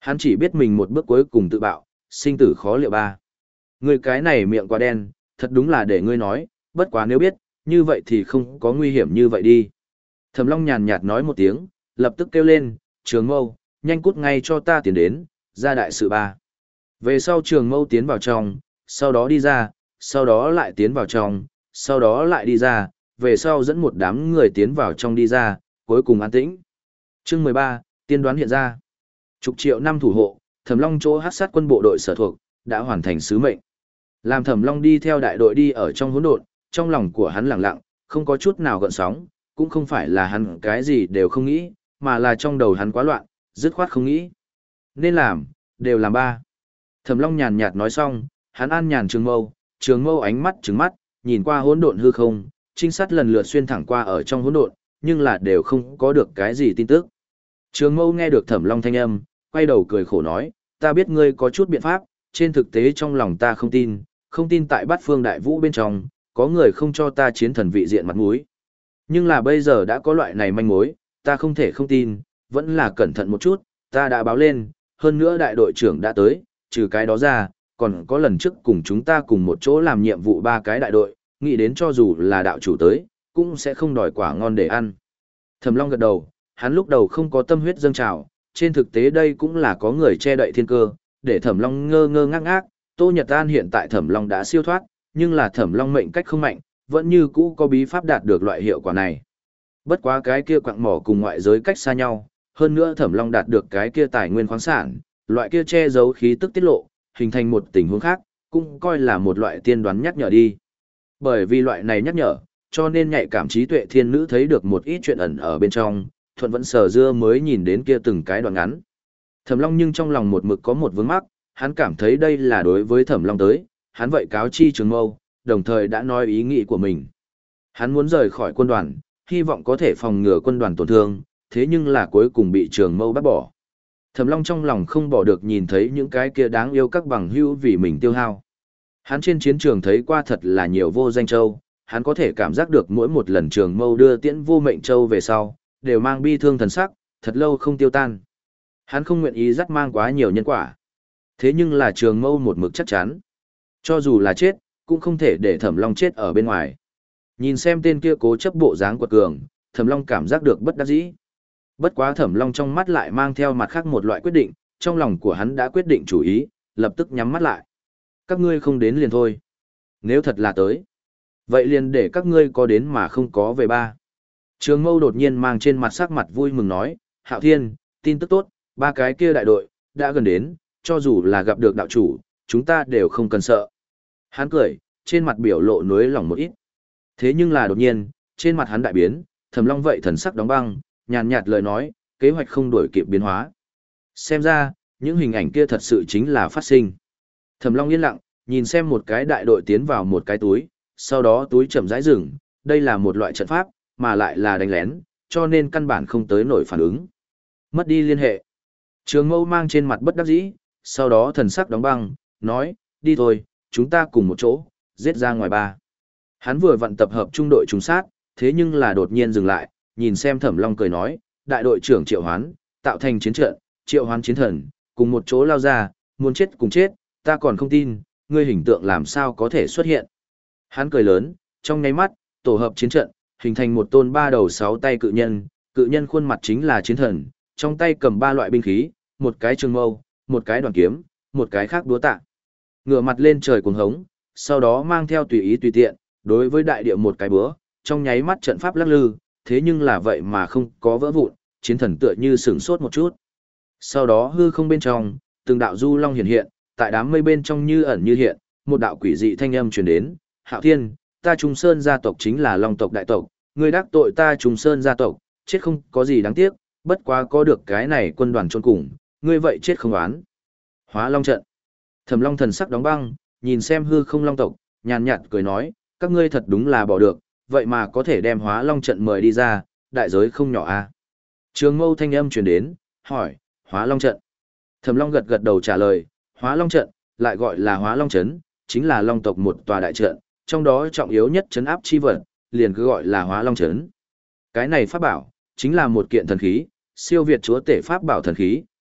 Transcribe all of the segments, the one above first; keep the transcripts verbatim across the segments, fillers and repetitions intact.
hắn chỉ biết mình một bước cuối cùng tự bạo, sinh tử khó liệu ba. Ngươi cái này miệng quá đen, thật đúng là để ngươi nói, bất quá nếu biết, như vậy thì không có nguy hiểm như vậy đi. Thẩm Long nhàn nhạt nói một tiếng, lập tức kêu lên, Trường Mâu, nhanh cút ngay cho ta tiến đến, ra đại sự ba. Về sau Trường Mâu tiến vào trong, sau đó đi ra, sau đó lại tiến vào trong, sau đó lại đi ra, về sau dẫn một đám người tiến vào trong đi ra, cuối cùng an tĩnh. Chương mười ba, tiên đoán hiện ra. Chục triệu năm thủ hộ, Thẩm Long chỗ hắc sát quân bộ đội sở thuộc, đã hoàn thành sứ mệnh. Làm Thẩm Long đi theo đại đội đi ở trong hỗn độn, trong lòng của hắn lặng lặng, không có chút nào gợn sóng, cũng không phải là hắn cái gì đều không nghĩ, mà là trong đầu hắn quá loạn, dứt khoát không nghĩ. Nên làm, đều làm ba. Thẩm Long nhàn nhạt nói xong, hắn an nhàn Trường Mâu, Trường Mâu ánh mắt trừng mắt, nhìn qua hỗn độn hư không, trinh sát lần lượt xuyên thẳng qua ở trong hỗn độn, nhưng là đều không có được cái gì tin tức. Trường Mâu nghe được Thẩm Long thanh âm, quay đầu cười khổ nói, ta biết ngươi có chút biện pháp, trên thực tế trong lòng ta không tin, không tin tại Bát Phương Đại Vũ bên trong, có người không cho ta chiến thần vị diện mặt mũi. Nhưng là bây giờ đã có loại này manh mối, ta không thể không tin, vẫn là cẩn thận một chút, ta đã báo lên, hơn nữa đại đội trưởng đã tới, trừ cái đó ra, còn có lần trước cùng chúng ta cùng một chỗ làm nhiệm vụ ba cái đại đội, nghĩ đến cho dù là đạo chủ tới, cũng sẽ không đòi quả ngon để ăn. Thẩm Long gật đầu, hắn lúc đầu không có tâm huyết dâng trào, trên thực tế đây cũng là có người che đậy thiên cơ, để Thẩm Long ngơ ngơ ngác ngác, Tô Nhật An hiện tại Thẩm Long đã siêu thoát, nhưng là Thẩm Long mệnh cách không mạnh, vẫn như cũ có bí pháp đạt được loại hiệu quả này. Bất quá cái kia quặng mỏ cùng ngoại giới cách xa nhau, hơn nữa Thẩm Long đạt được cái kia tài nguyên khoáng sản, loại kia che giấu khí tức tiết lộ, hình thành một tình huống khác, cũng coi là một loại tiên đoán nhắc nhở đi. Bởi vì loại này nhắc nhở, cho nên nhạy cảm trí tuệ thiên nữ thấy được một ít chuyện ẩn ở bên trong, thuận vẫn sờ dưa mới nhìn đến kia từng cái đoạn ngắn. Thẩm Long nhưng trong lòng một mực có một vướng mắc, hắn cảm thấy đây là đối với Thẩm Long tới, hắn vậy cáo chi Trường Mâu, đồng thời đã nói ý nghĩ của mình. Hắn muốn rời khỏi quân đoàn, hy vọng có thể phòng ngừa quân đoàn tổn thương, thế nhưng là cuối cùng bị Trường Mâu bắt bỏ. Thẩm Long trong lòng không bỏ được nhìn thấy những cái kia đáng yêu các bằng hữu vì mình tiêu hao. Hắn trên chiến trường thấy qua thật là nhiều vô danh châu, hắn có thể cảm giác được mỗi một lần Trường Mâu đưa tiễn vô mệnh châu về sau, đều mang bi thương thần sắc, thật lâu không tiêu tan. Hắn không nguyện ý dắt mang quá nhiều nhân quả. Thế nhưng là Trường Mâu một mực chắc chắn. Cho dù là chết, cũng không thể để Thẩm Long chết ở bên ngoài. Nhìn xem tên kia cố chấp bộ dáng quật cường, Thẩm Long cảm giác được bất đắc dĩ. Bất quá Thẩm Long trong mắt lại mang theo mặt khác một loại quyết định, trong lòng của hắn đã quyết định chủ ý, lập tức nhắm mắt lại. Các ngươi không đến liền thôi. Nếu thật là tới, vậy liền để các ngươi có đến mà không có về ba. Trường Mâu đột nhiên mang trên mặt sắc mặt vui mừng nói, Hạo Thiên, tin tức tốt, ba cái kia đại đội, đã gần đến, cho dù là gặp được đạo chủ, chúng ta đều không cần sợ. Hắn cười, trên mặt biểu lộ nối lòng một ít. Thế nhưng là đột nhiên, trên mặt hắn đại biến, Thẩm Long vậy thần sắc đóng băng, nhàn nhạt lời nói, kế hoạch không đổi kịp biến hóa. Xem ra, những hình ảnh kia thật sự chính là phát sinh. Thẩm Long yên lặng, nhìn xem một cái đại đội tiến vào một cái túi, sau đó túi chậm rãi dừng, đây là một loại trận pháp, mà lại là đánh lén, cho nên căn bản không tới nổi phản ứng. Mất đi liên hệ. Trường Mâu mang trên mặt bất đắc dĩ, sau đó thần sắc đóng băng, nói, đi thôi, chúng ta cùng một chỗ, giết ra ngoài ba. Hắn vừa vận tập hợp trung đội trùng sát, thế nhưng là đột nhiên dừng lại, nhìn xem Thẩm Long cười nói, đại đội trưởng Triệu Hoán, tạo thành chiến trận, Triệu Hoán chiến thần, cùng một chỗ lao ra, muốn chết cùng chết, ta còn không tin, ngươi hình tượng làm sao có thể xuất hiện. Hắn cười lớn, trong nháy mắt, tổ hợp chiến trận, hình thành một tôn ba đầu sáu tay cự nhân, cự nhân khuôn mặt chính là chiến thần, trong tay cầm ba loại binh khí, một cái trường mâu, một cái đoàn kiếm, một cái khác đúa tạ. Ngửa mặt lên trời cuồng hống, sau đó mang theo tùy ý tùy tiện, đối với đại địa một cái búa, trong nháy mắt trận pháp lắc lư, thế nhưng là vậy mà không có vỡ vụn, chiến thần tựa như sửng sốt một chút. Sau đó hư không bên trong, từng đạo du long hiện hiện, tại đám mây bên trong như ẩn như hiện, một đạo quỷ dị thanh âm truyền đến, Hạo Thiên, ta Trung Sơn gia tộc chính là Long tộc đại tộc, ngươi đắc tội ta Trung Sơn gia tộc, chết không có gì đáng tiếc, bất quá có được cái này quân đoàn chôn cùng, ngươi vậy chết không oán. Hóa Long trận. Thẩm Long thần sắc đóng băng, nhìn xem hư không Long tộc, nhàn nhạt cười nói, các ngươi thật đúng là bỏ được, vậy mà có thể đem Hóa Long trận mời đi ra, đại giới không nhỏ a. À? Trường Mâu thanh âm truyền đến, hỏi, Hóa Long trận. Thẩm Long gật gật đầu trả lời, Hóa Long trận, lại gọi là Hóa Long trấn, chính là Long tộc một tòa đại trận, trong đó trọng yếu nhất trấn áp chi vật, liền cứ gọi là Hóa Long trấn. Cái này pháp bảo, chính là một kiện thần khí, siêu việt chúa tể pháp bảo thần khí,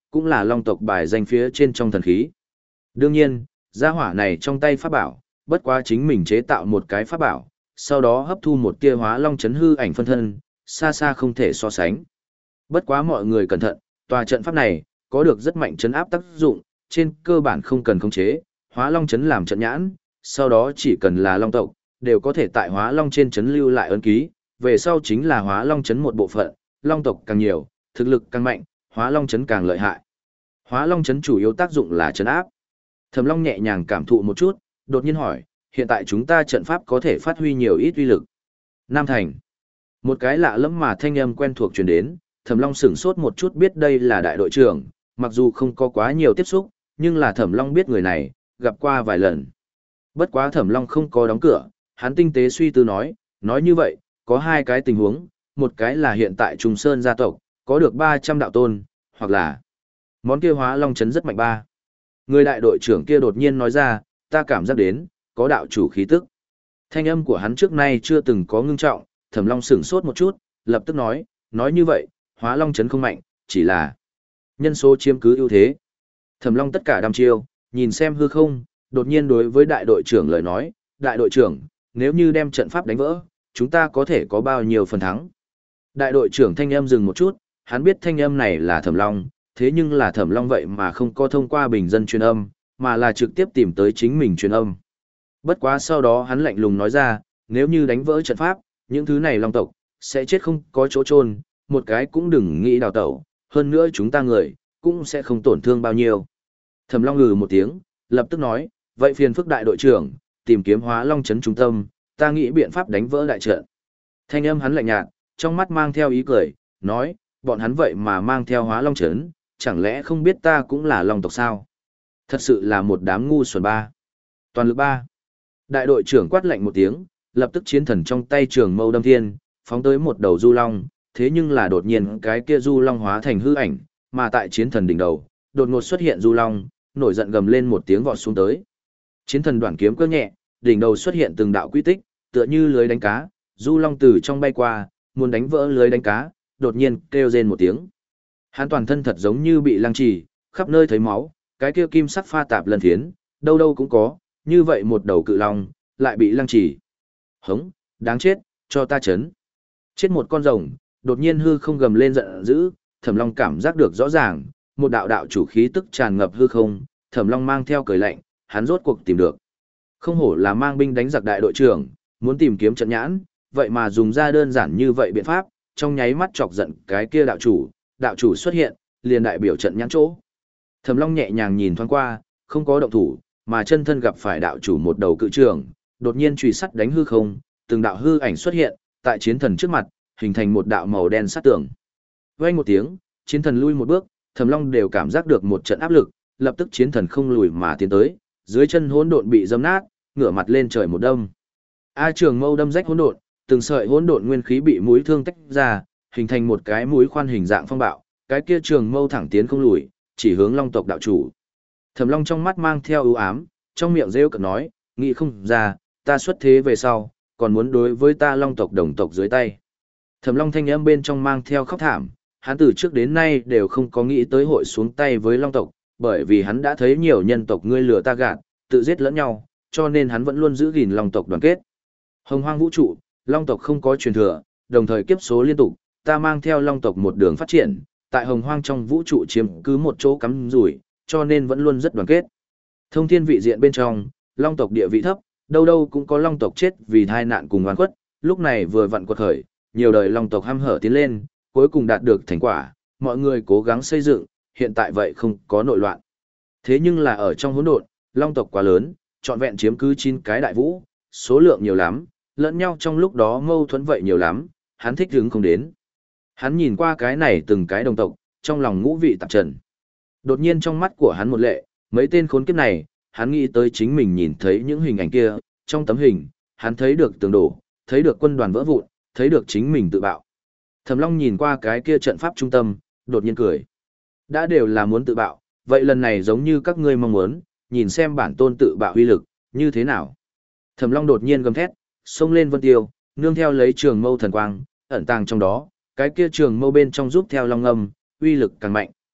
cũng là long tộc bài danh phía trên trong thần khí. Đương nhiên, gia hỏa này trong tay pháp bảo, bất quá chính mình chế tạo một cái pháp bảo, sau đó hấp thu một tia hóa long chấn hư ảnh phân thân, xa xa không thể so sánh. Bất quá mọi người cẩn thận, tòa trận pháp này có được rất mạnh chấn áp tác dụng, trên cơ bản không cần khống chế, hóa long chấn làm trận nhãn, sau đó chỉ cần là long tộc, đều có thể tại hóa long trên chấn lưu lại ấn ký, về sau chính là hóa long chấn một bộ phận, long tộc càng nhiều, thực lực càng mạnh, hóa long chấn càng lợi hại. Hóa long chấn chủ yếu tác dụng là chấn áp. Thẩm Long nhẹ nhàng cảm thụ một chút, đột nhiên hỏi, hiện tại chúng ta trận pháp có thể phát huy nhiều ít uy lực. Nam Thành. Một cái lạ lẫm mà thanh âm quen thuộc truyền đến, Thẩm Long sửng sốt một chút biết đây là đại đội trưởng, mặc dù không có quá nhiều tiếp xúc, nhưng là Thẩm Long biết người này, gặp qua vài lần. Bất quá Thẩm Long không có đóng cửa, hắn tinh tế suy tư nói, nói như vậy, có hai cái tình huống, một cái là hiện tại Trung Sơn gia tộc, có được ba trăm đạo tôn, hoặc là món kia hóa long chấn rất mạnh ba. Người đại đội trưởng kia đột nhiên nói ra, ta cảm giác đến, có đạo chủ khí tức. Thanh âm của hắn trước nay chưa từng có ngưng trọng, Thẩm Long sửng sốt một chút, lập tức nói, nói như vậy, hóa long chấn không mạnh, chỉ là nhân số chiếm cứ ưu thế. Thẩm Long tất cả đăm chiêu, nhìn xem hư không, đột nhiên đối với đại đội trưởng lời nói, đại đội trưởng, nếu như đem trận pháp đánh vỡ, chúng ta có thể có bao nhiêu phần thắng. Đại đội trưởng thanh âm dừng một chút, hắn biết thanh âm này là Thẩm Long, thế nhưng là Thẩm Long vậy mà không có thông qua bình dân truyền âm, mà là trực tiếp tìm tới chính mình truyền âm. Bất quá sau đó hắn lạnh lùng nói ra, nếu như đánh vỡ trận pháp, những thứ này long tộc, sẽ chết không có chỗ chôn, một cái cũng đừng nghĩ đào tẩu, hơn nữa chúng ta người, cũng sẽ không tổn thương bao nhiêu. Thẩm Long ngừ một tiếng, lập tức nói, vậy phiền phức đại đội trưởng, tìm kiếm hóa long chấn trung tâm, ta nghĩ biện pháp đánh vỡ đại trận. Thanh âm hắn lạnh nhạt, trong mắt mang theo ý cười, nói, bọn hắn vậy mà mang theo hóa long chấn, chẳng lẽ không biết ta cũng là long tộc sao? Thật sự là một đám ngu xuẩn ba. Toàn lực ba. Đại đội trưởng quát lạnh một tiếng, lập tức chiến thần trong tay trường mâu đâm thiên, phóng tới một đầu du long, thế nhưng là đột nhiên cái kia du long hóa thành hư ảnh, mà tại chiến thần đỉnh đầu, đột ngột xuất hiện du long, nổi giận gầm lên một tiếng vọt xuống tới. Chiến thần đoạn kiếm cơ nhẹ, đỉnh đầu xuất hiện từng đạo quy tích, tựa như lưới đánh cá, du long từ trong bay qua, muốn đánh vỡ lưới đánh cá, đột nhiên kêu rên một tiếng. Hắn toàn thân thật giống như bị lăng trì, khắp nơi thấy máu, cái kia kim sắc pha tạp lần thiến, đâu đâu cũng có, như vậy một đầu cự long, lại bị lăng trì. Hống, đáng chết, cho ta chấn. Chết một con rồng, đột nhiên hư không gầm lên giận dữ, Thẩm Long cảm giác được rõ ràng, một đạo đạo chủ khí tức tràn ngập hư không, Thẩm Long mang theo cười lạnh, hắn rốt cuộc tìm được. Không hổ là mang binh đánh giặc đại đội trưởng, muốn tìm kiếm trận nhãn, vậy mà dùng ra đơn giản như vậy biện pháp, trong nháy mắt chọc giận cái kia đạo chủ, đạo chủ xuất hiện, liền đại biểu trận nhãn chỗ. Thẩm Long nhẹ nhàng nhìn thoáng qua, không có động thủ, mà chân thân gặp phải đạo chủ một đầu cự trường, đột nhiên chùy sắt đánh hư không, từng đạo hư ảnh xuất hiện, tại chiến thần trước mặt, hình thành một đạo màu đen sát tường. Vang một tiếng, chiến thần lui một bước, Thẩm Long đều cảm giác được một trận áp lực, lập tức chiến thần không lùi mà tiến tới, dưới chân hỗn độn bị dâm nát, ngửa mặt lên trời một đâm. A trường mâu đâm rách hỗn độn, từng sợi hỗn độn nguyên khí bị mũi thương tách ra, hình thành một cái mũi khoan hình dạng phong bạo, cái kia trường mâu thẳng tiến không lùi, chỉ hướng Long tộc đạo chủ. Thẩm Long trong mắt mang theo ưu ám, trong miệng rêu cợt nói, nghĩ không ra, ta xuất thế về sau, còn muốn đối với ta Long tộc đồng tộc dưới tay. Thẩm Long thanh âm bên trong mang theo khóc thảm, hắn từ trước đến nay đều không có nghĩ tới hội xuống tay với Long tộc, bởi vì hắn đã thấy nhiều nhân tộc ngươi lừa ta gạt, tự giết lẫn nhau, cho nên hắn vẫn luôn giữ gìn Long tộc đoàn kết. Hồng Hoang vũ trụ, Long tộc không có truyền thừa, đồng thời kiếp số liên tục, ta mang theo Long tộc một đường phát triển, tại Hồng Hoang trong vũ trụ chiếm cứ một chỗ cắm rủi, cho nên vẫn luôn rất đoàn kết. Thông thiên vị diện bên trong, Long tộc địa vị thấp, đâu đâu cũng có Long tộc chết vì tai nạn cùng oan khuất, lúc này vừa vặn quật khởi, nhiều đời Long tộc hăm hở tiến lên, cuối cùng đạt được thành quả, mọi người cố gắng xây dựng, hiện tại vậy không có nội loạn. Thế nhưng là ở trong hỗn độn, Long tộc quá lớn, trọn vẹn chiếm cứ chín cái đại vũ, số lượng nhiều lắm, lẫn nhau trong lúc đó mâu thuẫn vậy nhiều lắm, hắn thích hứng không đến. Hắn nhìn qua cái này từng cái đồng tộc, trong lòng ngũ vị tạp trần. Đột nhiên trong mắt của hắn một lệ, mấy tên khốn kiếp này, hắn nghĩ tới chính mình nhìn thấy những hình ảnh kia, trong tấm hình, hắn thấy được tường đổ, thấy được quân đoàn vỡ vụn, thấy được chính mình tự bạo. Thẩm Long nhìn qua cái kia trận pháp trung tâm, đột nhiên cười. Đã đều là muốn tự bạo, vậy lần này giống như các ngươi mong muốn, nhìn xem bản tôn tự bạo uy lực, như thế nào. Thẩm Long đột nhiên gầm thét, xông lên vân tiêu, nương theo lấy trường mâu thần quang, ẩn tàng trong đó, cái kia trường mâu bên trong giúp theo long âm, uy lực càng mạnh.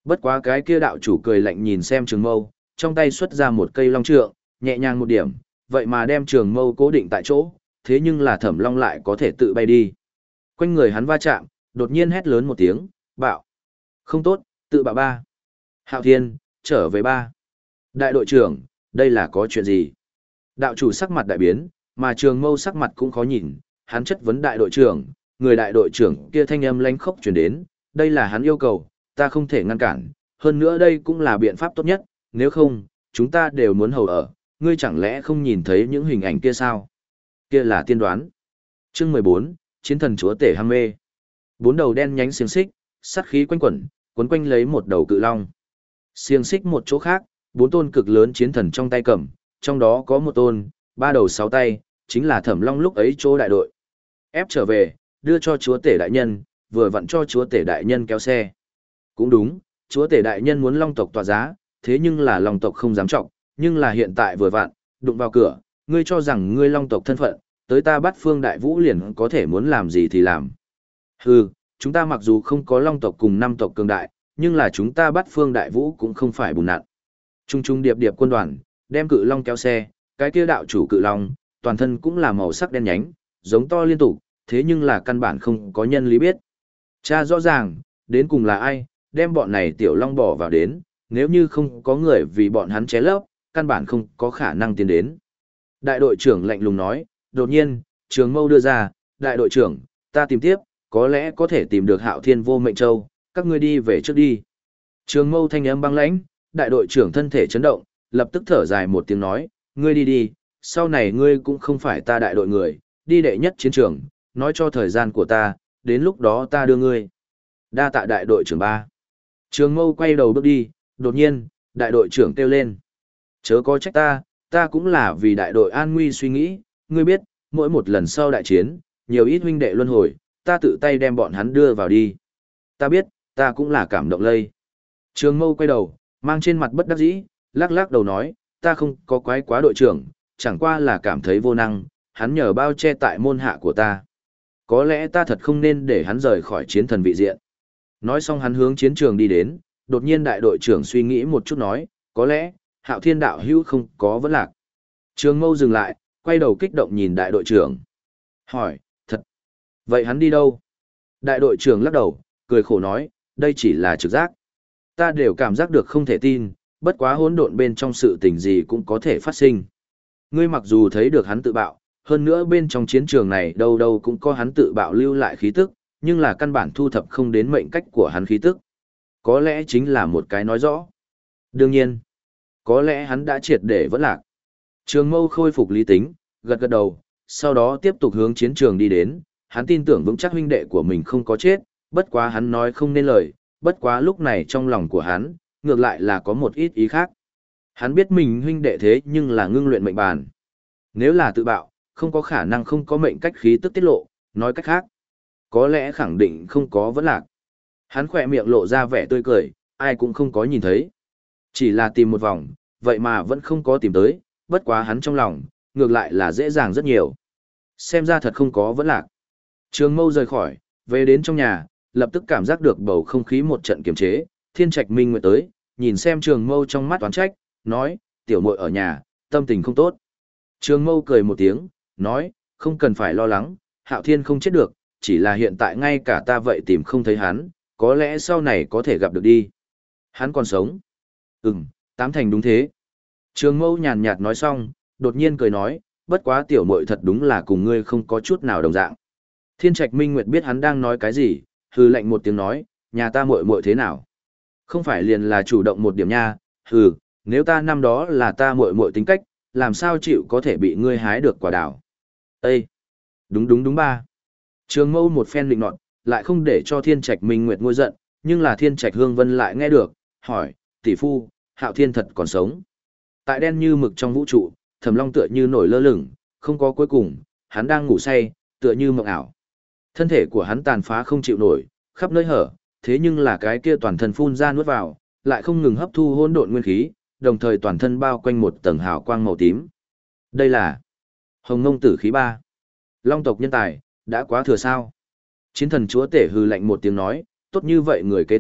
Bất quá cái kia đạo chủ cười lạnh nhìn xem trường mâu, trong tay xuất ra một cây long trượng, nhẹ nhàng một điểm, vậy mà đem trường mâu cố định tại chỗ, thế nhưng là Thẩm Long lại có thể tự bay đi. Quanh người hắn va chạm, đột nhiên hét lớn một tiếng, bạo. Không tốt, tự bạo ba. Hạo Thiên, trở về ba. Đại đội trưởng, đây là có chuyện gì? Đạo chủ sắc mặt đại biến, mà trường mâu sắc mặt cũng khó nhìn, hắn chất vấn đại đội trưởng, người đại đội trưởng kia thanh âm lãnh khốc truyền đến, đây là hắn yêu cầu, ta không thể ngăn cản, hơn nữa đây cũng là biện pháp tốt nhất, nếu không, chúng ta đều muốn hầu ở, ngươi chẳng lẽ không nhìn thấy những hình ảnh kia sao? Kia là tiên đoán. Chương mười bốn, Chiến thần chúa tể ham mê. Bốn đầu đen nhánh xiềng xích, sát khí quanh quẩn, quấn quanh lấy một đầu cự long. Xiềng xích một chỗ khác, bốn tôn cực lớn chiến thần trong tay cầm, trong đó có một tôn, ba đầu sáu tay, chính là Thẩm Long lúc ấy chỗ đại đội. Ép trở về, đưa cho chúa tể đại nhân, vừa vặn cho chúa tể đại nhân kéo xe. Cũng đúng, chúa tể đại nhân muốn long tộc tỏa giá, thế nhưng là long tộc không dám trọng, nhưng là hiện tại vừa vặn, đụng vào cửa, ngươi cho rằng ngươi long tộc thân phận, tới ta bắt phương đại vũ liền có thể muốn làm gì thì làm. Hừ, chúng ta mặc dù không có long tộc cùng năm tộc cường đại, nhưng là chúng ta bắt phương đại vũ cũng không phải bùn nặn. Trung trung điệp điệp quân đoàn, đem cự long kéo xe, cái kia đạo chủ cự long, toàn thân cũng là màu sắc đen nhánh, giống to liên tục, thế nhưng là căn bản không có nhân lý biết. Cha rõ ràng, đến cùng là ai, đem bọn này tiểu long bỏ vào đến, nếu như không có người vì bọn hắn ché lấp, căn bản không có khả năng tiến đến. Đại đội trưởng lạnh lùng nói, đột nhiên, trường mâu đưa ra, đại đội trưởng, ta tìm tiếp, có lẽ có thể tìm được Hạo Thiên Vô Mệnh Châu, các ngươi đi về trước đi. Trường mâu thanh âm băng lãnh, đại đội trưởng thân thể chấn động, lập tức thở dài một tiếng nói, ngươi đi đi, sau này ngươi cũng không phải ta đại đội người, đi đệ nhất chiến trường, nói cho thời gian của ta, đến lúc đó ta đưa ngươi. Đa tạ đại đội trưởng ba. Trường mâu quay đầu bước đi, đột nhiên, đại đội trưởng kêu lên. Chớ có trách ta, ta cũng là vì đại đội an nguy suy nghĩ, ngươi biết, mỗi một lần sau đại chiến, nhiều ít huynh đệ luân hồi, ta tự tay đem bọn hắn đưa vào đi. Ta biết, ta cũng là cảm động lây. Trường mâu quay đầu, mang trên mặt bất đắc dĩ, lắc lắc đầu nói, ta không có quái quá đội trưởng, chẳng qua là cảm thấy vô năng, hắn nhờ bao che tại môn hạ của ta. Có lẽ ta thật không nên để hắn rời khỏi chiến thần vị diện. Nói xong hắn hướng chiến trường đi đến, đột nhiên đại đội trưởng suy nghĩ một chút nói, có lẽ, Hạo Thiên đạo hữu không có vấn lạc. Trường mâu dừng lại, quay đầu kích động nhìn đại đội trưởng. Hỏi, thật. Vậy hắn đi đâu? Đại đội trưởng lắc đầu, cười khổ nói, đây chỉ là trực giác. Ta đều cảm giác được không thể tin, bất quá hỗn độn bên trong sự tình gì cũng có thể phát sinh. Ngươi mặc dù thấy được hắn tự bạo, hơn nữa bên trong chiến trường này đâu đâu cũng có hắn tự bạo lưu lại khí tức, nhưng là căn bản thu thập không đến mệnh cách của hắn khí tức. Có lẽ chính là một cái nói rõ. Đương nhiên, có lẽ hắn đã triệt để vẫn lạc. Trường mâu khôi phục lý tính, gật gật đầu, sau đó tiếp tục hướng chiến trường đi đến, hắn tin tưởng vững chắc huynh đệ của mình không có chết, bất quá hắn nói không nên lời, bất quá lúc này trong lòng của hắn, ngược lại là có một ít ý khác. Hắn biết mình huynh đệ thế nhưng là ngưng luyện mệnh bàn. Nếu là tự bạo, không có khả năng không có mệnh cách khí tức tiết lộ, nói cách khác. Có lẽ khẳng định không có vẫn lạc. Hắn khỏe miệng lộ ra vẻ tươi cười, ai cũng không có nhìn thấy. Chỉ là tìm một vòng, vậy mà vẫn không có tìm tới, bất quá hắn trong lòng, ngược lại là dễ dàng rất nhiều. Xem ra thật không có vẫn lạc. Trường mâu rời khỏi, về đến trong nhà, lập tức cảm giác được bầu không khí một trận kiềm chế, Thiên Trạch Minh Nguyệt tới, nhìn xem trường mâu trong mắt toán trách, nói, tiểu muội ở nhà, tâm tình không tốt. Trường mâu cười một tiếng, nói, không cần phải lo lắng, Hạo Thiên không chết được, chỉ là hiện tại ngay cả ta vậy tìm không thấy hắn, có lẽ sau này có thể gặp được đi. Hắn còn sống. Ừm, tám thành đúng thế. Trường mâu nhàn nhạt nói xong, đột nhiên cười nói, bất quá tiểu muội thật đúng là cùng ngươi không có chút nào đồng dạng. Thiên Trạch Minh Nguyệt biết hắn đang nói cái gì, hừ lạnh một tiếng nói, nhà ta muội muội thế nào? Không phải liền là chủ động một điểm nha, hừ, nếu ta năm đó là ta muội muội tính cách, làm sao chịu có thể bị ngươi hái được quả đào. Ê! Đúng đúng đúng ba. Trường mâu một phen định nọt, lại không để cho Thiên Trạch Minh Nguyệt ngôi giận, nhưng là Thiên Trạch Hương Vân lại nghe được, hỏi, tỷ phu, Hạo Thiên thật còn sống. Tại đen như mực trong vũ trụ, Thẩm Long tựa như nổi lơ lửng, không có cuối cùng, hắn đang ngủ say, tựa như mộng ảo. Thân thể của hắn tàn phá không chịu nổi, khắp nơi hở, thế nhưng là cái kia toàn thân phun ra nuốt vào, lại không ngừng hấp thu hỗn độn nguyên khí, đồng thời toàn thân bao quanh một tầng hào quang màu tím. Đây là Hồng Ngông Tử khí ba. Long tộc nhân tài, đã quá thừa sao? Chiến thần chúa tể hừ lạnh một tiếng nói, tốt như vậy người kế tục,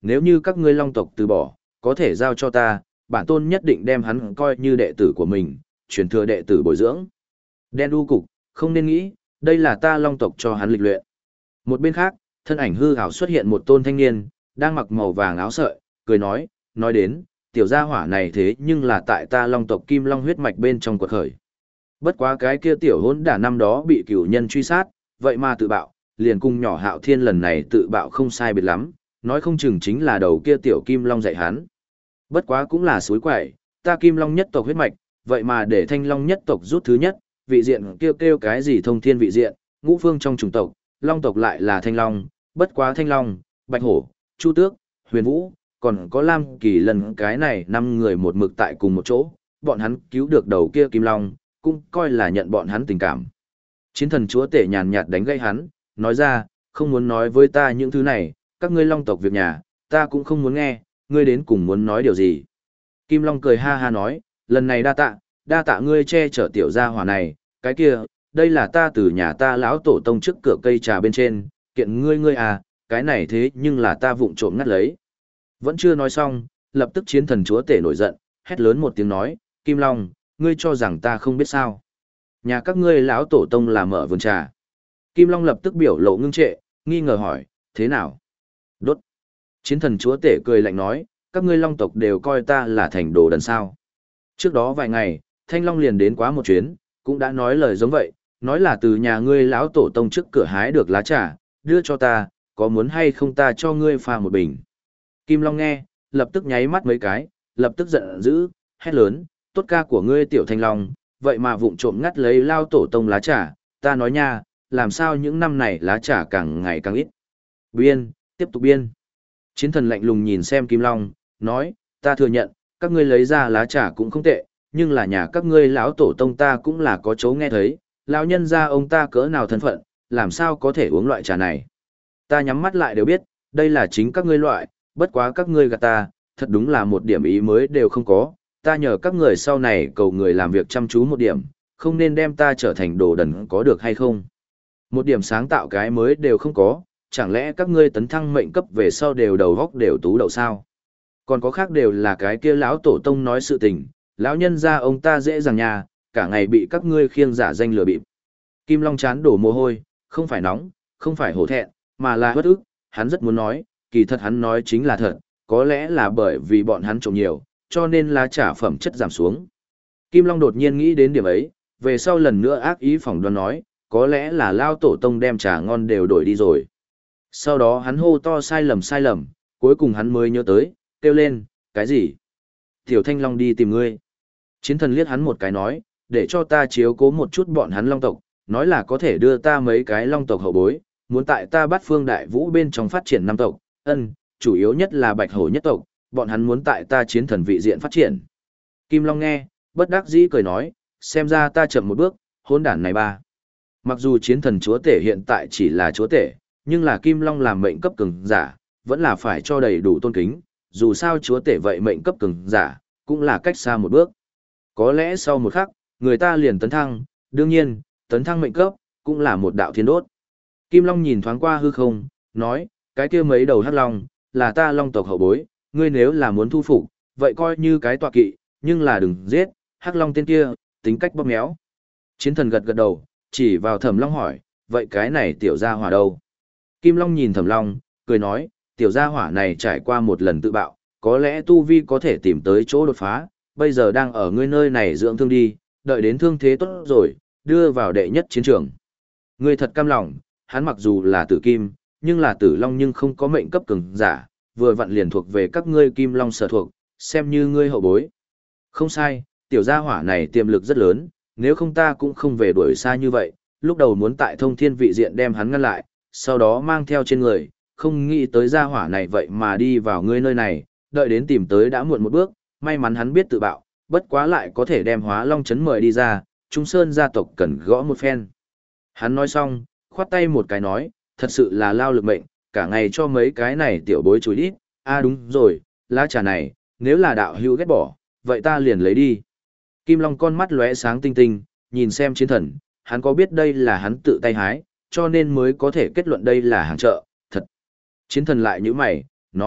nếu như các ngươi long tộc từ bỏ, có thể giao cho ta, bản tôn nhất định đem hắn coi như đệ tử của mình, truyền thừa đệ tử bồi dưỡng. Đen đu cục, không nên nghĩ, đây là ta long tộc cho hắn lịch luyện. Một bên khác, thân ảnh hư ảo xuất hiện một tôn thanh niên, đang mặc màu vàng áo sợi, cười nói, nói đến, tiểu gia hỏa này thế nhưng là tại ta long tộc kim long huyết mạch bên trong quật khởi. Bất quá cái kia tiểu hỗn đả năm đó bị cửu nhân truy sát, vậy mà tự bạo, liền cùng nhỏ Hạo Thiên lần này tự bạo không sai biệt lắm, nói không chừng chính là đầu kia tiểu kim long dạy hắn. Bất quá cũng là suối quậy, ta kim long nhất tộc huyết mạch, vậy mà để thanh long nhất tộc rút thứ nhất, vị diện kêu kêu cái gì thông thiên vị diện, ngũ phương trong chủng tộc, long tộc lại là thanh long, bất quá thanh long, bạch hổ, chu tước, huyền vũ, còn có lam kỳ lần cái này năm người một mực tại cùng một chỗ, bọn hắn cứu được đầu kia kim long, cũng coi là nhận bọn hắn tình cảm. Chiến thần chúa tể nhàn nhạt đánh gây hắn, nói ra, không muốn nói với ta những thứ này, các ngươi long tộc việc nhà, ta cũng không muốn nghe, ngươi đến cùng muốn nói điều gì. Kim Long cười ha ha nói, lần này đa tạ, đa tạ ngươi che chở tiểu gia hỏa này, cái kia, đây là ta từ nhà ta lão tổ tông trước cửa cây trà bên trên, kiện ngươi ngươi à, cái này thế nhưng là ta vụng trộm ngắt lấy. Vẫn chưa nói xong, lập tức chiến thần chúa tể nổi giận, hét lớn một tiếng nói, Kim Long, ngươi cho rằng ta không biết sao. Nhà các ngươi lão tổ tông là mở vườn trà. Kim Long lập tức biểu lộ ngưng trệ, nghi ngờ hỏi, thế nào? Đốt. Chiến thần chúa tể cười lạnh nói, các ngươi long tộc đều coi ta là thành đồ đần sao. Trước đó vài ngày, Thanh Long liền đến quá một chuyến, cũng đã nói lời giống vậy, nói là từ nhà ngươi lão tổ tông trước cửa hái được lá trà, đưa cho ta, có muốn hay không ta cho ngươi pha một bình. Kim Long nghe, lập tức nháy mắt mấy cái, lập tức giận dữ, hét lớn, tốt ca của ngươi tiểu Thanh Long, vậy mà vụng trộm ngắt lấy lao tổ tông lá trà, ta nói nha, làm sao những năm này lá trà càng ngày càng ít. Biên, tiếp tục biên. Chiến thần lạnh lùng nhìn xem Kim Long, nói, ta thừa nhận, các ngươi lấy ra lá trà cũng không tệ, nhưng là nhà các ngươi lão tổ tông ta cũng là có chỗ nghe thấy, lão nhân gia ông ta cỡ nào thân phận, làm sao có thể uống loại trà này. Ta nhắm mắt lại đều biết, đây là chính các ngươi loại, bất quá các ngươi gạt ta, thật đúng là một điểm ý mới đều không có, ta nhờ các người sau này cầu người làm việc chăm chú một điểm, không nên đem ta trở thành đồ đần có được hay không. Một điểm sáng tạo cái mới đều không có, chẳng lẽ các ngươi tấn thăng mệnh cấp về sau đều đầu góc đều tú đậu sao? Còn có khác đều là cái kia lão tổ tông nói sự tình, lão nhân gia ông ta dễ dàng nhà, cả ngày bị các ngươi khiêng giả danh lừa bịp. Kim Long chán đổ mồ hôi, không phải nóng, không phải hổ thẹn, mà là bất ức, hắn rất muốn nói, kỳ thật hắn nói chính là thật, có lẽ là bởi vì bọn hắn trộm nhiều, cho nên lá trà phẩm chất giảm xuống. Kim Long đột nhiên nghĩ đến điểm ấy, về sau lần nữa ác ý phỏng đoán nói, có lẽ là lao tổ tông đem trà ngon đều đổi đi rồi. Sau đó hắn hô to sai lầm sai lầm, cuối cùng hắn mới nhớ tới, kêu lên, cái gì? Tiểu Thanh Long đi tìm ngươi. Chiến thần liếc hắn một cái nói, để cho ta chiếu cố một chút bọn hắn long tộc, nói là có thể đưa ta mấy cái long tộc hậu bối, muốn tại ta bắt phương đại vũ bên trong phát triển năm tộc, ân, chủ yếu nhất là bạch hổ nhất tộc, bọn hắn muốn tại ta chiến thần vị diện phát triển. Kim Long nghe, bất đắc dĩ cười nói, xem ra ta chậm một bước, hôn đản này ba. Mặc dù chiến thần chúa tể hiện tại chỉ là chúa tể, nhưng là Kim Long làm mệnh cấp cường giả, vẫn là phải cho đầy đủ tôn kính, dù sao chúa tể vậy mệnh cấp cường giả, cũng là cách xa một bước. Có lẽ sau một khắc, người ta liền tấn thăng, đương nhiên, tấn thăng mệnh cấp, cũng là một đạo thiên đốt. Kim Long nhìn thoáng qua hư không, nói, cái kia mấy đầu hắc long, là ta long tộc hậu bối, ngươi nếu là muốn thu phục, vậy coi như cái tọa kỵ, nhưng là đừng giết, hắc long tên kia, tính cách bóp méo. Chiến thần gật gật đầu, chỉ vào Thẩm Long hỏi, vậy cái này tiểu gia hỏa đâu? Kim Long nhìn Thẩm Long, cười nói, tiểu gia hỏa này trải qua một lần tự bạo, có lẽ tu vi có thể tìm tới chỗ đột phá, bây giờ đang ở ngươi nơi này dưỡng thương đi, đợi đến thương thế tốt rồi, đưa vào đệ nhất chiến trường. Ngươi thật cam lòng, hắn mặc dù là tử kim, nhưng là tử long nhưng không có mệnh cấp cường giả, vừa vặn liền thuộc về các ngươi Kim Long sở thuộc, xem như ngươi hậu bối. Không sai, tiểu gia hỏa này tiềm lực rất lớn, nếu không ta cũng không về đuổi xa như vậy, lúc đầu muốn tại thông thiên vị diện đem hắn ngăn lại, sau đó mang theo trên người, không nghĩ tới gia hỏa này vậy mà đi vào ngươi nơi này, đợi đến tìm tới đã muộn một bước, may mắn hắn biết tự bạo, bất quá lại có thể đem Hóa Long Chấn mời đi ra, Trung Sơn gia tộc cần gõ một phen. Hắn nói xong, khoát tay một cái nói, thật sự là lao lực mệnh, cả ngày cho mấy cái này tiểu bối chối đít, a à đúng rồi, lá trà này, nếu là đạo hữu ghét bỏ, vậy ta liền lấy đi. Kim Long con mắt lóe sáng tinh tinh, nhìn xem chiến thần, hắn có biết đây là hắn tự tay hái, cho nên mới có thể kết luận đây là hàng chợ, thật. Chiến thần lại như mày, nói,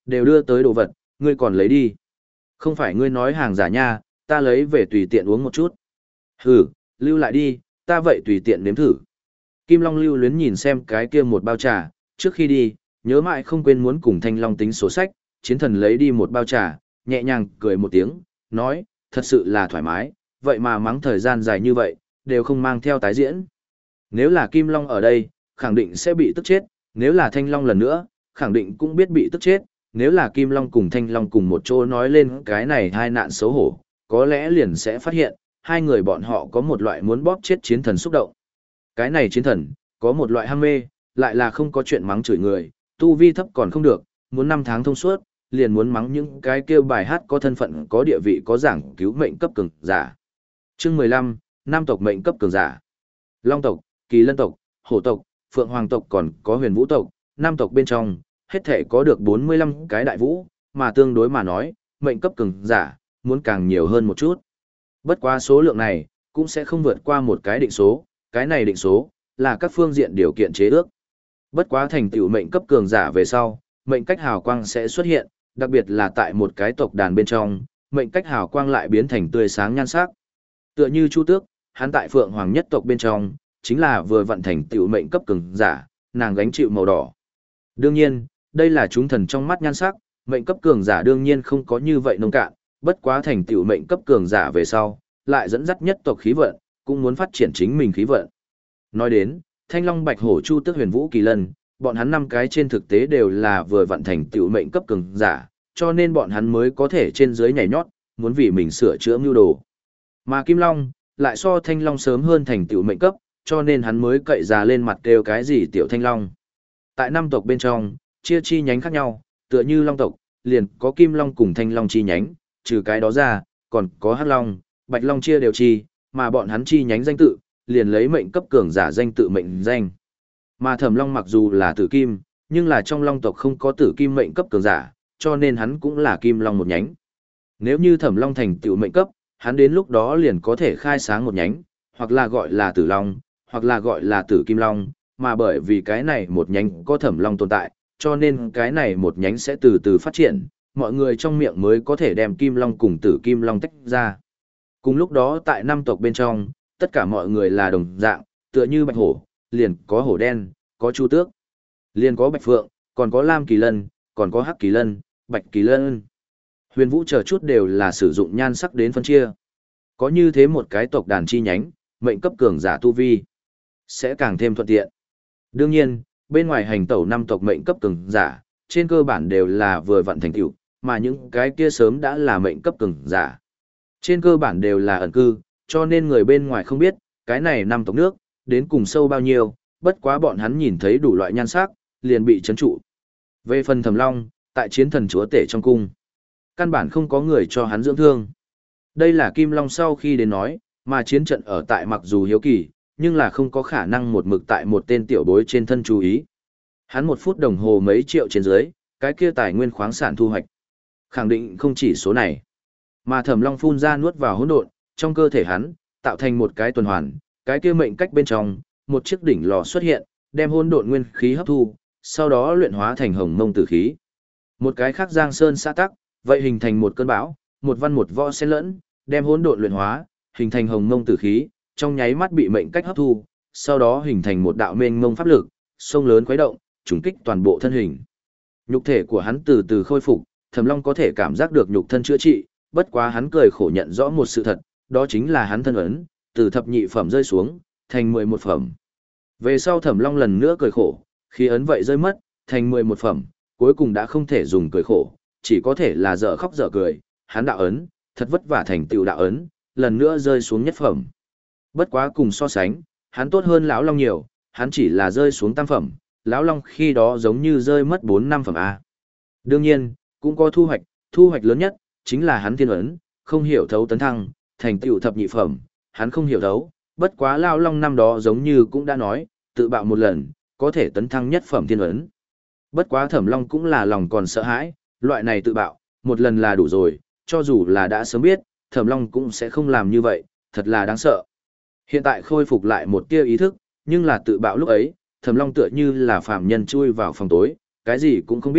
Đều đưa tới đồ vật, ngươi còn lấy đi. Không phải ngươi nói hàng giả nha, ta lấy về tùy tiện uống một chút. Hừ, lưu lại đi, ta vậy tùy tiện nếm thử. Kim Long lưu luyến nhìn xem cái kia một bao trà, trước khi đi, nhớ mãi không quên muốn cùng Thanh Long tính sổ sách, chiến thần lấy đi một bao trà, nhẹ nhàng cười một tiếng, nói, thật sự là thoải mái, vậy mà mắng thời gian dài như vậy, đều không mang theo tái diễn. Nếu là Kim Long ở đây, khẳng định sẽ bị tức chết, nếu là Thanh Long lần nữa, khẳng định cũng biết bị tức chết, nếu là Kim Long cùng Thanh Long cùng một chỗ nói lên cái này hai nạn xấu hổ, có lẽ liền sẽ phát hiện, hai người bọn họ có một loại muốn bóp chết chiến thần xúc động. Cái này chiến thần, có một loại ham mê, lại là không có chuyện mắng chửi người, tu vi thấp còn không được, muốn năm tháng thông suốt, liền muốn mắng những cái kêu bài hát có thân phận có địa vị có giảng cứu mệnh cấp cường giả. Chương mười lăm, Nam tộc mệnh cấp cường giả. Long tộc, Kỳ Lân tộc, Hổ tộc, Phượng Hoàng tộc còn có Huyền Vũ tộc, Nam tộc bên trong, hết thể có được bốn mươi lăm cái đại vũ, mà tương đối mà nói, mệnh cấp cường giả, muốn càng nhiều hơn một chút. Bất quá số lượng này, cũng sẽ không vượt qua một cái định số, cái này định số, là các phương diện điều kiện chế ước. Bất quá thành tựu mệnh cấp cường giả về sau, mệnh cách hào quang sẽ xuất hiện, đặc biệt là tại một cái tộc đàn bên trong, mệnh cách hào quang lại biến thành tươi sáng nhan sắc. Tựa như Chu Tước, hắn tại Phượng Hoàng nhất tộc bên trong, chính là vừa vận thành tựu mệnh cấp cường giả, nàng gánh chịu màu đỏ. Đương nhiên, đây là chúng thần trong mắt nhan sắc, mệnh cấp cường giả đương nhiên không có như vậy nông cạn, bất quá thành tựu mệnh cấp cường giả về sau, lại dẫn dắt nhất tộc khí vận, cũng muốn phát triển chính mình khí vận. Nói đến, Thanh Long Bạch Hổ Chu Tước Huyền Vũ Kỳ Lân, bọn hắn năm cái trên thực tế đều là vừa vận thành tựu mệnh cấp cường giả, cho nên bọn hắn mới có thể trên dưới nhảy nhót, muốn vì mình sửa chữa mưu đồ. Mà Kim Long, lại so Thanh Long sớm hơn thành tựu mệnh cấp, cho nên hắn mới cậy ra lên mặt kêu cái gì tiểu Thanh Long. Tại năm tộc bên trong, chia chi nhánh khác nhau, tựa như Long tộc, liền có Kim Long cùng Thanh Long chi nhánh, trừ cái đó ra, còn có Hắc Long, Bạch Long chia đều chi, mà bọn hắn chi nhánh danh tự, liền lấy mệnh cấp cường giả danh tự mệnh danh. Mà Thẩm Long mặc dù là tử kim, nhưng là trong Long tộc không có tử kim mệnh cấp cường giả, cho nên hắn cũng là Kim Long một nhánh. Nếu như Thẩm Long thành tựu mệnh cấp, hắn đến lúc đó liền có thể khai sáng một nhánh, hoặc là gọi là Tử Long, hoặc là gọi là Tử Kim Long, mà bởi vì cái này một nhánh có Thẩm Long tồn tại, cho nên cái này một nhánh sẽ từ từ phát triển, mọi người trong miệng mới có thể đem Kim Long cùng Tử Kim Long tách ra. Cùng lúc đó tại năm tộc bên trong, tất cả mọi người là đồng dạng, tựa như Bạch Hổ, liền có Hổ Đen, có Chu Tước, liền có Bạch Phượng, còn có Lam Kỳ Lân, còn có Hắc Kỳ Lân, Bạch Kỳ Lân. Huyền Vũ chờ chút đều là sử dụng nhan sắc đến phân chia. Có như thế một cái tộc đàn chi nhánh, mệnh cấp cường giả tu vi, sẽ càng thêm thuận tiện. Đương nhiên, bên ngoài hành tẩu năm tộc mệnh cấp cường giả, trên cơ bản đều là vừa vận thành tựu, mà những cái kia sớm đã là mệnh cấp cường giả. Trên cơ bản đều là ẩn cư, cho nên người bên ngoài không biết, cái này năm tộc nước, đến cùng sâu bao nhiêu, bất quá bọn hắn nhìn thấy đủ loại nhan sắc, liền bị chấn trụ. Về phần Thẩm Long, tại chiến thần chúa tể trong cung, căn bản không có người cho hắn dưỡng thương. Đây là Kim Long sau khi đến nói, mà chiến trận ở tại mặc dù hiếu kỳ, nhưng là không có khả năng một mực tại một tên tiểu bối trên thân chú ý. Hắn một phút đồng hồ mấy triệu trên dưới, cái kia tài nguyên khoáng sản thu hoạch. Khẳng định không chỉ số này. Mà Thẩm Long phun ra nuốt vào hỗn độn, trong cơ thể hắn, tạo thành một cái tuần hoàn, cái kia mệnh cách bên trong, một chiếc đỉnh lò xuất hiện, đem hỗn độn nguyên khí hấp thu, sau đó luyện hóa thành hồng mông tử khí. Một cái khác Giang Sơn xã tắc, vậy hình thành một cơn bão, một văn một võ xen lẫn, đem hỗn độn luyện hóa, hình thành hồng mông tử khí, trong nháy mắt bị mệnh cách hấp thu, sau đó hình thành một đạo mênh mông pháp lực, sông lớn khuấy động, trùng kích toàn bộ thân hình. Nhục thể của hắn từ từ khôi phục, Thẩm Long có thể cảm giác được nhục thân chữa trị, bất quá hắn cười khổ nhận rõ một sự thật, đó chính là hắn thân ấn, từ thập nhị phẩm rơi xuống, thành mười một phẩm. Về sau Thẩm Long lần nữa cười khổ, khi ấn vậy rơi mất, thành mười một phẩm, cuối cùng đã không thể dùng cười khổ, chỉ có thể là dở khóc dở cười, hắn đạo ấn, thật vất vả thành tựu đạo ấn, lần nữa rơi xuống nhất phẩm. Bất quá cùng so sánh, hắn tốt hơn lão Long nhiều, hắn chỉ là rơi xuống tam phẩm, lão Long khi đó giống như rơi mất bốn năm phẩm a. Đương nhiên, cũng có thu hoạch, thu hoạch lớn nhất chính là hắn thiên ấn, không hiểu thấu tấn thăng, thành tựu thập nhị phẩm, hắn không hiểu thấu, bất quá lão Long năm đó giống như cũng đã nói, tự bạo một lần, có thể tấn thăng nhất phẩm thiên ấn. Bất quá Thẩm Long cũng là lòng còn sợ hãi, loại này tự bạo, một lần là đủ rồi, cho dù là đã sớm biết, Thẩm Long cũng sẽ không làm như vậy, thật là đáng sợ. Hiện tại khôi phục lại một tia ý thức, nhưng là tự bạo lúc ấy, Thẩm Long tựa như là phàm nhân chui vào phòng tối, cái gì cũng không biết,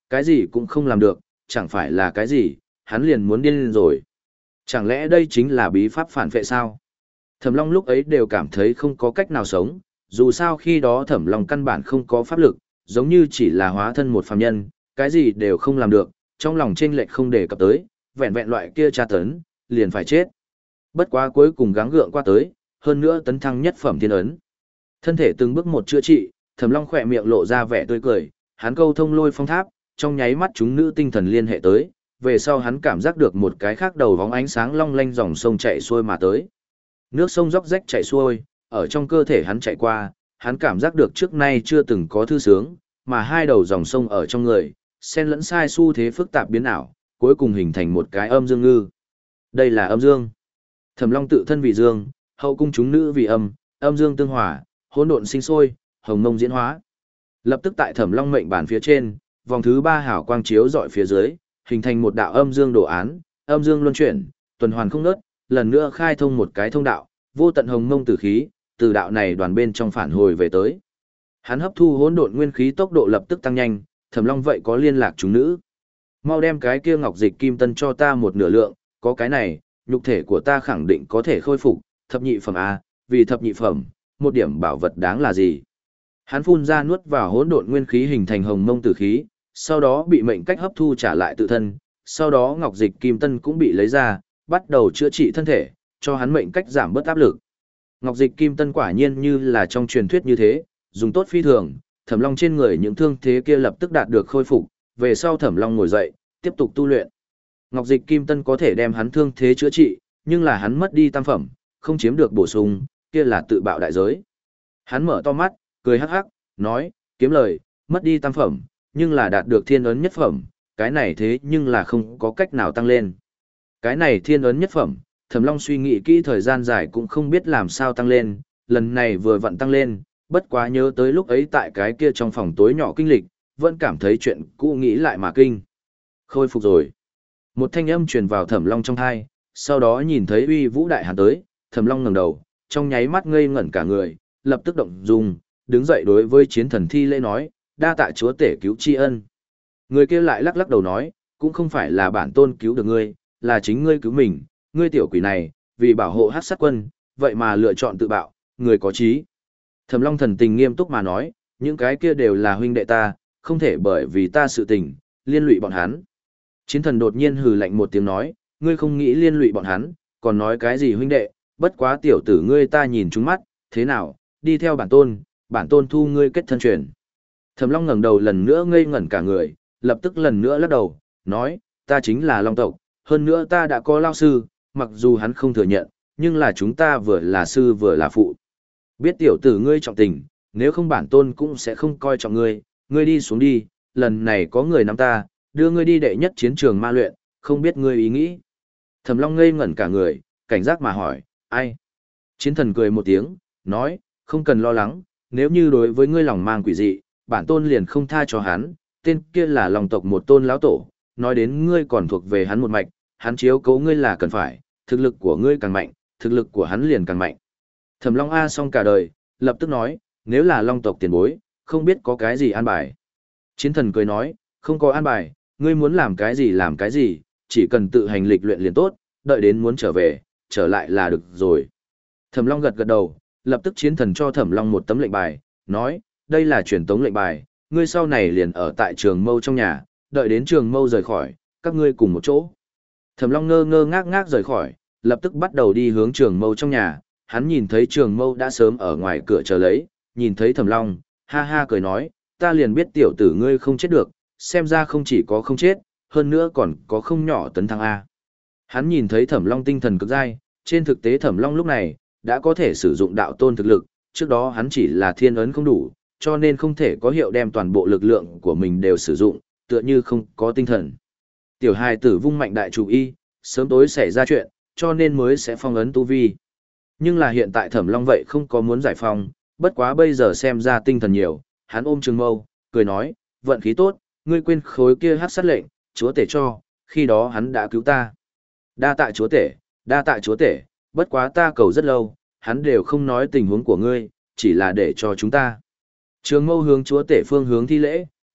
Cái gì cũng không làm được, chẳng phải là cái gì, hắn liền muốn điên lên rồi. Chẳng lẽ đây chính là bí pháp phản vệ sao? Thẩm Long lúc ấy đều cảm thấy không có cách nào sống, dù sao khi đó Thẩm Long căn bản không có pháp lực, giống như chỉ là hóa thân một phàm nhân, cái gì đều không làm được, trong lòng chênh lệch không để cập tới, vẹn vẹn loại kia tra tấn, liền phải chết. Bất quá cuối cùng gắng gượng qua tới, hơn nữa tấn thăng nhất phẩm thiên ấn. Thân thể từng bước một chữa trị, Thẩm Long khỏe miệng lộ ra vẻ tươi cười, hắn câu thông lôi phong tháp, trong nháy mắt chúng nữ tinh thần liên hệ tới, về sau hắn cảm giác được một cái khác đầu vóng ánh sáng long lanh dòng sông chảy xuôi mà tới. Nước sông róc rách chảy xuôi, ở trong cơ thể hắn chạy qua, hắn cảm giác được trước nay chưa từng có thư sướng, mà hai đầu dòng sông ở trong người, xen lẫn sai xu thế phức tạp biến ảo, cuối cùng hình thành một cái âm dương ngư. Đây là âm dương. Thẩm Long tự thân vì dương, hậu cung chúng nữ vì âm, âm dương tương hòa, hỗn độn sinh sôi, hồng mông diễn hóa. Lập tức tại Thẩm Long mệnh bản phía trên, vòng thứ ba hào quang chiếu dọi phía dưới, hình thành một đạo âm dương đồ án, âm dương luân chuyển, tuần hoàn không ngớt, lần nữa khai thông một cái thông đạo, vô tận hồng mông tử khí, từ đạo này đoàn bên trong phản hồi về tới. Hắn hấp thu hỗn độn nguyên khí tốc độ lập tức tăng nhanh, Thẩm Long vậy có liên lạc chúng nữ. Mau đem cái kia ngọc dịch kim tân cho ta một nửa lượng, có cái này, nhục thể của ta khẳng định có thể khôi phục, thập nhị phẩm a, vì thập nhị phẩm, một điểm bảo vật đáng là gì? Hắn phun ra nuốt vào hỗn độn nguyên khí hình thành hồng mông tử khí, sau đó bị mệnh cách hấp thu trả lại tự thân, sau đó ngọc dịch kim tân cũng bị lấy ra, bắt đầu chữa trị thân thể, cho hắn mệnh cách giảm bớt áp lực. Ngọc dịch kim tân quả nhiên như là trong truyền thuyết như thế, dùng tốt phi thường, Thẩm Long trên người những thương thế kia lập tức đạt được khôi phục, về sau Thẩm Long ngồi dậy, tiếp tục tu luyện. Ngọc dịch kim tân có thể đem hắn thương thế chữa trị, nhưng là hắn mất đi tam phẩm, không chiếm được bổ sung, kia là tự bạo đại giới. Hắn mở to mắt, cười hắc hắc, nói, kiếm lời, mất đi tam phẩm, nhưng là đạt được thiên ấn nhất phẩm, cái này thế nhưng là không có cách nào tăng lên. Cái này thiên ấn nhất phẩm, Thẩm Long suy nghĩ kỹ thời gian dài cũng không biết làm sao tăng lên, lần này vừa vặn tăng lên, bất quá nhớ tới lúc ấy tại cái kia trong phòng tối nhỏ kinh lịch, vẫn cảm thấy chuyện cũ nghĩ lại mà kinh. Khôi phục rồi. Một thanh âm truyền vào Thẩm Long trong tai, sau đó nhìn thấy Uy Vũ đại hàn tới, Thẩm Long ngẩng đầu, trong nháy mắt ngây ngẩn cả người, lập tức động dung, đứng dậy đối với chiến thần thi lễ nói, đa tạ chúa tể cứu tri ân. Người kia lại lắc lắc đầu nói, cũng không phải là bản tôn cứu được ngươi, là chính ngươi cứu mình, ngươi tiểu quỷ này, vì bảo hộ Hắc Sát quân, vậy mà lựa chọn tự bạo, người có trí. Thẩm Long thần tình nghiêm túc mà nói, những cái kia đều là huynh đệ ta, không thể bởi vì ta sự tình, liên lụy bọn hắn. Chiến thần đột nhiên hừ lạnh một tiếng nói, ngươi không nghĩ liên lụy bọn hắn, còn nói cái gì huynh đệ, bất quá tiểu tử ngươi ta nhìn trúng mắt, thế nào, đi theo bản tôn, bản tôn thu ngươi kết thân truyền. Thẩm Long ngẩng đầu lần nữa ngây ngẩn cả người, lập tức lần nữa lắc đầu, nói, ta chính là Long tộc, hơn nữa ta đã có lao sư, mặc dù hắn không thừa nhận, nhưng là chúng ta vừa là sư vừa là phụ. Biết tiểu tử ngươi trọng tình, nếu không bản tôn cũng sẽ không coi trọng ngươi, ngươi đi xuống đi, lần này có người nắm ta, đưa ngươi đi đệ nhất chiến trường ma luyện, không biết ngươi ý nghĩ. Thẩm Long ngây ngẩn cả người, cảnh giác mà hỏi, ai? Chiến thần cười một tiếng, nói, không cần lo lắng, nếu như đối với ngươi lòng mang quỷ dị, bản tôn liền không tha cho hắn, tên kia là Long tộc một tôn lão tổ, nói đến ngươi còn thuộc về hắn một mạch, hắn chiếu cố ngươi là cần phải, thực lực của ngươi càng mạnh, thực lực của hắn liền càng mạnh. Thẩm Long A xong cả đời, lập tức nói, nếu là Long tộc tiền bối, không biết có cái gì an bài. Chiến thần cười nói, không có an bài, ngươi muốn làm cái gì làm cái gì, chỉ cần tự hành lịch luyện liền tốt, đợi đến muốn trở về, trở lại là được rồi. Thẩm Long gật gật đầu, lập tức chiến thần cho Thẩm Long một tấm lệnh bài, nói, đây là truyền tống lệnh bài, ngươi sau này liền ở tại trường mâu trong nhà, đợi đến trường mâu rời khỏi, các ngươi cùng một chỗ. Thẩm Long ngơ ngơ ngác ngác rời khỏi, lập tức bắt đầu đi hướng trường mâu trong nhà, hắn nhìn thấy trường mâu đã sớm ở ngoài cửa chờ lấy, nhìn thấy Thẩm Long, ha ha cười nói, ta liền biết tiểu tử ngươi không chết được, xem ra không chỉ có không chết, hơn nữa còn có không nhỏ tấn thăng A. Hắn nhìn thấy Thẩm Long tinh thần cực dai, trên thực tế Thẩm Long lúc này, đã có thể sử dụng đạo tôn thực lực, trước đó hắn chỉ là thiên ấn không đủ, cho nên không thể có hiệu đem toàn bộ lực lượng của mình đều sử dụng, tựa như không có tinh thần. Tiểu hài tử vung mạnh đại chủ y, sớm tối xảy ra chuyện, cho nên mới sẽ phong ấn tu vi. Nhưng là hiện tại Thẩm Long vậy không có muốn giải phong, bất quá bây giờ xem ra tinh thần nhiều, hắn ôm trường mâu, cười nói, vận khí tốt, ngươi quên khối kia hát sát lệnh, chúa tể cho, khi đó hắn đã cứu ta. Đa tạ chúa tể, đa tạ chúa tể, bất quá ta cầu rất lâu, hắn đều không nói tình huống của ngươi, chỉ là để cho chúng ta. Trường mâu hướng chúa tể phương hướng thi lễ,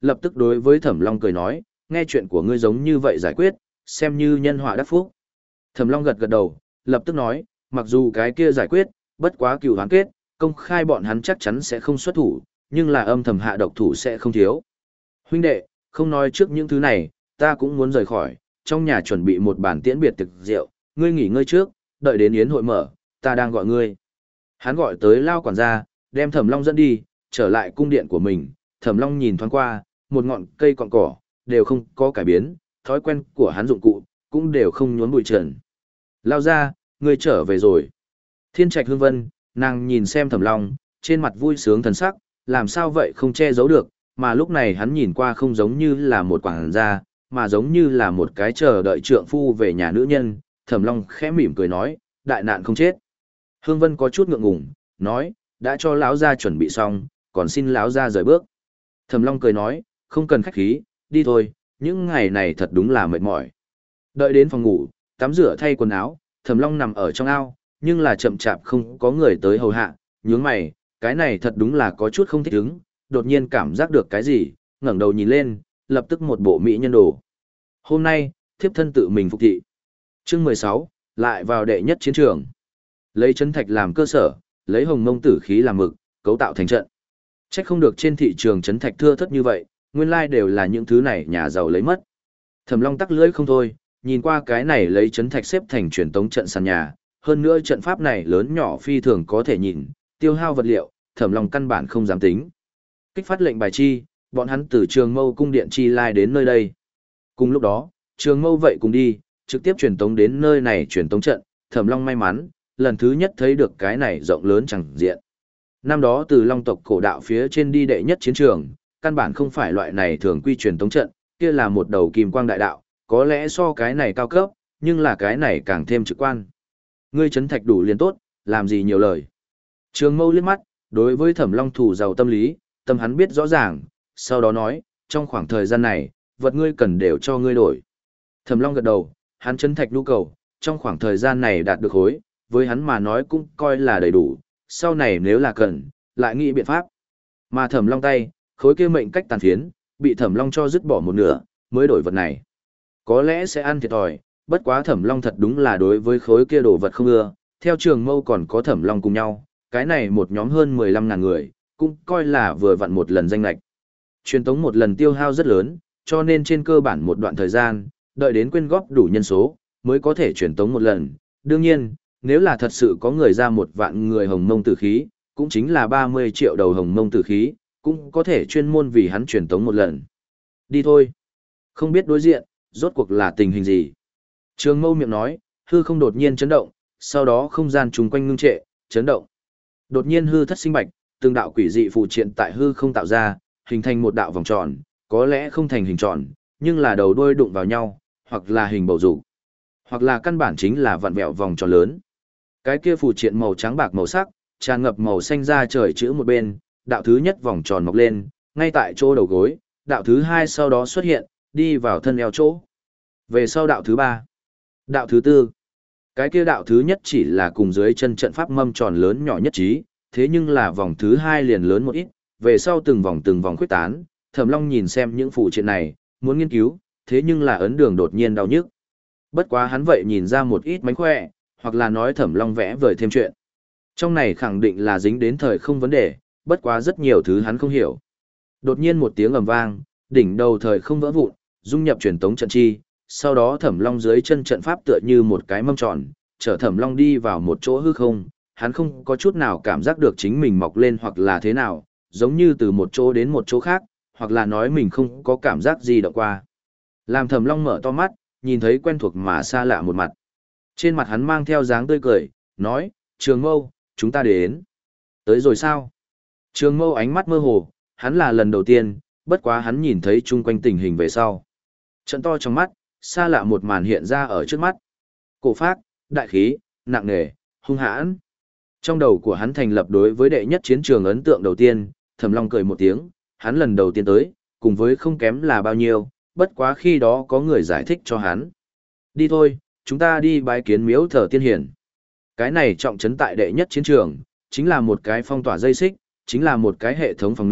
lập tức đối với Thẩm Long cười nói, nghe chuyện của ngươi giống như vậy giải quyết, xem như nhân họa đắc phúc. Thẩm Long gật gật đầu, lập tức nói, mặc dù cái kia giải quyết, bất quá cừu hoán kết, công khai bọn hắn chắc chắn sẽ không xuất thủ, nhưng là âm thầm hạ độc thủ sẽ không thiếu. Huynh đệ, không nói trước những thứ này, ta cũng muốn rời khỏi, trong nhà chuẩn bị một bàn tiễn biệt thực rượu, ngươi nghỉ ngơi trước, đợi đến yến hội mở, ta đang gọi ngươi. Hắn gọi tới Lao quản gia, đem Thẩm Long dẫn đi, trở lại cung điện của mình, Thẩm Long nhìn thoáng qua, một ngọn cây cọn cỏ, đều không có cải biến, thói quen của hắn dụng cụ, cũng đều không nhốn bụi trần. Lao ra, ngươi trở về rồi. Thiên Trạch Hương Vân, nàng nhìn xem Thẩm Long, trên mặt vui sướng thần sắc, làm sao vậy không che giấu được, mà lúc này hắn nhìn qua không giống như là một quảng gia, mà giống như là một cái chờ đợi trượng phu về nhà nữ nhân. Thẩm Long khẽ mỉm cười nói, đại nạn không chết. Hương Vân có chút ngượng ngùng, nói, đã cho lão gia chuẩn bị xong, còn xin lão gia rời bước. Thẩm Long cười nói, không cần khách khí, đi thôi, những ngày này thật đúng là mệt mỏi. Đợi đến phòng ngủ, tắm rửa thay quần áo, Thẩm Long nằm ở trong ao, nhưng là chậm chạp không có người tới hầu hạ, nhướng mày, cái này thật đúng là có chút không thích ứng, đột nhiên cảm giác được cái gì, ngẩng đầu nhìn lên, lập tức một bộ mỹ nhân đồ. Hôm nay, thiếp thân tự mình phục thị. Chương mười sáu, lại vào đệ nhất chiến trường. Lấy trấn thạch làm cơ sở, lấy hồng mông tử khí làm mực, cấu tạo thành trận. Chắc không được trên thị trường trấn thạch thưa thất như vậy, nguyên lai đều là những thứ này nhà giàu lấy mất. Thẩm Long tắc lưỡi không thôi, nhìn qua cái này lấy trấn thạch xếp thành truyền tống trận sàn nhà, hơn nữa trận pháp này lớn nhỏ phi thường có thể nhìn, tiêu hao vật liệu, Thẩm Long căn bản không dám tính. Kích phát lệnh bài chi, bọn hắn từ Trường Mâu cung điện chi lai đến nơi đây. Cùng lúc đó, Trường Mâu vậy cùng đi, trực tiếp truyền tống đến nơi này truyền tống trận, Thẩm Long may mắn, lần thứ nhất thấy được cái này rộng lớn chẳng diện. Năm đó từ Long tộc cổ đạo phía trên đi đệ nhất chiến trường, căn bản không phải loại này thường quy truyền tống trận, kia là một đầu kim quang đại đạo, có lẽ so cái này cao cấp, nhưng là cái này càng thêm trực quan. Ngươi trấn thạch đủ liền tốt, làm gì nhiều lời. Trường Mâu liếc mắt, đối với Thẩm Long thủ giàu tâm lý, tâm hắn biết rõ ràng, sau đó nói, trong khoảng thời gian này, vật ngươi cần đều cho ngươi đổi. Thẩm Long gật đầu, hắn trấn thạch nhu cầu, trong khoảng thời gian này đạt được hối, với hắn mà nói cũng coi là đầy đủ, sau này nếu là cần, lại nghĩ biện pháp. Mà Thẩm Long tay, khối kia mệnh cách tàn phiến, bị Thẩm Long cho dứt bỏ một nửa, mới đổi vật này. Có lẽ sẽ ăn thiệt thòi, bất quá Thẩm Long thật đúng là đối với khối kia đồ vật không ưa, theo Trường Mâu còn có Thẩm Long cùng nhau, cái này một nhóm hơn mười lăm ngàn người, cũng coi là vừa vặn một lần danh lệch. Truyền tống một lần tiêu hao rất lớn, cho nên trên cơ bản một đoạn thời gian, đợi đến quyên góp đủ nhân số, mới có thể truyền tống một lần. Đương nhiên, nếu là thật sự có người ra một vạn người hồng mông tử khí, cũng chính là ba mươi triệu đầu hồng mông tử khí, cũng có thể chuyên môn vì hắn truyền tống một lần. Đi thôi. Không biết đối diện, rốt cuộc là tình hình gì. Trường Mâu miệng nói, hư không đột nhiên chấn động, sau đó không gian chung quanh ngưng trệ, chấn động. Đột nhiên hư thất sinh bạch, từng đạo quỷ dị phù triện tại hư không tạo ra, hình thành một đạo vòng tròn, có lẽ không thành hình tròn, nhưng là đầu đuôi đụng vào nhau, hoặc là hình bầu dục, hoặc là căn bản chính là vặn vẹo vòng tròn lớn. Cái kia phù triện màu trắng bạc màu sắc, tràn ngập màu xanh ra trời chữ một bên, đạo thứ nhất vòng tròn mọc lên, ngay tại chỗ đầu gối, đạo thứ hai sau đó xuất hiện, đi vào thân eo chỗ. Về sau đạo thứ ba, đạo thứ tư, cái kia đạo thứ nhất chỉ là cùng dưới chân trận pháp mâm tròn lớn nhỏ nhất trí, thế nhưng là vòng thứ hai liền lớn một ít, về sau từng vòng từng vòng khuyết tán, Thẩm Long nhìn xem những phụ triện này, muốn nghiên cứu, thế nhưng là ấn đường đột nhiên đau nhức. Bất quá hắn vậy nhìn ra một ít mánh khỏe, hoặc là nói Thẩm Long vẽ vời thêm chuyện. Trong này khẳng định là dính đến thời không vấn đề, bất quá rất nhiều thứ hắn không hiểu. Đột nhiên một tiếng ầm vang, đỉnh đầu thời không vỡ vụn, dung nhập truyền tống trận chi, sau đó Thẩm Long dưới chân trận pháp tựa như một cái mâm tròn, chở Thẩm Long đi vào một chỗ hư không, hắn không có chút nào cảm giác được chính mình mọc lên hoặc là thế nào, giống như từ một chỗ đến một chỗ khác, hoặc là nói mình không có cảm giác gì động qua. Làm Thẩm Long mở to mắt, nhìn thấy quen thuộc mà xa lạ một mặt. Trên mặt hắn mang theo dáng tươi cười, nói, Trường Mâu, chúng ta đến. Tới rồi sao? Trường Mâu ánh mắt mơ hồ, hắn là lần đầu tiên, bất quá hắn nhìn thấy chung quanh tình hình về sau. Trận to trong mắt, xa lạ một màn hiện ra ở trước mắt. Cổ phác, đại khí, nặng nề, hung hãn. Trong đầu của hắn thành lập đối với đệ nhất chiến trường ấn tượng đầu tiên, Thẩm Long cười một tiếng, hắn lần đầu tiên tới, cùng với không kém là bao nhiêu, bất quá khi đó có người giải thích cho hắn. Đi thôi, chúng ta đi bái kiến miếu thờ tiên hiển. Cái này trọng trấn tại đệ nhất chiến trường, chính là một cái phong tỏa dây xích, chính là một cái hệ thống phòng ngự,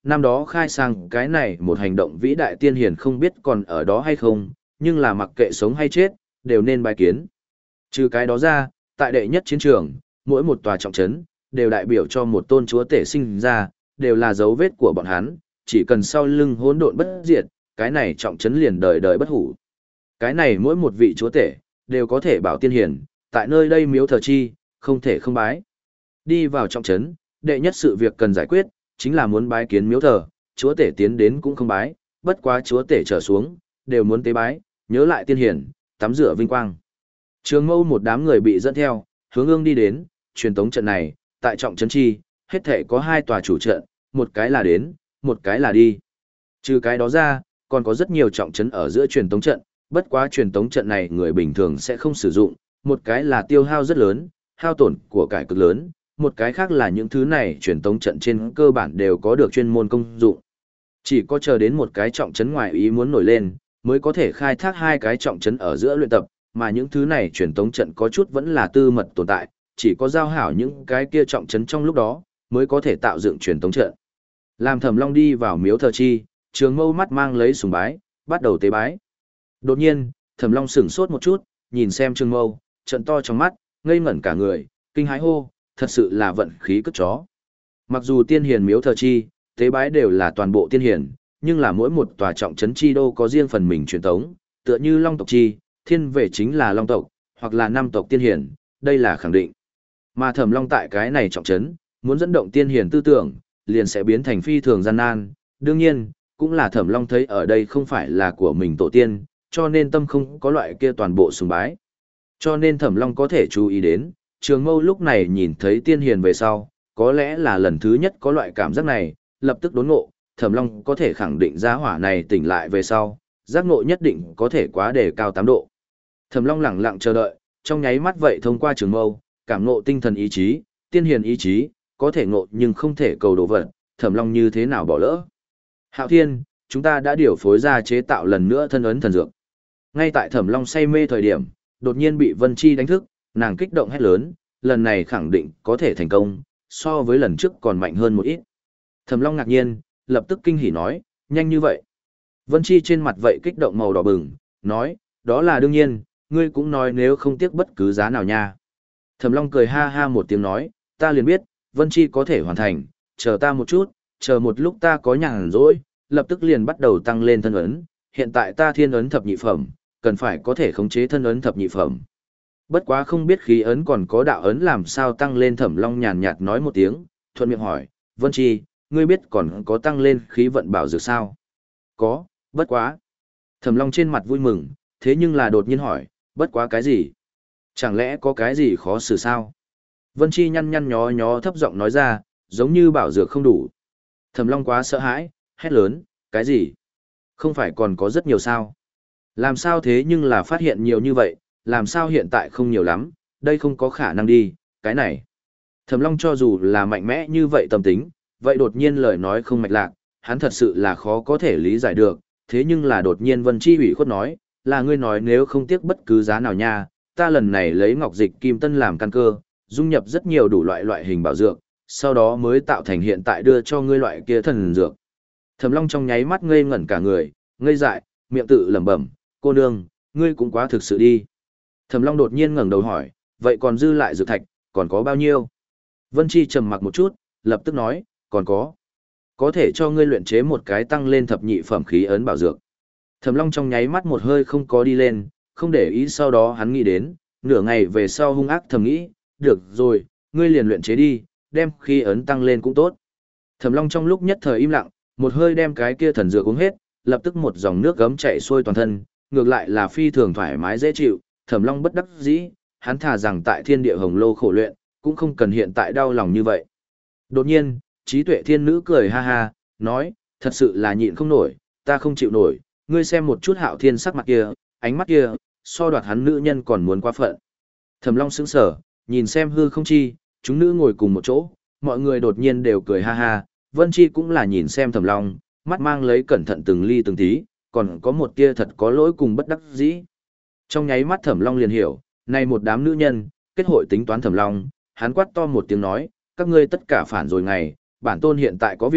năm đó khai sang cái này một hành động vĩ đại tiên hiền không biết còn ở đó hay không, nhưng là mặc kệ sống hay chết, đều nên bài kiến. Trừ cái đó ra, tại đệ nhất chiến trường, mỗi một tòa trọng trấn, đều đại biểu cho một tôn chúa tể sinh ra, đều là dấu vết của bọn hắn, chỉ cần sau lưng hỗn độn bất diệt, cái này trọng trấn liền đời đời bất hủ. Cái này mỗi một vị chúa tể, đều có thể bảo tiên hiền, tại nơi đây miếu thờ chi, không thể không bái. Đi vào trọng trấn, đệ nhất sự việc cần giải quyết, chính là muốn bái kiến miếu thờ, chúa tể tiến đến cũng không bái, bất quá chúa tể trở xuống, đều muốn tế bái, nhớ lại tiên hiền, tắm rửa vinh quang. Trường Mâu một đám người bị dẫn theo, hướng ương đi đến, truyền tống trận này, tại trọng trấn chi, hết thể có hai tòa chủ trận, một cái là đến, một cái là đi. Trừ cái đó ra, còn có rất nhiều trọng trấn ở giữa truyền tống trận, bất quá truyền tống trận này người bình thường sẽ không sử dụng, một cái là tiêu hao rất lớn, hao tổn của cải cực lớn, một cái khác là những thứ này truyền tống trận trên cơ bản đều có được chuyên môn công dụng. Chỉ có chờ đến một cái trọng trấn ngoài ý muốn nổi lên, mới có thể khai thác hai cái trọng trấn ở giữa luyện tập, mà những thứ này truyền tống trận có chút vẫn là tư mật tồn tại, chỉ có giao hảo những cái kia trọng trấn trong lúc đó, mới có thể tạo dựng truyền tống trận. Làm Thẩm Long đi vào miếu thờ chi, Trường Mâu mắt mang lấy sùng bái, bắt đầu tế bái. Đột nhiên, Thẩm Long sửng sốt một chút, nhìn xem Trường Mâu, trận to trong mắt, ngây ngẩn cả người, kinh hãi hô, thật sự là vận khí cất chó. Mặc dù tiên hiền miếu thờ chi, tế bái đều là toàn bộ tiên hiền, nhưng là mỗi một tòa trọng trấn chi đô có riêng phần mình truyền tống, tựa như Long tộc chi, thiên vệ chính là Long tộc, hoặc là năm tộc tiên hiền, đây là khẳng định. Mà Thẩm Long tại cái này trọng trấn, muốn dẫn động tiên hiền tư tưởng, liền sẽ biến thành phi thường gian nan, đương nhiên, cũng là Thẩm Long thấy ở đây không phải là của mình tổ tiên, cho nên tâm không có loại kia toàn bộ sùng bái. Cho nên Thẩm Long có thể chú ý đến, Trường Mâu lúc này nhìn thấy tiên hiền về sau, có lẽ là lần thứ nhất có loại cảm giác này, lập tức đốn ngộ, Thẩm Long có thể khẳng định giá hỏa này tỉnh lại về sau, giác ngộ nhất định có thể quá đề cao tám độ. Thẩm Long lẳng lặng chờ đợi, trong nháy mắt vậy thông qua Trường Mâu, cảm ngộ tinh thần ý chí, tiên hiền ý chí, có thể ngộ nhưng không thể cầu đồ vật, Thẩm Long như thế nào bỏ lỡ. Hạo Thiên, chúng ta đã điều phối ra chế tạo lần nữa thân ấn thần dược. Ngay tại Thẩm Long say mê thời điểm, đột nhiên bị Vân Chi đánh thức, nàng kích động hét lớn, lần này khẳng định có thể thành công, so với lần trước còn mạnh hơn một ít. Thẩm Long ngạc nhiên, lập tức kinh hỉ nói, nhanh như vậy. Vân Chi trên mặt vậy kích động màu đỏ bừng, nói, đó là đương nhiên, ngươi cũng nói nếu không tiếc bất cứ giá nào nha. Thẩm Long cười ha ha một tiếng nói, ta liền biết, Vân Chi có thể hoàn thành, chờ ta một chút, chờ một lúc ta có nhàn rỗi, lập tức liền bắt đầu tăng lên thân ấn, hiện tại ta thiên ấn thập nhị phẩm, cần phải có thể khống chế thân ấn thập nhị phẩm. Bất quá không biết khí ấn còn có đạo ấn làm sao tăng lên. Thẩm Long nhàn nhạt nói một tiếng, thuận miệng hỏi, Vân Chi, ngươi biết còn có tăng lên khí vận bảo dược sao? Có, bất quá. Thẩm Long trên mặt vui mừng, thế nhưng là đột nhiên hỏi, bất quá cái gì? Chẳng lẽ có cái gì khó xử sao? Vân Chi nhăn nhăn nhó nhó thấp giọng nói ra, giống như bảo dược không đủ. Thẩm Long quá sợ hãi, hét lớn, cái gì? Không phải còn có rất nhiều sao? Làm sao thế nhưng là phát hiện nhiều như vậy, làm sao hiện tại không nhiều lắm, đây không có khả năng đi, cái này. Thẩm Long cho dù là mạnh mẽ như vậy tâm tính, vậy đột nhiên lời nói không mạch lạc, hắn thật sự là khó có thể lý giải được, thế nhưng là đột nhiên Vân Chi ủy khuất nói, là ngươi nói nếu không tiếc bất cứ giá nào nha, ta lần này lấy ngọc dịch kim tân làm căn cơ, dung nhập rất nhiều đủ loại loại hình bảo dược, sau đó mới tạo thành hiện tại đưa cho ngươi loại kia thần dược. Thẩm Long trong nháy mắt ngây ngẩn cả người, ngây dại, miệng tự lẩm bẩm, cô nương, ngươi cũng quá thực sự đi. Thẩm Long đột nhiên ngẩng đầu hỏi, vậy còn dư lại dược thạch, còn có bao nhiêu? Vân Chi trầm mặc một chút, lập tức nói, còn có. Có thể cho ngươi luyện chế một cái tăng lên thập nhị phẩm khí ấn bảo dược. Thẩm Long trong nháy mắt một hơi không có đi lên, không để ý sau đó hắn nghĩ đến, nửa ngày về sau hung ác thầm nghĩ, được rồi, ngươi liền luyện chế đi, đem khí ấn tăng lên cũng tốt. Thẩm Long trong lúc nhất thời im lặng, một hơi đem cái kia thần dược uống hết, lập tức một dòng nước gấm chảy xuôi toàn thân, ngược lại là phi thường thoải mái dễ chịu. Thẩm Long bất đắc dĩ, hắn thà rằng tại thiên địa hồng lô khổ luyện, cũng không cần hiện tại đau lòng như vậy. Đột nhiên, trí tuệ thiên nữ cười ha ha, nói, thật sự là nhịn không nổi, ta không chịu nổi, ngươi xem một chút Hạo Thiên sắc mặt kia, ánh mắt kia, so đoạt hắn nữ nhân còn muốn quá phận. Thẩm Long sững sờ, nhìn xem hư không chi, chúng nữ ngồi cùng một chỗ, mọi người đột nhiên đều cười ha ha, Vân Chi cũng là nhìn xem Thẩm Long, mắt mang lấy cẩn thận từng ly từng tí, còn có một tia thật có lỗi cùng bất đắc dĩ. Trong nháy mắt Thẩm Long liền hiểu, này một đám nữ nhân, kết hội tính toán Thẩm Long, hắn quát to một tiếng nói, các ngươi tất cả phản rồi ngày, bản tôn hiện tại có việc,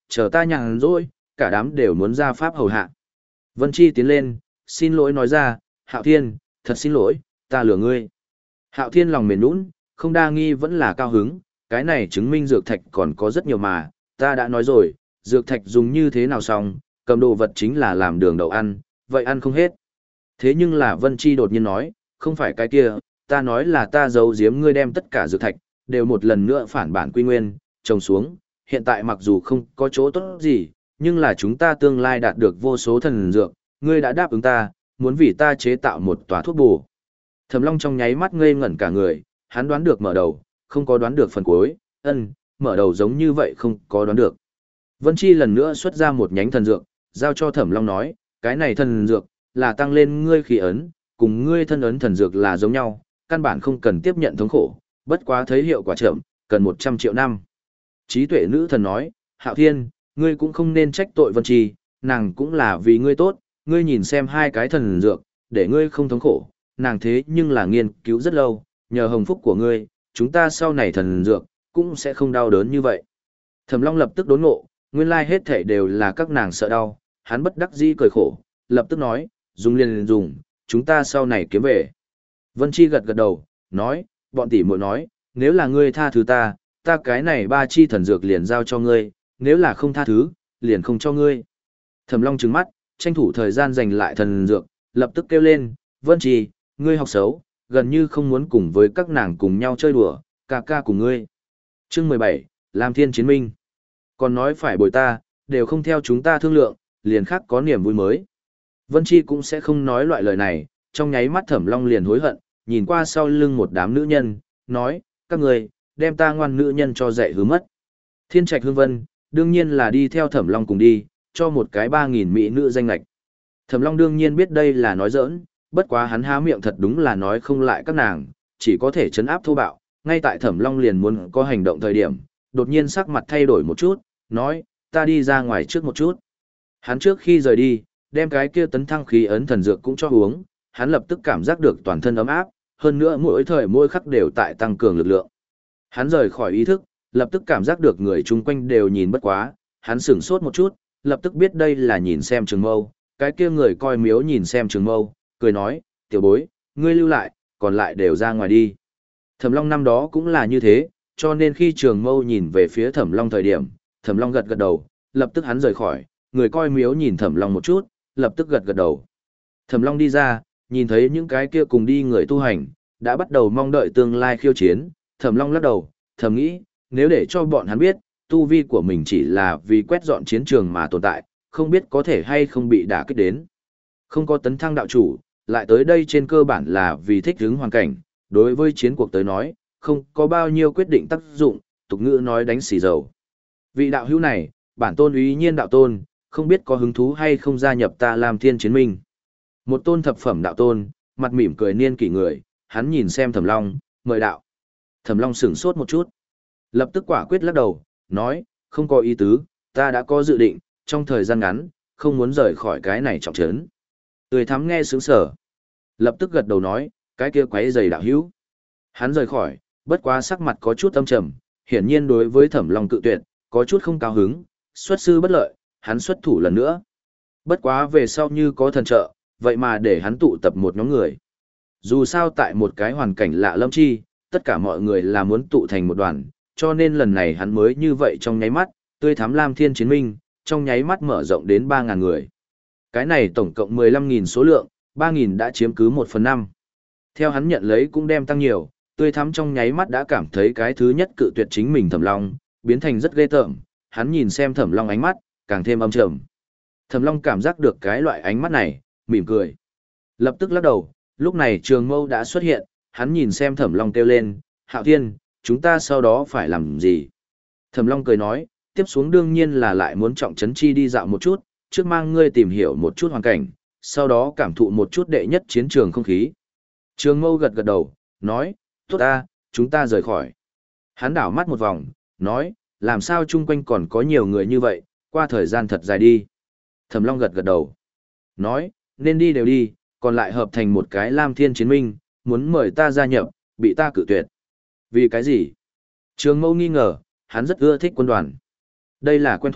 chờ ta nhàn rỗi, cả đám đều muốn ra pháp hầu hạ. Vân Chi tiến lên, xin lỗi nói ra, Hạo Thiên, thật xin lỗi, ta lừa ngươi. Hạo Thiên lòng mềm nũng, không đa nghi vẫn là cao hứng, cái này chứng minh dược thạch còn có rất nhiều mà, ta đã nói rồi, dược thạch dùng như thế nào xong, cầm đồ vật chính là làm đường đậu ăn, vậy ăn không hết. Thế nhưng là Vân Chi đột nhiên nói, không phải cái kia, ta nói là ta giấu giếm ngươi đem tất cả dược thạch, đều một lần nữa phản bản quy nguyên, trồng xuống, hiện tại mặc dù không có chỗ tốt gì, nhưng là chúng ta tương lai đạt được vô số thần dược, ngươi đã đáp ứng ta, muốn vì ta chế tạo một tòa thuốc bổ. Thẩm Long trong nháy mắt ngây ngẩn cả người, hắn đoán được mở đầu, không có đoán được phần cuối, ân, mở đầu giống như vậy không có đoán được. Vân Chi lần nữa xuất ra một nhánh thần dược, giao cho Thẩm Long nói, cái này thần dược, là tăng lên ngươi khí ấn, cùng ngươi thân ấn thần dược là giống nhau, căn bản không cần tiếp nhận thống khổ, bất quá thấy hiệu quả chậm, cần một trăm triệu năm. Trí tuệ nữ thần nói, Hạo Thiên, ngươi cũng không nên trách tội Vân Chi, nàng cũng là vì ngươi tốt, ngươi nhìn xem hai cái thần dược, để ngươi không thống khổ, nàng thế nhưng là nghiên cứu rất lâu, nhờ hồng phúc của ngươi, chúng ta sau này thần dược, cũng sẽ không đau đớn như vậy. Thẩm Long lập tức đốn ngộ, nguyên lai hết thể đều là các nàng sợ đau, hắn bất đắc dĩ cười khổ, lập tức nói, dùng liền liền dùng, chúng ta sau này kiếm về. Vân Chi gật gật đầu, nói, bọn tỷ muội nói, nếu là ngươi tha thứ ta, ta cái này ba chi thần dược liền giao cho ngươi, nếu là không tha thứ, liền không cho ngươi. Thẩm Long trừng mắt, tranh thủ thời gian giành lại thần dược, lập tức kêu lên, Vân Chi, ngươi học xấu, gần như không muốn cùng với các nàng cùng nhau chơi đùa, ca ca cùng ngươi. Chương mười bảy, Lam Thiên Chiến Minh. Còn nói phải bồi ta, đều không theo chúng ta thương lượng, liền khác có niềm vui mới. Vân Chi cũng sẽ không nói loại lời này, trong nháy mắt Thẩm Long liền hối hận, nhìn qua sau lưng một đám nữ nhân, nói, các người, đem ta ngoan nữ nhân cho dạy hứa mất. Thiên Trạch Hương Vân, đương nhiên là đi theo Thẩm Long cùng đi, cho một cái ba nghìn mỹ nữ danh lạch. Thẩm Long đương nhiên biết đây là nói giỡn, bất quá hắn há miệng thật đúng là nói không lại các nàng, chỉ có thể trấn áp thô bạo, ngay tại Thẩm Long liền muốn có hành động thời điểm, đột nhiên sắc mặt thay đổi một chút, nói, ta đi ra ngoài trước một chút. Hắn trước khi rời đi, đem cái kia tấn thăng khí ấn thần dược cũng cho uống, hắn lập tức cảm giác được toàn thân ấm áp, hơn nữa mỗi thời mỗi khắc đều tại tăng cường lực lượng. Hắn rời khỏi ý thức, lập tức cảm giác được người chung quanh đều nhìn bất quá, hắn sửng sốt một chút, lập tức biết đây là nhìn xem Trường Mâu, cái kia người coi miếu nhìn xem Trường Mâu, cười nói, tiểu bối, ngươi lưu lại, còn lại đều ra ngoài đi. Thẩm Long năm đó cũng là như thế, cho nên khi Trường Mâu nhìn về phía Thẩm Long thời điểm, Thẩm Long gật gật đầu, lập tức hắn rời khỏi, người coi miếu nhìn Thẩm Long một chút, lập tức gật gật đầu. Thẩm Long đi ra, nhìn thấy những cái kia cùng đi người tu hành, đã bắt đầu mong đợi tương lai khiêu chiến, Thẩm Long lắc đầu, thầm nghĩ, nếu để cho bọn hắn biết, tu vi của mình chỉ là vì quét dọn chiến trường mà tồn tại, không biết có thể hay không bị đả kích đến. Không có tấn thăng đạo chủ, lại tới đây trên cơ bản là vì thích ứng hoàn cảnh, đối với chiến cuộc tới nói, không có bao nhiêu quyết định tác dụng, tục ngữ nói đánh xì dầu. Vị đạo hữu này, bản tôn úy nhiên đạo tôn, không biết có hứng thú hay không gia nhập ta làm thiên chiến minh. Một tôn thập phẩm đạo tôn, mặt mỉm cười niên kỷ người, hắn nhìn xem Thẩm Long, mời đạo. Thẩm Long sửng sốt một chút. Lập tức quả quyết lắc đầu, nói, không có ý tứ, ta đã có dự định, trong thời gian ngắn, không muốn rời khỏi cái này trọng trấn. Tươi thắm nghe sướng sở. Lập tức gật đầu nói, cái kia quấy giày đạo hữu. Hắn rời khỏi, bất quá sắc mặt có chút âm trầm, hiển nhiên đối với Thẩm Long cự tuyệt, có chút không cao hứng, xuất sư bất lợi, hắn xuất thủ lần nữa. Bất quá về sau như có thần trợ, vậy mà để hắn tụ tập một nhóm người. Dù sao tại một cái hoàn cảnh lạ lâm chi, tất cả mọi người là muốn tụ thành một đoàn, cho nên lần này hắn mới như vậy trong nháy mắt, tươi thắm lam thiên chiến minh, trong nháy mắt mở rộng đến ba ngàn người. Cái này tổng cộng mười lăm nghìn số lượng, ba nghìn đã chiếm cứ một phần năm. Theo hắn nhận lấy cũng đem tăng nhiều, tươi thắm trong nháy mắt đã cảm thấy cái thứ nhất cự tuyệt chính mình Thẩm Long, biến thành rất ghê tởm, hắn nhìn xem Thẩm Long ánh mắt, càng thêm âm trầm. Thẩm Long cảm giác được cái loại ánh mắt này, mỉm cười. Lập tức lắc đầu, lúc này Trường Mâu đã xuất hiện, hắn nhìn xem Thẩm Long kêu lên, Hạo Thiên, chúng ta sau đó phải làm gì? Thẩm Long cười nói, tiếp xuống đương nhiên là lại muốn trọng trấn chi đi dạo một chút, trước mang ngươi tìm hiểu một chút hoàn cảnh, sau đó cảm thụ một chút đệ nhất chiến trường không khí. Trường Mâu gật gật đầu, nói, tốt ta, chúng ta rời khỏi. Hắn đảo mắt một vòng, nói, làm sao chung quanh còn có nhiều người như vậy, qua thời gian thật dài đi. Thẩm Long gật gật đầu, nói, nên đi đều đi, còn lại hợp thành một cái Lam Thiên Chiến Minh, muốn mời ta gia nhập, bị ta cự tuyệt. Vì cái gì? Trường Mâu nghi ngờ, hắn rất ưa thích quân đoàn. Đây là quen thuộc,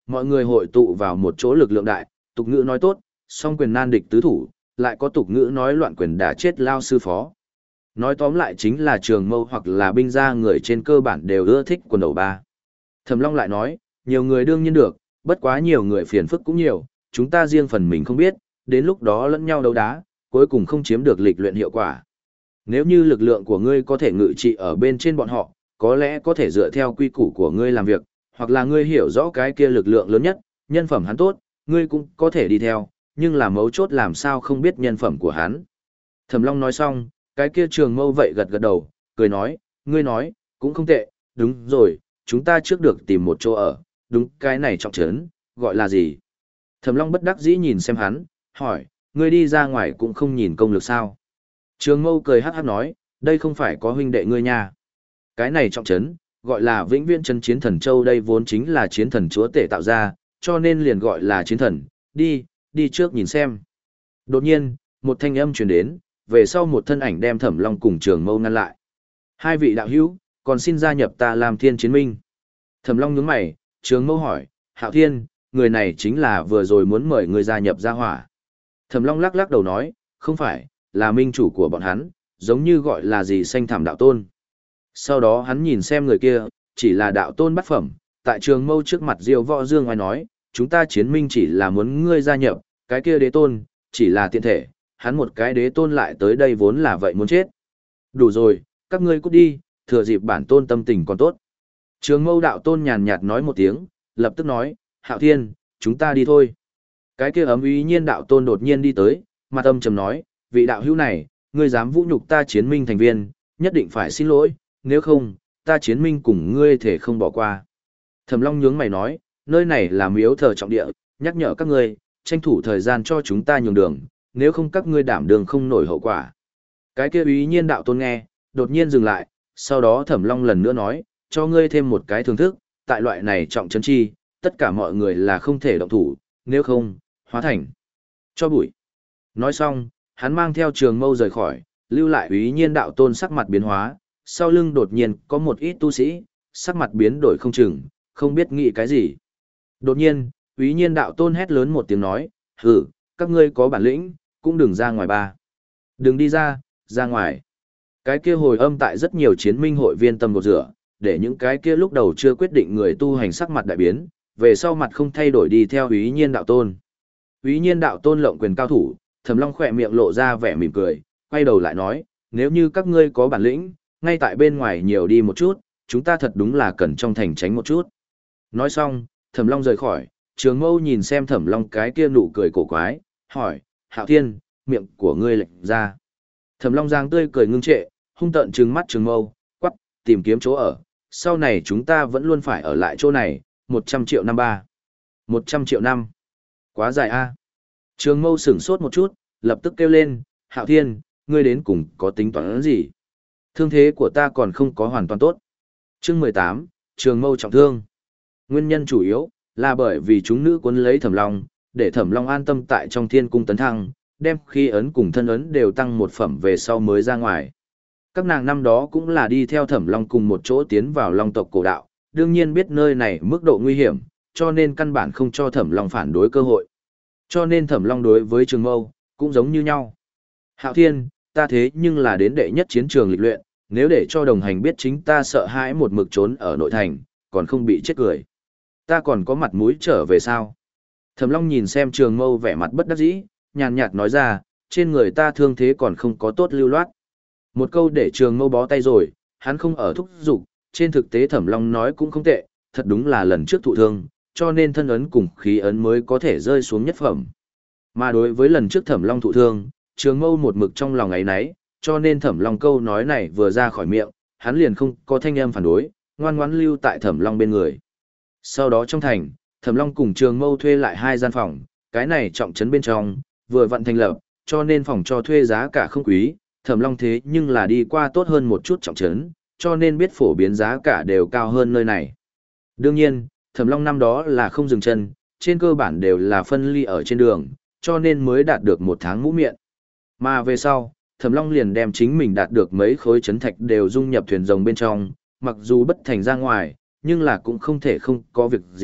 mọi người hội tụ vào một chỗ lực lượng đại, tục ngữ nói tốt, song quyền nan địch tứ thủ, lại có tục ngữ nói loạn quyền đã chết lao sư phó. Nói tóm lại chính là trường mâu hoặc là binh gia người trên cơ bản đều ưa thích quần đầu ba. Thẩm Long lại nói, nhiều người đương nhiên được, bất quá nhiều người phiền phức cũng nhiều, chúng ta riêng phần mình không biết, đến lúc đó lẫn nhau đấu đá, cuối cùng không chiếm được lịch luyện hiệu quả. Nếu như lực lượng của ngươi có thể ngự trị ở bên trên bọn họ, có lẽ có thể dựa theo quy củ của ngươi làm việc, hoặc là ngươi hiểu rõ cái kia lực lượng lớn nhất, nhân phẩm hắn tốt, ngươi cũng có thể đi theo, nhưng là mấu chốt làm sao không biết nhân phẩm của hắn. Thẩm Long nói xong, cái kia trường mâu vậy gật gật đầu, cười nói, ngươi nói, cũng không tệ, đúng rồi, chúng ta trước được tìm một chỗ ở, đúng cái này trọng trấn, gọi là gì? Thẩm Long bất đắc dĩ nhìn xem hắn, hỏi, ngươi đi ra ngoài cũng không nhìn công lực sao? Trường mâu cười hát hát nói, đây không phải có huynh đệ ngươi nha. Cái này trọng trấn, gọi là Vĩnh Viễn Chân Chiến Thần Châu, đây vốn chính là chiến thần chúa tể tạo ra, cho nên liền gọi là chiến thần, đi, đi trước nhìn xem. Đột nhiên, một thanh âm truyền đến, về sau một thân ảnh đem Thẩm Long cùng Trường Mâu ngăn lại. Hai vị đạo hữu, còn xin gia nhập ta làm Thiên Chiến Minh. Thẩm Long nhướng mày, Trường Mâu hỏi, Hạo Thiên, người này chính là vừa rồi muốn mời người gia nhập gia hỏa. Thẩm Long lắc lắc đầu nói, không phải, là minh chủ của bọn hắn, giống như gọi là gì Xanh Thảm Đạo Tôn. Sau đó hắn nhìn xem người kia, chỉ là đạo tôn bát phẩm, tại Trường Mâu trước mặt Diêu Võ Dương ngoài nói, chúng ta chiến minh chỉ là muốn ngươi gia nhập, cái kia đế tôn, chỉ là tiện thể, hắn một cái đế tôn lại tới đây vốn là vậy muốn chết. Đủ rồi, các ngươi cút đi, thừa dịp bản tôn tâm tình còn tốt. Trường Mâu đạo tôn nhàn nhạt nói một tiếng, lập tức nói, Hạo Thiên, chúng ta đi thôi. Cái kia ấm ý nhiên đạo tôn đột nhiên đi tới, mặt âm trầm nói, vị đạo hữu này, ngươi dám vũ nhục ta chiến minh thành viên, nhất định phải xin lỗi, nếu không, ta chiến minh cùng ngươi thể không bỏ qua. Thẩm Long nhướng mày nói, nơi này là miếu thờ trọng địa, nhắc nhở các ngươi, tranh thủ thời gian cho chúng ta nhường đường, nếu không các ngươi đảm đường không nổi hậu quả. Cái kia ý nhiên đạo tôn nghe, đột nhiên dừng lại, sau đó Thẩm Long lần nữa nói, cho ngươi thêm một cái thưởng thức, tại loại này trọng trấn chi, tất cả mọi người là không thể động thủ, nếu không, hóa thành cho bụi. Nói xong, hắn mang theo Trường Mâu rời khỏi, lưu lại ý nhiên đạo tôn sắc mặt biến hóa, sau lưng đột nhiên có một ít tu sĩ, sắc mặt biến đổi không chừng, không biết nghĩ cái gì. Đột nhiên, ý nhiên đạo tôn hét lớn một tiếng nói, hử, các ngươi có bản lĩnh, cũng đừng ra ngoài ba. Đừng đi ra, ra ngoài. Cái kia hồi âm tại rất nhiều chiến minh hội viên tâm một rửa, để những cái kia lúc đầu chưa quyết định người tu hành sắc mặt đại biến, về sau mặt không thay đổi đi theo ý nhiên đạo tôn. Ý nhiên đạo tôn lộng quyền cao thủ, Thẩm Long khỏe miệng lộ ra vẻ mỉm cười, quay đầu lại nói, nếu như các ngươi có bản lĩnh, ngay tại bên ngoài nhiều đi một chút, chúng ta thật đúng là cần trong thành tránh một chút. Nói xong, Thẩm Long rời khỏi, Trường Mâu nhìn xem Thẩm Long cái kia nụ cười cổ quái, hỏi, Hạo Thiên, miệng của ngươi lệnh ra. Thẩm Long giang tươi cười ngưng trệ, hung tợn trừng mắt Trường Mâu, quắc, tìm kiếm chỗ ở, sau này chúng ta vẫn luôn phải ở lại chỗ này, một trăm triệu năm ba. một trăm triệu năm. Quá dài a. Trường Mâu sửng sốt một chút, lập tức kêu lên, Hạo Thiên, ngươi đến cùng có tính toán gì? Thương thế của ta còn không có hoàn toàn tốt. Chương mười tám, Trường Mâu trọng thương. Nguyên nhân chủ yếu là bởi vì chúng nữ cuốn lấy Thẩm Long, để Thẩm Long an tâm tại trong Thiên Cung tấn thăng, đem khí ấn cùng thân ấn đều tăng một phẩm về sau mới ra ngoài. Các nàng năm đó cũng là đi theo Thẩm Long cùng một chỗ tiến vào Long tộc cổ đạo, đương nhiên biết nơi này mức độ nguy hiểm, cho nên căn bản không cho Thẩm Long phản đối cơ hội. Cho nên Thẩm Long đối với Trường Mâu cũng giống như nhau. Hạo Thiên, ta thế nhưng là đến đệ nhất chiến trường lịch luyện, nếu để cho đồng hành biết chính ta sợ hãi một mực trốn ở nội thành, còn không bị chết cười. Ta còn có mặt mũi trở về sao? Thẩm Long nhìn xem Trường Mâu vẻ mặt bất đắc dĩ, nhàn nhạt nói ra, trên người ta thương thế còn không có tốt lưu loát. Một câu để Trường Mâu bó tay rồi, hắn không ở thúc giục, trên thực tế Thẩm Long nói cũng không tệ, thật đúng là lần trước thụ thương, cho nên thân ấn cùng khí ấn mới có thể rơi xuống nhất phẩm. Mà đối với lần trước Thẩm Long thụ thương, Trường Mâu một mực trong lòng ấy nấy, cho nên Thẩm Long câu nói này vừa ra khỏi miệng, hắn liền không có thanh âm phản đối, ngoan ngoãn lưu tại Thẩm Long bên người. Sau đó trong thành, Thẩm Long cùng Trường Mâu thuê lại hai gian phòng, cái này trọng trấn bên trong, vừa vận thành lập, cho nên phòng cho thuê giá cả không quý, Thẩm Long thế nhưng là đi qua tốt hơn một chút trọng trấn, cho nên biết phổ biến giá cả đều cao hơn nơi này. Đương nhiên, Thẩm Long năm đó là không dừng chân, trên cơ bản đều là phân ly ở trên đường, cho nên mới đạt được một tháng mũ miệng. Mà về sau, Thẩm Long liền đem chính mình đạt được mấy khối trấn thạch đều dung nhập thuyền rồng bên trong, mặc dù bất thành ra ngoài, nhưng là cũng không thể không có việc gì,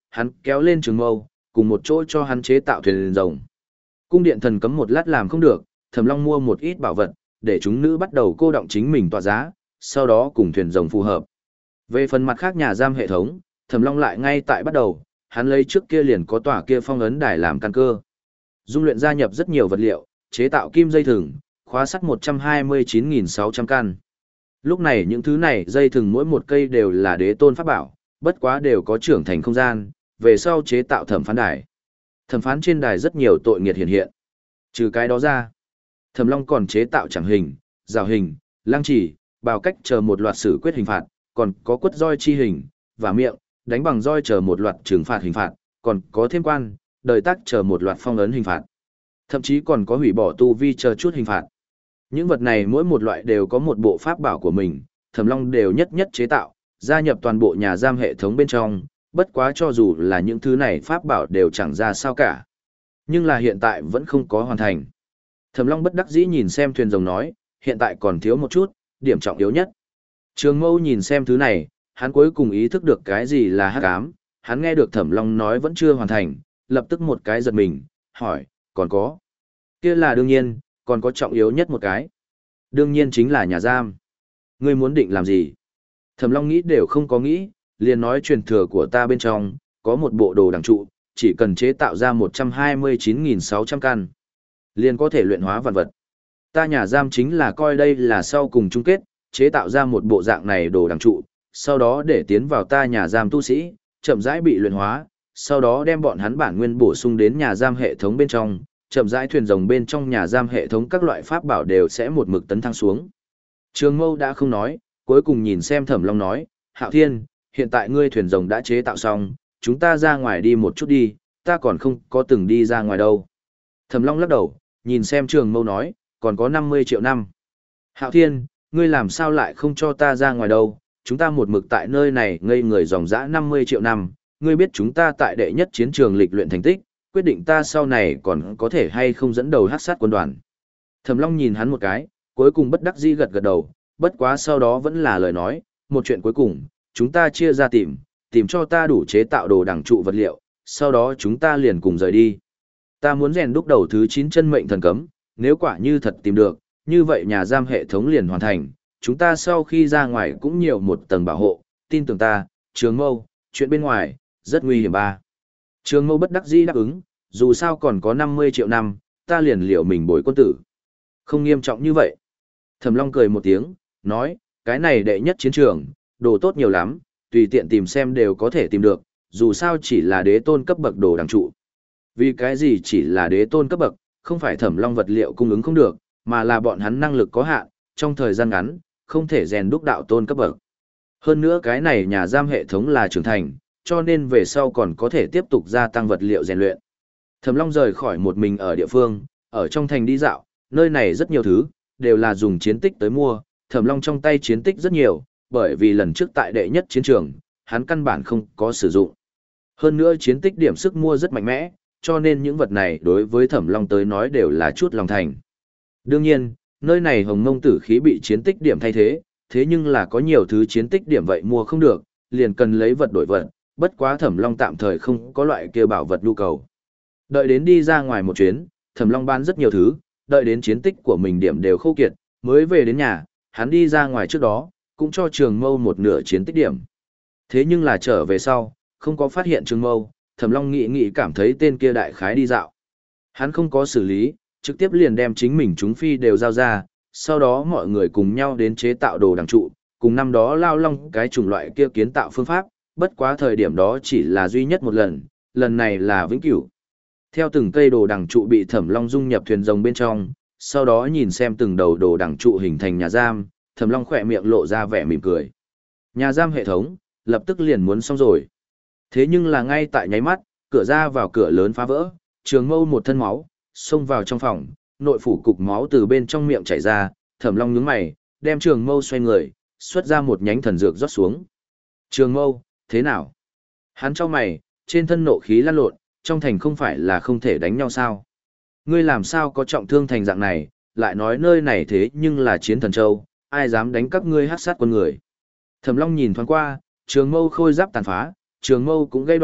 hắn kéo lên Trường Mâu, cùng một chỗ cho hắn chế tạo thuyền rồng. Cung điện thần cấm một lát làm không được, Thẩm Long mua một ít bảo vật, để chúng nữ bắt đầu cô động chính mình tọa giá, sau đó cùng thuyền rồng phù hợp. Về phần mặt khác nhà giam hệ thống, Thẩm Long lại ngay tại bắt đầu, hắn lấy trước kia liền có tòa kia phong ấn đài làm căn cơ. Dung luyện gia nhập rất nhiều vật liệu, chế tạo kim dây thừng, khóa sắt một trăm hai mươi chín nghìn sáu trăm căn. Lúc này những thứ này dây thừng mỗi một cây đều là đế tôn pháp bảo, bất quá đều có trưởng thành không gian, về sau chế tạo thẩm phán đài. Thẩm phán trên đài rất nhiều tội nghiệt hiện hiện. Trừ cái đó ra, Thẩm Long còn chế tạo chẳng hình, rào hình, lăng chỉ, bào cách chờ một loạt xử quyết hình phạt, còn có quất roi chi hình, và miệng, đánh bằng roi chờ một loạt trừng phạt hình phạt, còn có thêm quan, đời tác chờ một loạt phong ấn hình phạt. Thậm chí còn có hủy bỏ tu vi chờ chút hình phạt. Những vật này mỗi một loại đều có một bộ pháp bảo của mình, Thẩm Long đều nhất nhất chế tạo, gia nhập toàn bộ nhà giam hệ thống bên trong, bất quá cho dù là những thứ này pháp bảo đều chẳng ra sao cả. Nhưng là hiện tại vẫn không có hoàn thành. Thẩm Long bất đắc dĩ nhìn xem thuyền rồng nói, hiện tại còn thiếu một chút, điểm trọng yếu nhất. Trường Mâu nhìn xem thứ này, hắn cuối cùng ý thức được cái gì là hắc ám, hắn nghe được Thẩm Long nói vẫn chưa hoàn thành, lập tức một cái giật mình, hỏi, còn có? Kia là đương nhiên, còn có trọng yếu nhất một cái. Đương nhiên chính là nhà giam. Ngươi muốn định làm gì? Thẩm Long nghĩ đều không có nghĩ, liền nói truyền thừa của ta bên trong, có một bộ đồ đằng trụ, chỉ cần chế tạo ra một trăm hai mươi chín nghìn sáu trăm căn. Liền có thể luyện hóa vạn vật. Ta nhà giam chính là coi đây là sau cùng chung kết, chế tạo ra một bộ dạng này đồ đằng trụ, sau đó để tiến vào ta nhà giam tu sĩ, chậm rãi bị luyện hóa, sau đó đem bọn hắn bản nguyên bổ sung đến nhà giam hệ thống bên trong, chậm rãi thuyền rồng bên trong nhà giam hệ thống các loại pháp bảo đều sẽ một mực tấn thăng xuống. Trường Mâu đã không nói, cuối cùng nhìn xem Thẩm Long nói, Hạo Thiên, hiện tại ngươi thuyền rồng đã chế tạo xong, chúng ta ra ngoài đi một chút đi, ta còn không có từng đi ra ngoài đâu. Thẩm Long lắc đầu, nhìn xem Trường Mâu nói, còn có năm mươi triệu năm. Hạo Thiên, ngươi làm sao lại không cho ta ra ngoài đâu, chúng ta một mực tại nơi này ngây người dòng dã năm mươi triệu năm, ngươi biết chúng ta tại đệ nhất chiến trường lịch luyện thành tích, quyết định ta sau này còn có thể hay không dẫn đầu hắc sát quân đoàn. Thẩm Long nhìn hắn một cái, cuối cùng bất đắc dĩ gật gật đầu, bất quá sau đó vẫn là lời nói, một chuyện cuối cùng, chúng ta chia ra tìm, tìm cho ta đủ chế tạo đồ đằng trụ vật liệu, sau đó chúng ta liền cùng rời đi. Ta muốn rèn đúc đầu thứ chín chân mệnh thần cấm, nếu quả như thật tìm được, như vậy nhà giam hệ thống liền hoàn thành, chúng ta sau khi ra ngoài cũng nhiều một tầng bảo hộ, tin tưởng ta, Trường Mâu, chuyện bên ngoài, rất nguy hiểm ba. Trường Mâu bất đắc dĩ đáp ứng, dù sao còn có năm mươi triệu năm, ta liền liệu mình bồi quân tử. Không nghiêm trọng như vậy. Thẩm Long cười một tiếng, nói, cái này đệ nhất chiến trường, đồ tốt nhiều lắm, tùy tiện tìm xem đều có thể tìm được, dù sao chỉ là đế tôn cấp bậc đồ đằng trụ. Vì cái gì chỉ là đế tôn cấp bậc, không phải Thẩm Long vật liệu cung ứng không được, mà là bọn hắn năng lực có hạn, trong thời gian ngắn, không thể rèn đúc đạo tôn cấp bậc. Hơn nữa cái này nhà giam hệ thống là trưởng thành, cho nên về sau còn có thể tiếp tục gia tăng vật liệu rèn luyện. Thẩm Long rời khỏi một mình ở địa phương, ở trong thành đi dạo, nơi này rất nhiều thứ, đều là dùng chiến tích tới mua, Thẩm Long trong tay chiến tích rất nhiều, bởi vì lần trước tại đệ nhất chiến trường, hắn căn bản không có sử dụng. Hơn nữa chiến tích điểm sức mua rất mạnh mẽ, cho nên những vật này đối với Thẩm Long tới nói đều là chút lòng thành. Đương nhiên, nơi này hồng mông tử khí bị chiến tích điểm thay thế, thế nhưng là có nhiều thứ chiến tích điểm vậy mua không được, liền cần lấy vật đổi vật, bất quá Thẩm Long tạm thời không có loại kia bảo vật nhu cầu. Đợi đến đi ra ngoài một chuyến, Thẩm Long bán rất nhiều thứ, đợi đến chiến tích của mình điểm đều khô kiệt, mới về đến nhà, hắn đi ra ngoài trước đó, cũng cho Trường Mâu một nửa chiến tích điểm. Thế nhưng là trở về sau, không có phát hiện Trường Mâu, Thẩm Long nghĩ nghĩ cảm thấy tên kia đại khái đi dạo. Hắn không có xử lý, trực tiếp liền đem chính mình chúng phi đều giao ra, sau đó mọi người cùng nhau đến chế tạo đồ đằng trụ, cùng năm đó lao long cái chủng loại kia kiến tạo phương pháp, bất quá thời điểm đó chỉ là duy nhất một lần, lần này là vĩnh cửu. Theo từng cây đồ đằng trụ bị Thẩm Long dung nhập thuyền rồng bên trong, sau đó nhìn xem từng đầu đồ đằng trụ hình thành nhà giam, Thẩm Long khỏe miệng lộ ra vẻ mỉm cười. Nhà giam hệ thống, lập tức liền muốn xong rồi. Thế nhưng là ngay tại nháy mắt, cửa ra vào cửa lớn phá vỡ, Trường Mâu một thân máu, xông vào trong phòng, nội phủ cục máu từ bên trong miệng chảy ra, Thẩm Long nhướng mày, đem Trường Mâu xoay người, xuất ra một nhánh thần dược rót xuống. Trường Mâu, thế nào? Hắn chau mày, trên thân nộ khí lan lộn, trong thành không phải là không thể đánh nhau sao? Ngươi làm sao có trọng thương thành dạng này, lại nói nơi này thế nhưng là chiến thần châu, ai dám đánh các ngươi hát sát quân người? Thẩm Long nhìn thoáng qua, Trường Mâu khôi giáp tàn phá, Trường Mâu cũng gây đoạn,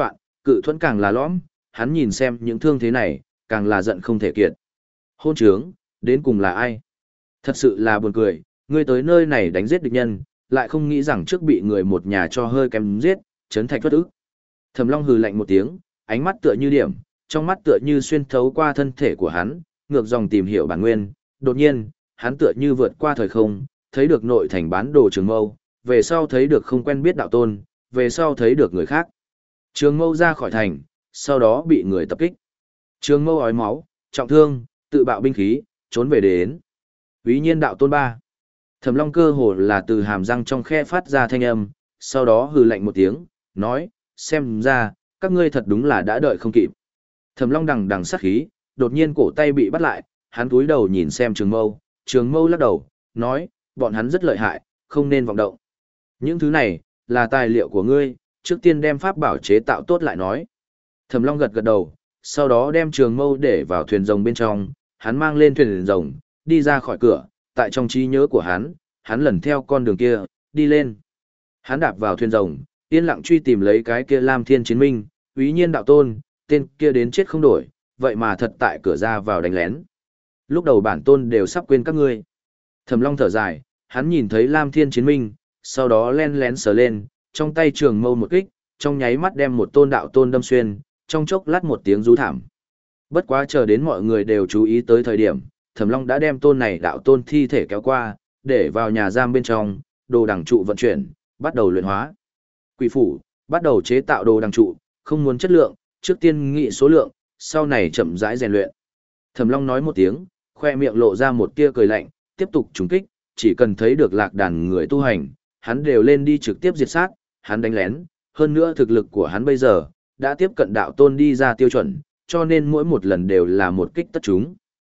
Cự thuẫn càng là lõm, hắn nhìn xem những thương thế này, càng là giận không thể kiệt. Hôn trướng, đến cùng là ai? Thật sự là buồn cười, ngươi tới nơi này đánh giết địch nhân, lại không nghĩ rằng trước bị người một nhà cho hơi kém giết, chấn thạch thất ức. Thẩm Long hừ lạnh một tiếng, ánh mắt tựa như điểm, trong mắt tựa như xuyên thấu qua thân thể của hắn, ngược dòng tìm hiểu bản nguyên. Đột nhiên, hắn tựa như vượt qua thời không, thấy được nội thành bán đồ Trường Mâu, về sau thấy được không quen biết đạo tôn, về sau thấy được người khác. Trường Mâu ra khỏi thành, sau đó bị người tập kích. Trường Mâu ói máu, trọng thương, tự bạo binh khí, trốn về đến. Úy Nhiên đạo tôn ba. Thẩm Long cơ hồ là từ hàm răng trong khe phát ra thanh âm, sau đó hừ lạnh một tiếng, nói, xem ra, các ngươi thật đúng là đã đợi không kịp. Thẩm Long đằng đằng sát khí, đột nhiên cổ tay bị bắt lại, hắn cúi đầu nhìn xem Trường Mâu, Trường Mâu lắc đầu, nói, bọn hắn rất lợi hại, không nên vọng động. Những thứ này, là tài liệu của ngươi, trước tiên đem pháp bảo chế tạo tốt lại nói. Thẩm Long gật gật đầu, sau đó đem Trường Mâu để vào thuyền rồng bên trong, hắn mang lên thuyền rồng, đi ra khỏi cửa, tại trong trí nhớ của hắn, hắn lần theo con đường kia, đi lên. Hắn đạp vào thuyền rồng, yên lặng truy tìm lấy cái kia Lam Thiên Chiến Minh, Úy Nhiên đạo tôn, tên kia đến chết không đổi, vậy mà thật tại cửa ra vào đánh lén. Lúc đầu bản tôn đều sắp quên các ngươi. Thẩm Long thở dài, hắn nhìn thấy Lam Thiên Chiến Minh, sau đó len lén sờ lên, trong tay trường mâu một kích, trong nháy mắt đem một tôn đạo tôn đâm xuyên, trong chốc lát một tiếng rú thảm. Bất quá chờ đến mọi người đều chú ý tới thời điểm, Thẩm Long đã đem tôn này đạo tôn thi thể kéo qua, để vào nhà giam bên trong, đồ đằng trụ vận chuyển, bắt đầu luyện hóa. Quỷ phủ, bắt đầu chế tạo đồ đằng trụ, không muốn chất lượng, trước tiên nghị số lượng, sau này chậm rãi rèn luyện. Thẩm Long nói một tiếng, khoe miệng lộ ra một tia cười lạnh, tiếp tục trùng kích, chỉ cần thấy được lạc đàn người tu hành, hắn đều lên đi trực tiếp diệt sát, hắn đánh lén, hơn nữa thực lực của hắn bây giờ, đã tiếp cận đạo tôn đi ra tiêu chuẩn, cho nên mỗi một lần đều là một kích tất chúng.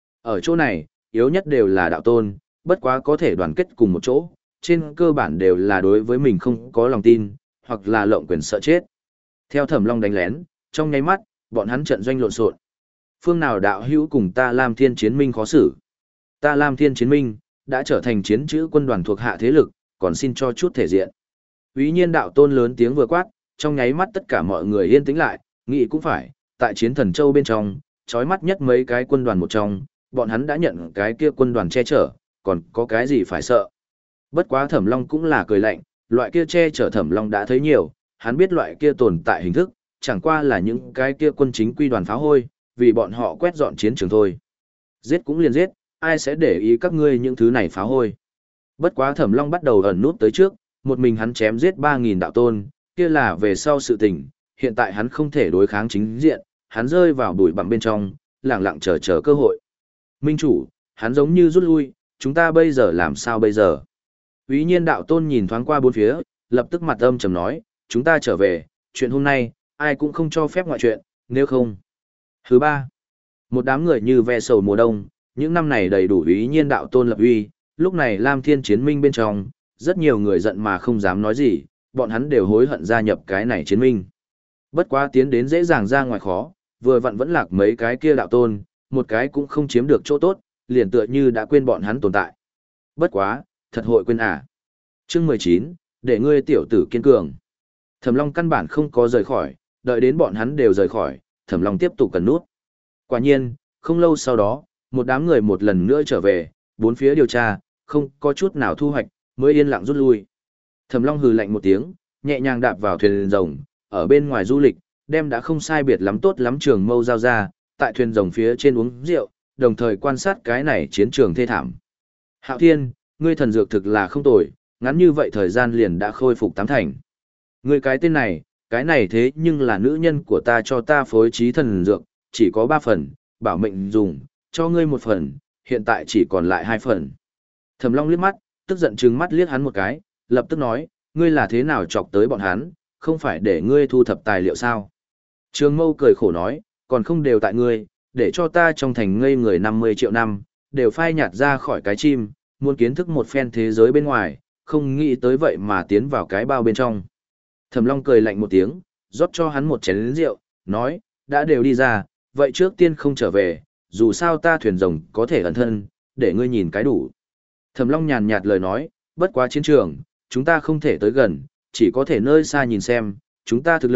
Ở chỗ này, yếu nhất đều là đạo tôn, bất quá có thể đoàn kết cùng một chỗ, trên cơ bản đều là đối với mình không có lòng tin, hoặc là lộng quyền sợ chết. Theo Thẩm Long đánh lén, trong nháy mắt, bọn hắn trận doanh lộn xộn. Phương nào đạo hữu cùng ta Lam Thiên Chiến Minh khó xử. Ta Lam Thiên Chiến Minh, đã trở thành chiến chữ quân đoàn thuộc hạ thế lực, còn xin cho chút thể diện. Úy Nhiên đạo tôn lớn tiếng vừa quát, trong nháy mắt tất cả mọi người yên tĩnh lại, nghĩ cũng phải, tại chiến thần châu bên trong, chói mắt nhất mấy cái quân đoàn một trong, bọn hắn đã nhận cái kia quân đoàn che chở, còn có cái gì phải sợ. Bất quá Thẩm Long cũng là cười lạnh, loại kia che chở Thẩm Long đã thấy nhiều, hắn biết loại kia tồn tại hình thức, chẳng qua là những cái kia quân chính quy đoàn phá hôi, vì bọn họ quét dọn chiến trường thôi. Giết cũng liền giết, ai sẽ để ý các ngươi những thứ này phá hôi. Bất quá Thẩm Long bắt đầu ẩn nút tới trước, một mình hắn chém giết ba nghìn đạo tôn, kia là về sau sự tình, hiện tại hắn không thể đối kháng chính diện, hắn rơi vào bụi bặm bên trong, lặng lặng chờ chờ cơ hội. Minh chủ, hắn giống như rút lui, chúng ta bây giờ làm sao bây giờ? Úy Nhiên đạo tôn nhìn thoáng qua bốn phía, lập tức mặt âm trầm nói, chúng ta trở về, chuyện hôm nay, ai cũng không cho phép ngoại chuyện, nếu không. Thứ ba, một đám người như ve sầu mùa đông, những năm này đầy đủ Úy Nhiên đạo tôn lập uy, lúc này Lam Thiên Chiến Minh bên trong, rất nhiều người giận mà không dám nói gì, bọn hắn đều hối hận gia nhập cái này chiến minh. Bất quá tiến đến dễ dàng ra ngoài khó, vừa vặn vẫn lạc mấy cái kia đạo tôn, một cái cũng không chiếm được chỗ tốt, liền tựa như đã quên bọn hắn tồn tại. Bất quá, thật hội quên à. Chương mười chín, để ngươi tiểu tử kiên cường. Thẩm Long căn bản không có rời khỏi, đợi đến bọn hắn đều rời khỏi, Thẩm Long tiếp tục cần nút. Quả nhiên, không lâu sau đó, một đám người một lần nữa trở về, bốn phía điều tra, không có chút nào thu hoạch, mới yên lặng rút lui. Thẩm Long hừ lạnh một tiếng, nhẹ nhàng đạp vào thuyền rồng, ở bên ngoài du lịch, đem đã không sai biệt lắm tốt lắm trường mâu giao ra, tại thuyền rồng phía trên uống rượu, đồng thời quan sát cái này chiến trường thê thảm. Hạo Thiên, ngươi thần dược thực là không tồi, ngắn như vậy thời gian liền đã khôi phục tám thành. Ngươi cái tên này, cái này thế nhưng là nữ nhân của ta cho ta phối trí thần dược, chỉ có ba phần, bảo mệnh dùng, cho ngươi một phần, hiện tại chỉ còn lại hai phần. Thẩm Long liếc mắt, tức giận trừng mắt liếc hắn một cái, lập tức nói, ngươi là thế nào chọc tới bọn hắn, không phải để ngươi thu thập tài liệu sao? Trường Mâu cười khổ nói, còn không đều tại ngươi, để cho ta trong thành ngây người năm mươi triệu năm, đều phai nhạt ra khỏi cái chim, muốn kiến thức một phen thế giới bên ngoài, không nghĩ tới vậy mà tiến vào cái bao bên trong. Thẩm Long cười lạnh một tiếng, rót cho hắn một chén rượu, nói, đã đều đi ra, vậy trước tiên không trở về, dù sao ta thuyền rồng có thể ẩn thân, để ngươi nhìn cái đủ. Thẩm Long nhàn nhạt lời nói, bất quá chiến trường, chúng ta không thể tới gần, chỉ có thể nơi xa nhìn xem, chúng ta thực lực,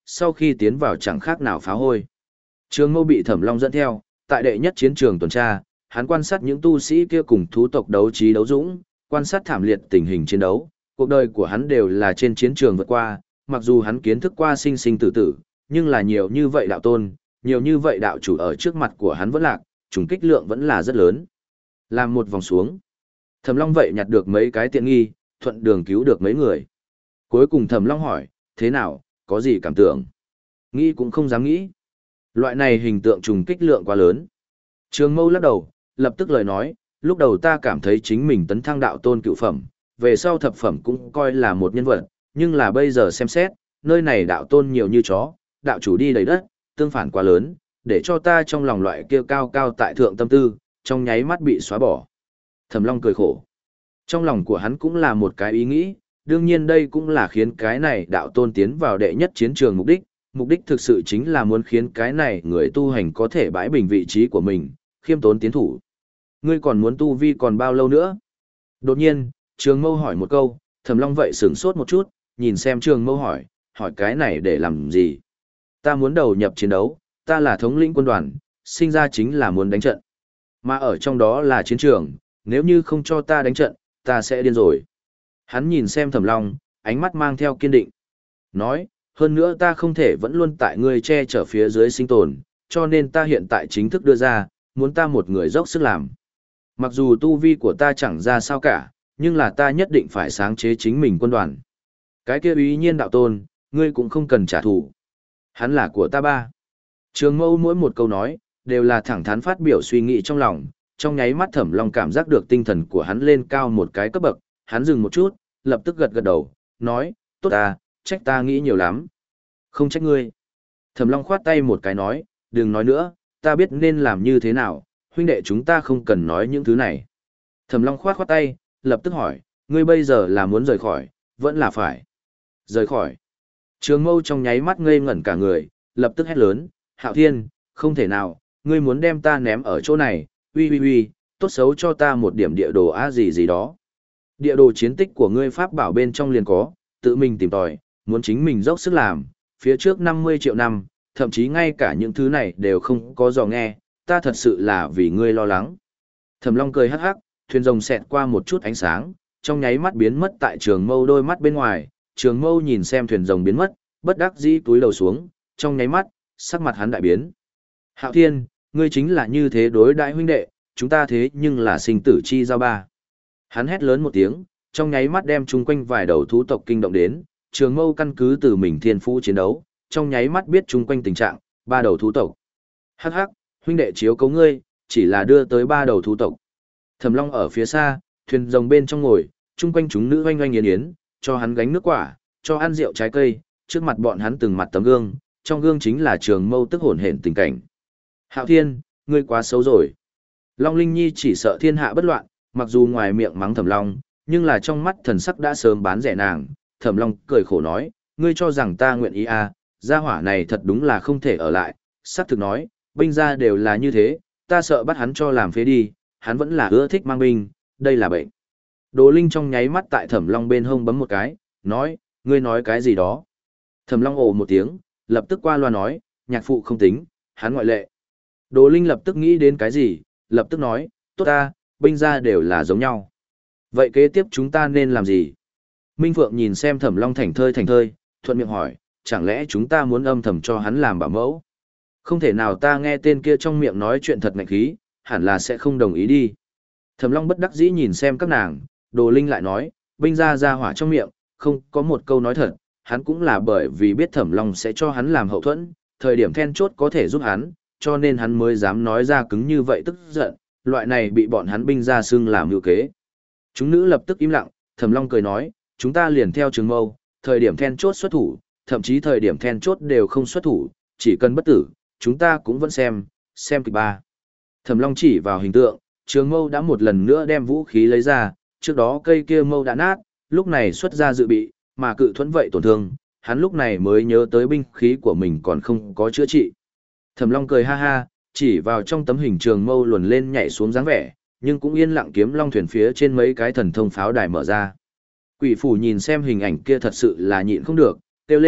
sau khi tiến vào chẳng khác nào phá hôi. Trường Mâu bị Thẩm Long dẫn theo, tại đệ nhất chiến trường tuần tra, hắn quan sát những tu sĩ kia cùng thú tộc đấu trí đấu dũng, quan sát thảm liệt tình hình chiến đấu, cuộc đời của hắn đều là trên chiến trường vượt qua, mặc dù hắn kiến thức qua sinh sinh tử tử, nhưng là nhiều như vậy đạo tôn, nhiều như vậy đạo chủ ở trước mặt của hắn vẫn lạc, trùng kích lượng vẫn là rất lớn. Làm một vòng xuống, Thẩm Long vậy nhặt được mấy cái tiện nghi, thuận đường cứu được mấy người. Cuối cùng Thẩm Long hỏi, thế nào, có gì cảm tưởng? Nghĩ cũng không dám nghĩ. Loại này hình tượng trùng kích lượng quá lớn. Trường Mâu lắc đầu, lập tức lời nói, lúc đầu ta cảm thấy chính mình tấn thăng đạo tôn cựu phẩm, về sau thập phẩm cũng coi là một nhân vật, nhưng là bây giờ xem xét, nơi này đạo tôn nhiều như chó, đạo chủ đi đầy đất, tương phản quá lớn, để cho ta trong lòng loại kia cao cao tại thượng tâm tư, trong nháy mắt bị xóa bỏ. Thẩm Long cười khổ. Trong lòng của hắn cũng là một cái ý nghĩ, đương nhiên đây cũng là khiến cái này đạo tôn tiến vào đệ nhất chiến trường mục đích, mục đích thực sự chính là muốn khiến cái này người tu hành có thể bãi bình vị trí của mình, khiêm tốn tiến thủ. Ngươi còn muốn tu vi còn bao lâu nữa? Đột nhiên, Trường Mâu hỏi một câu, Thẩm Long vậy sửng sốt một chút, nhìn xem Trường Mâu hỏi, hỏi cái này để làm gì? Ta muốn đầu nhập chiến đấu, ta là thống lĩnh quân đoàn, sinh ra chính là muốn đánh trận. Mà ở trong đó là chiến trường, nếu như không cho ta đánh trận, ta sẽ điên rồi. Hắn nhìn xem Thẩm Long, ánh mắt mang theo kiên định. Nói, hơn nữa ta không thể vẫn luôn tại ngươi che chở phía dưới sinh tồn, cho nên ta hiện tại chính thức đưa ra, muốn ta một người dốc sức làm. Mặc dù tu vi của ta chẳng ra sao cả, nhưng là ta nhất định phải sáng chế chính mình quân đoàn. Cái kia ý nhiên đạo tôn, ngươi cũng không cần trả thù. Hắn là của ta ba. Trường Mâu mỗi một câu nói, đều là thẳng thắn phát biểu suy nghĩ trong lòng, trong nháy mắt Thẩm Long cảm giác được tinh thần của hắn lên cao một cái cấp bậc, hắn dừng một chút, lập tức gật gật đầu, nói, tốt ta, trách ta nghĩ nhiều lắm. Không trách ngươi. Thẩm Long khoát tay một cái nói, đừng nói nữa, ta biết nên làm như thế nào, huynh đệ chúng ta không cần nói những thứ này. Thẩm Long khoát khoát tay, lập tức hỏi, ngươi bây giờ là muốn rời khỏi, vẫn là phải. Rời khỏi. Trường Mâu trong nháy mắt ngây ngẩn cả người, lập tức hét lớn, Hạo Thiên, không thể nào, ngươi muốn đem ta ném ở chỗ này, uy uy uy, tốt xấu cho ta một điểm địa đồ á gì gì đó. Địa đồ chiến tích của ngươi pháp bảo bên trong liền có, tự mình tìm tòi, muốn chính mình dốc sức làm, phía trước năm mươi triệu năm, thậm chí ngay cả những thứ này đều không có dò nghe, ta thật sự là vì ngươi lo lắng. Thẩm Long cười hắc hắc, thuyền rồng xẹt qua một chút ánh sáng, trong nháy mắt biến mất tại Trường Mâu đôi mắt bên ngoài, Trường Mâu nhìn xem thuyền rồng biến mất, bất đắc dĩ túi đầu xuống, trong nháy mắt, sắc mặt hắn đại biến. Hạo Thiên, ngươi chính là như thế đối đại huynh đệ, chúng ta thế nhưng là sinh tử chi giao ba. Hắn hét lớn một tiếng, trong nháy mắt đem chung quanh vài đầu thú tộc kinh động đến, Trường Mâu căn cứ từ mình thiên phú chiến đấu, trong nháy mắt biết chung quanh tình trạng, ba đầu thú tộc. Hắc hắc, huynh đệ chiếu cấu ngươi, chỉ là đưa tới ba đầu thú tộc. Thẩm Long ở phía xa, thuyền rồng bên trong ngồi, chung quanh chúng nữ oanh oanh yến yến, cho hắn gánh nước quả, cho ăn rượu trái cây, trước mặt bọn hắn từng mặt tấm gương, trong gương chính là Trường Mâu tức hổn hển tình cảnh. Hạo Thiên, ngươi quá xấu rồi. Long Linh Nhi chỉ sợ thiên hạ bất loạn, mặc dù ngoài miệng mắng Thẩm Long, nhưng là trong mắt thần sắc đã sớm bán rẻ nàng. Thẩm Long cười khổ nói, ngươi cho rằng ta nguyện ý à, gia hỏa này thật đúng là không thể ở lại. Sắc thực nói, binh gia đều là như thế, ta sợ bắt hắn cho làm phế đi, hắn vẫn là ưa thích mang binh, đây là bệnh. Đồ Linh trong nháy mắt tại Thẩm Long bên hông bấm một cái, nói, ngươi nói cái gì đó. Thẩm Long ồ một tiếng, lập tức qua loa nói, nhạc phụ không tính, hắn ngoại lệ. Đồ Linh lập tức nghĩ đến cái gì, lập tức nói, tốt ta, binh gia đều là giống nhau. Vậy kế tiếp chúng ta nên làm gì? Minh Phượng nhìn xem Thẩm Long thành thơi thành thơi, thuận miệng hỏi, chẳng lẽ chúng ta muốn âm thầm cho hắn làm bảo mẫu? Không thể nào ta nghe tên kia trong miệng nói chuyện thật ngạnh khí, hẳn là sẽ không đồng ý đi. Thẩm Long bất đắc dĩ nhìn xem các nàng, Đồ Linh lại nói, binh gia ra hỏa trong miệng, không có một câu nói thật, hắn cũng là bởi vì biết Thẩm Long sẽ cho hắn làm hậu thuẫn, thời điểm then chốt có thể giúp hắn, cho nên hắn mới dám nói ra cứng như vậy tức giận, loại này bị bọn hắn binh gia xưng làm mưu kế. Chúng nữ lập tức im lặng, Thẩm Long cười nói, chúng ta liền theo Trường Mâu, thời điểm then chốt xuất thủ, thậm chí thời điểm then chốt đều không xuất thủ, chỉ cần bất tử, chúng ta cũng vẫn xem, xem kịch ba. Thẩm Long chỉ vào hình tượng, Trường Mâu đã một lần nữa đem vũ khí lấy ra, trước đó cây kia mâu đã nát, lúc này xuất ra dự bị, mà cự thuẫn vậy tổn thương, hắn lúc này mới nhớ tới binh khí của mình còn không có chữa trị. Thẩm Long cười ha ha, chỉ vào trong tấm hình Trường Mâu luồn lên nhảy xuống dáng vẻ, nhưng cũng yên lặng kiếm long thuyền phía trên mấy cái thần thông pháo đài mở ra. Quỷ phủ nhìn xem hình ảnh kia thật sự là nhịn không được, kêu lên,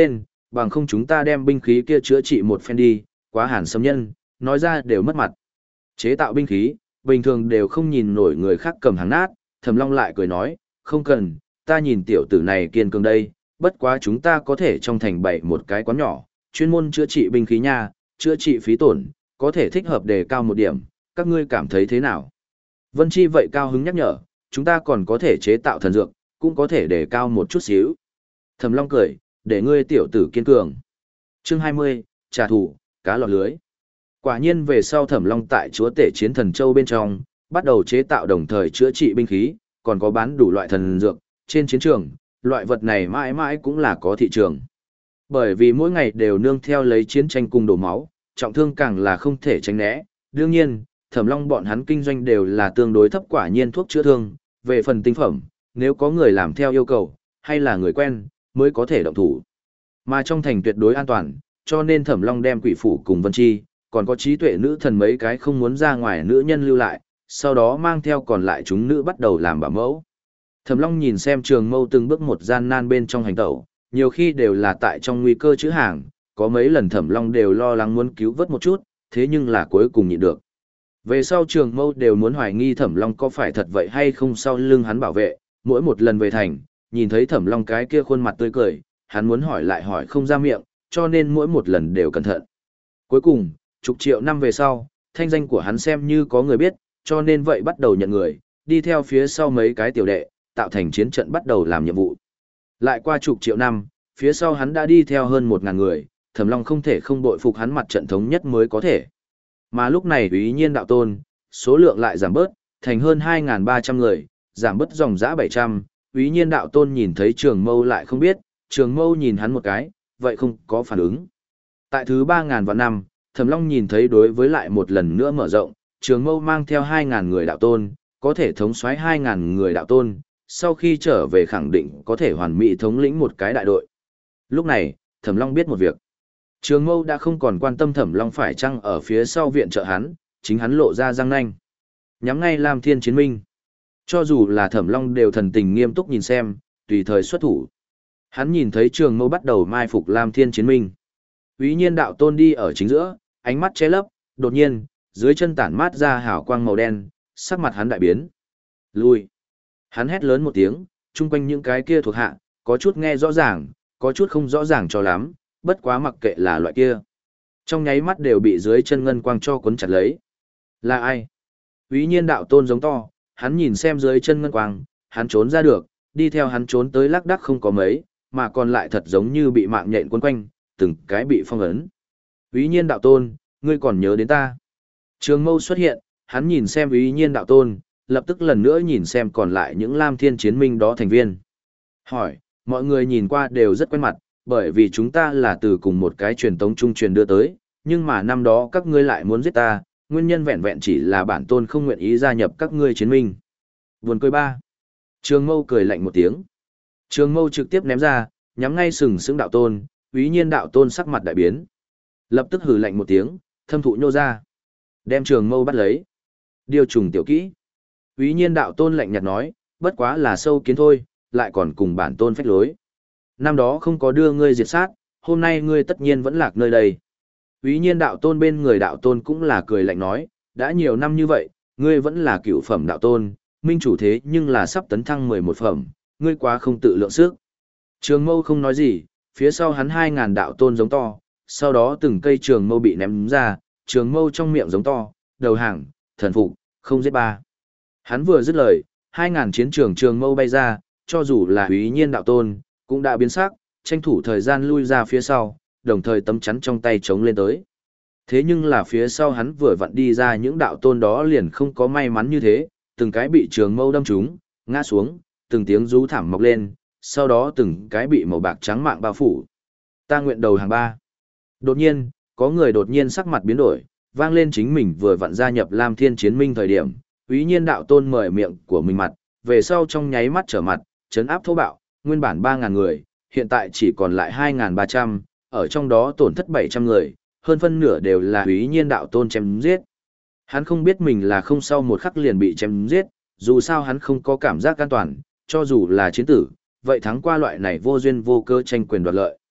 bằng không chúng ta đem binh khí kia chữa trị một phen đi, quá hàn xâm nhân, nói ra đều mất mặt. Chế tạo binh khí, bình thường đều không nhìn nổi người khác cầm hàng nát, Thẩm Long lại cười nói, không cần, ta nhìn tiểu tử này kiên cường đây, bất quá chúng ta có thể trong thành bày một cái quán nhỏ, chuyên môn chữa trị binh khí nha, chữa trị phí tổn, có thể thích hợp đề cao một điểm, các ngươi cảm thấy thế nào? Vân Chi vậy cao hứng nhắc nhở, chúng ta còn có thể chế tạo thần dược, cũng có thể đề cao một chút xíu. Thẩm Long cười, để ngươi tiểu tử kiên cường. Chương hai mươi, trả thù, cá lọt lưới. Quả nhiên về sau Thẩm Long tại chúa tể chiến thần châu bên trong, bắt đầu chế tạo đồng thời chữa trị binh khí, còn có bán đủ loại thần dược, trên chiến trường, loại vật này mãi mãi cũng là có thị trường. Bởi vì mỗi ngày đều nương theo lấy chiến tranh cùng đổ máu, trọng thương càng là không thể tránh né. Đương nhiên, Thẩm Long bọn hắn kinh doanh đều là tương đối thấp quả nhiên thuốc chữa thương, về phần tinh phẩm, nếu có người làm theo yêu cầu, hay là người quen, mới có thể động thủ. Mà trong thành tuyệt đối an toàn, cho nên Thẩm Long đem Quỷ Phủ cùng Vân Chi, còn có trí tuệ nữ thần mấy cái không muốn ra ngoài nữ nhân lưu lại, sau đó mang theo còn lại chúng nữ bắt đầu làm bảo mẫu. Thẩm Long nhìn xem Trường Mâu từng bước một gian nan bên trong hành tẩu, nhiều khi đều là tại trong nguy cơ chữ hàng, có mấy lần Thẩm Long đều lo lắng muốn cứu vớt một chút, thế nhưng là cuối cùng nhịn được. Về sau Trường Mâu đều muốn hoài nghi Thẩm Long có phải thật vậy hay không sau lưng hắn bảo vệ, mỗi một lần về thành, nhìn thấy Thẩm Long cái kia khuôn mặt tươi cười, hắn muốn hỏi lại hỏi không ra miệng, cho nên mỗi một lần đều cẩn thận. Cuối cùng, chục triệu năm về sau, thanh danh của hắn xem như có người biết, cho nên vậy bắt đầu nhận người, đi theo phía sau mấy cái tiểu đệ, tạo thành chiến trận bắt đầu làm nhiệm vụ. Lại qua chục triệu năm, phía sau hắn đã đi theo hơn một ngàn người, Thẩm Long không thể không bội phục hắn mặt trận thống nhất mới có thể. Mà lúc này Úy Nhiên đạo tôn, số lượng lại giảm bớt, thành hơn hai nghìn ba trăm người, giảm bớt dòng dã bảy trăm, Úy Nhiên đạo tôn nhìn thấy Trường Mâu lại không biết, Trường Mâu nhìn hắn một cái, vậy không có phản ứng. Tại thứ ba nghìn vạn năm, Thẩm Long nhìn thấy đối với lại một lần nữa mở rộng, Trường Mâu mang theo hai nghìn người đạo tôn, có thể thống soái hai nghìn người đạo tôn, sau khi trở về khẳng định có thể hoàn mỹ thống lĩnh một cái đại đội. Lúc này, Thẩm Long biết một việc. Trường Mâu đã không còn quan tâm Thẩm Long phải chăng ở phía sau viện trợ hắn, chính hắn lộ ra răng nanh. Nhắm ngay Lam Thiên Chiến Minh. Cho dù là Thẩm Long đều thần tình nghiêm túc nhìn xem, tùy thời xuất thủ. Hắn nhìn thấy Trường Mâu bắt đầu mai phục Lam Thiên Chiến Minh. Úy Nhiên đạo tôn đi ở chính giữa, ánh mắt che lấp, đột nhiên, dưới chân tản mát ra hào quang màu đen, sắc mặt hắn đại biến. Lui. Hắn hét lớn một tiếng, chung quanh những cái kia thuộc hạ, có chút nghe rõ ràng, có chút không rõ ràng cho lắm, bất quá mặc kệ là loại kia. Trong nháy mắt đều bị dưới chân ngân quang cho cuốn chặt lấy. Là ai? Úy Nhiên đạo tôn giống to, hắn nhìn xem dưới chân ngân quang, hắn trốn ra được, đi theo hắn trốn tới lác đác không có mấy, mà còn lại thật giống như bị mạng nhện cuốn quanh, từng cái bị phong ấn. Úy Nhiên đạo tôn, ngươi còn nhớ đến ta? Trường Mâu xuất hiện, hắn nhìn xem Úy Nhiên đạo tôn, lập tức lần nữa nhìn xem còn lại những Lam Thiên Chiến Minh đó thành viên. Hỏi, mọi người nhìn qua đều rất quen mặt, bởi vì chúng ta là từ cùng một cái truyền tống trung truyền đưa tới, nhưng mà năm đó các ngươi lại muốn giết ta, nguyên nhân vẹn vẹn chỉ là bản tôn không nguyện ý gia nhập các ngươi chiến minh. Buồn cười ba. Trường Mâu cười lạnh một tiếng. Trường Mâu trực tiếp ném ra, nhắm ngay sừng sững đạo tôn, Úy Nhiên đạo tôn sắc mặt đại biến. Lập tức hừ lạnh một tiếng, thâm thụ nhô ra. Đem Trường Mâu bắt lấy. Điều trùng tiểu kỹ. Úy Nhiên đạo tôn lạnh nhạt nói, bất quá là sâu kiến thôi, lại còn cùng bản tôn phách lối. Năm đó không có đưa ngươi diệt sát, hôm nay ngươi tất nhiên vẫn lạc nơi đây. Úy Nhiên đạo tôn bên người đạo tôn cũng là cười lạnh nói, đã nhiều năm như vậy, ngươi vẫn là cựu phẩm đạo tôn, minh chủ thế nhưng là sắp tấn thăng mười một phẩm, ngươi quá không tự lượng sức. Trường Mâu không nói gì, phía sau hắn hai ngàn đạo tôn giống to, sau đó từng cây trường mâu bị ném ra, trường mâu trong miệng giống to, đầu hàng, thần phục, không giết ba. Hắn vừa dứt lời, hai ngàn chiến trường trường mâu bay ra, cho dù là Úy Nhiên đạo tôn, cũng đã biến sắc, tranh thủ thời gian lui ra phía sau, đồng thời tấm chắn trong tay chống lên tới. Thế nhưng là phía sau hắn vừa vặn đi ra những đạo tôn đó liền không có may mắn như thế, từng cái bị trường mâu đâm trúng, ngã xuống, từng tiếng rú thảm mọc lên, sau đó từng cái bị màu bạc trắng mạng bao phủ. Ta nguyện đầu hàng ba. Đột nhiên, có người đột nhiên sắc mặt biến đổi, vang lên chính mình vừa vặn gia nhập Lam Thiên Chiến Minh thời điểm, Úy Nhiên đạo tôn mời miệng của mình mặt, về sau trong nháy mắt trở mặt, chấn áp thô bạo, nguyên bản ba ngàn người, hiện tại chỉ còn lại hai ngàn ba trăm, ở trong đó tổn thất bảy trăm người, hơn phân nửa đều là Úy Nhiên đạo tôn chém giết. Hắn không biết mình là không sau một khắc liền bị chém giết, dù sao hắn không có cảm giác an toàn, cho dù là chiến tử, vậy thắng qua loại này vô duyên vô cơ tranh quyền đoạt lợi.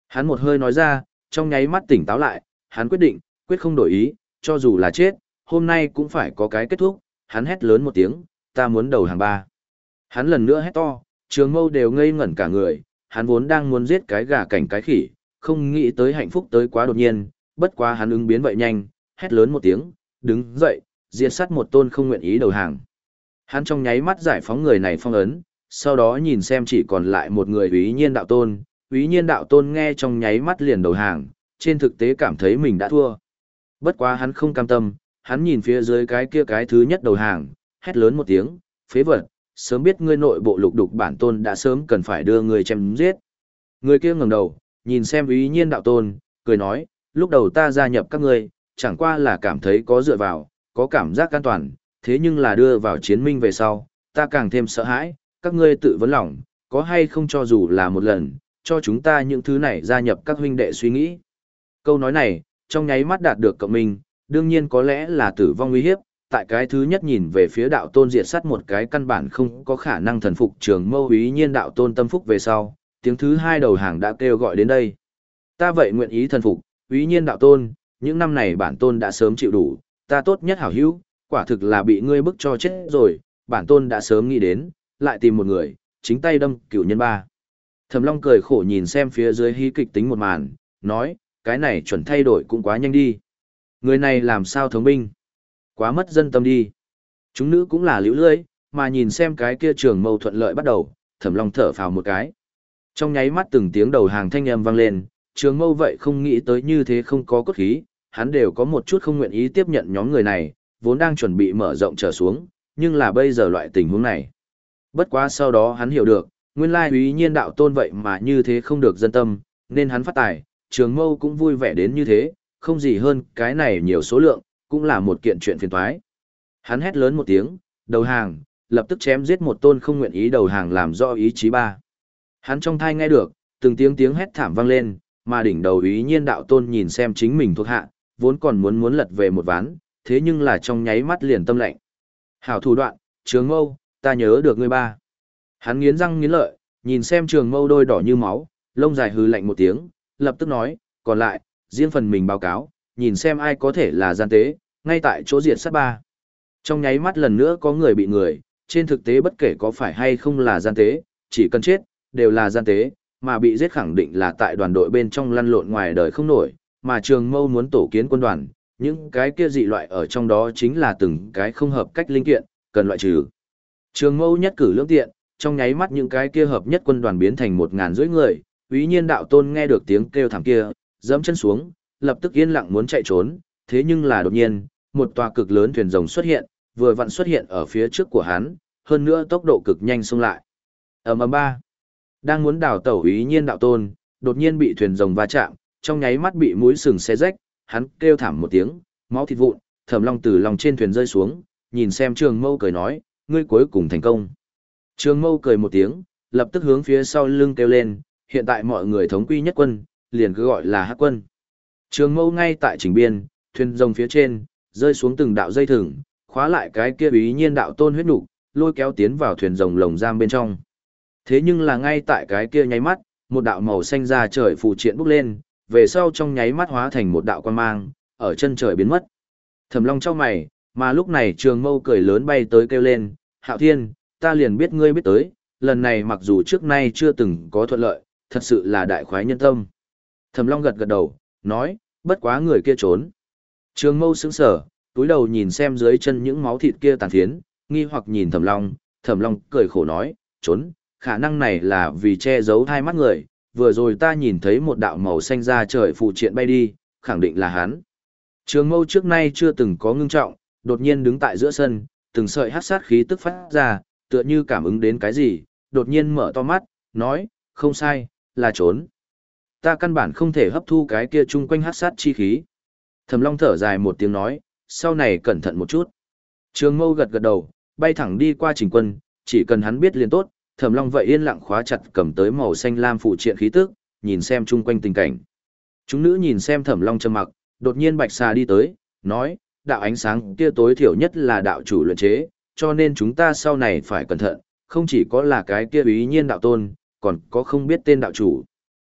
Hắn một hơi nói ra, trong nháy mắt tỉnh táo lại, hắn quyết định, quyết không đổi ý, cho dù là chết, hôm nay cũng phải có cái kết thúc, hắn hét lớn một tiếng, ta muốn đầu hàng ba. Hắn lần nữa hét to, Trường Mâu đều ngây ngẩn cả người, hắn vốn đang muốn giết cái gà cảnh cái khỉ, không nghĩ tới hạnh phúc tới quá đột nhiên, bất quá hắn ứng biến vậy nhanh, hét lớn một tiếng, đứng dậy, diệt sát một tôn không nguyện ý đầu hàng. Hắn trong nháy mắt giải phóng người này phong ấn, sau đó nhìn xem chỉ còn lại một người Úy Nhiên đạo tôn, Úy Nhiên đạo tôn nghe trong nháy mắt liền đầu hàng, trên thực tế cảm thấy mình đã thua. Bất quá hắn không cam tâm, hắn nhìn phía dưới cái kia cái thứ nhất đầu hàng, hét lớn một tiếng, phế vật, sớm biết ngươi nội bộ lục đục bản tôn đã sớm cần phải đưa ngươi chém giết. Người kia ngẩng đầu, nhìn xem Úy Nhiên đạo tôn, cười nói, lúc đầu ta gia nhập các ngươi, chẳng qua là cảm thấy có dựa vào, có cảm giác an toàn, thế nhưng là đưa vào chiến minh về sau, ta càng thêm sợ hãi, các ngươi tự vấn lòng, có hay không cho dù là một lần, cho chúng ta những thứ này gia nhập các huynh đệ suy nghĩ. Câu nói này, trong nháy mắt đạt được cộng minh, đương nhiên có lẽ là tử vong uy hiếp, tại cái thứ nhất nhìn về phía đạo tôn diệt sát một cái căn bản không có khả năng thần phục Trường Mâu Úy Nhiên đạo tôn tâm phúc về sau, tiếng thứ hai đầu hàng đã kêu gọi đến đây. Ta vậy nguyện ý thần phục, Úy Nhiên đạo tôn, những năm này bản tôn đã sớm chịu đủ, ta tốt nhất hảo hữu, quả thực là bị ngươi bức cho chết rồi, bản tôn đã sớm nghĩ đến, lại tìm một người, chính tay đâm cửu nhân ba. Thẩm Long cười khổ nhìn xem phía dưới hí kịch tính một màn, nói, cái này chuẩn thay đổi cũng quá nhanh đi. Người này làm sao thống binh? Quá mất dân tâm đi. Chúng nữ cũng là liễu lưỡi, mà nhìn xem cái kia Trường Mâu thuận lợi bắt đầu, Thẩm Long thở phào một cái. Trong nháy mắt từng tiếng đầu hàng thanh âm vang lên, Trường Mâu vậy không nghĩ tới như thế không có cốt khí, hắn đều có một chút không nguyện ý tiếp nhận nhóm người này, vốn đang chuẩn bị mở rộng trở xuống, nhưng là bây giờ loại tình huống này. Bất quá sau đó hắn hiểu được, nguyên lai Úy Nhiên đạo tôn vậy mà như thế không được dân tâm, nên hắn phát tài, Trường Mâu cũng vui vẻ đến như thế, không gì hơn cái này nhiều số lượng, cũng là một kiện chuyện phiền toái. Hắn hét lớn một tiếng, đầu hàng, lập tức chém giết một tôn không nguyện ý đầu hàng làm rõ ý chí ba. Hắn trong thai nghe được, từng tiếng tiếng hét thảm vang lên, mà đỉnh đầu Úy Nhiên đạo tôn nhìn xem chính mình thuộc hạ, vốn còn muốn muốn lật về một ván, thế nhưng là trong nháy mắt liền tâm lạnh. Hảo thủ đoạn, Trường Mâu, ta nhớ được ngươi ba. Hắn nghiến răng nghiến lợi, nhìn xem Trường Mâu đôi đỏ như máu, lông dài hừ lạnh một tiếng, lập tức nói, còn lại, riêng phần mình báo cáo, nhìn xem ai có thể là gian tế, ngay tại chỗ diệt sát ba. Trong nháy mắt lần nữa có người bị người, trên thực tế bất kể có phải hay không là gian tế, chỉ cần chết, đều là gian tế, mà bị giết khẳng định là tại đoàn đội bên trong lăn lộn ngoài đời không nổi, mà Trường Mâu muốn tổ kiến quân đoàn, những cái kia dị loại ở trong đó chính là từng cái không hợp cách linh kiện, cần loại trừ. Trường Mâu nhất cử lưỡng tiện, trong nháy mắt những cái kia hợp nhất quân đoàn biến thành một ngàn rưỡi người, Úy Nhiên đạo tôn nghe được tiếng kêu thảm kia, giẫm chân xuống, lập tức yên lặng muốn chạy trốn, thế nhưng là đột nhiên, một tòa cực lớn thuyền rồng xuất hiện, vừa vặn xuất hiện ở phía trước của hắn, hơn nữa tốc độ cực nhanh xông lại. Ầm ầm ba, đang muốn đào tẩu Úy Nhiên đạo tôn, đột nhiên bị thuyền rồng va chạm, trong nháy mắt bị mũi sừng xé rách, hắn kêu thảm một tiếng, máu thịt vụn, Thẩm Long từ lòng trên thuyền rơi xuống, nhìn xem Trường Mâu cười nói, ngươi cuối cùng thành công. Trường Mâu cười một tiếng, lập tức hướng phía sau lưng kêu lên, hiện tại mọi người thống quy nhất quân, liền cứ gọi là Hắc quân. Trường Mâu ngay tại chỉnh biên, thuyền rồng phía trên, rơi xuống từng đạo dây thừng, khóa lại cái kia Úy Nhiên đạo tôn huyết nục, lôi kéo tiến vào thuyền rồng lồng giam bên trong. Thế nhưng là ngay tại cái kia nháy mắt, một đạo màu xanh ra trời phù triện bốc lên, về sau trong nháy mắt hóa thành một đạo quang mang, ở chân trời biến mất. Thẩm Long chau mày, mà lúc này Trường Mâu cười lớn bay tới kêu lên, Hạo Thiên, ta liền biết ngươi biết tới, lần này mặc dù trước nay chưa từng có thuận lợi, thật sự là đại khoái nhân tâm. Thẩm Long gật gật đầu, nói, bất quá người kia trốn. Trường Mâu sững sờ, túi đầu nhìn xem dưới chân những máu thịt kia tàn phiến, nghi hoặc nhìn Thẩm Long, Thẩm Long cười khổ nói, trốn, khả năng này là vì che giấu hai mắt người, vừa rồi ta nhìn thấy một đạo màu xanh ra trời phù triện bay đi, khẳng định là hắn. Trường Mâu trước nay chưa từng có ngưng trọng, đột nhiên đứng tại giữa sân, từng sợi hắc sát khí tức phát ra, tựa như cảm ứng đến cái gì, đột nhiên mở to mắt, nói, không sai, là trốn. Ta căn bản không thể hấp thu cái kia chung quanh hắc sát chi khí. Thẩm Long thở dài một tiếng nói, sau này cẩn thận một chút. Trường Mâu gật gật đầu, bay thẳng đi qua Trình Quân, chỉ cần hắn biết liền tốt. Thẩm Long vậy yên lặng khóa chặt cầm tới màu xanh lam phụ triện khí tức, nhìn xem chung quanh tình cảnh. Chúng nữ nhìn xem Thẩm Long trầm mặc, đột nhiên Bạch Xà đi tới, nói, đạo ánh sáng kia tối thiểu nhất là đạo chủ luyện chế, cho nên chúng ta sau này phải cẩn thận, không chỉ có là cái kia Úy Nhiên đạo tôn, còn có không biết tên đạo chủ.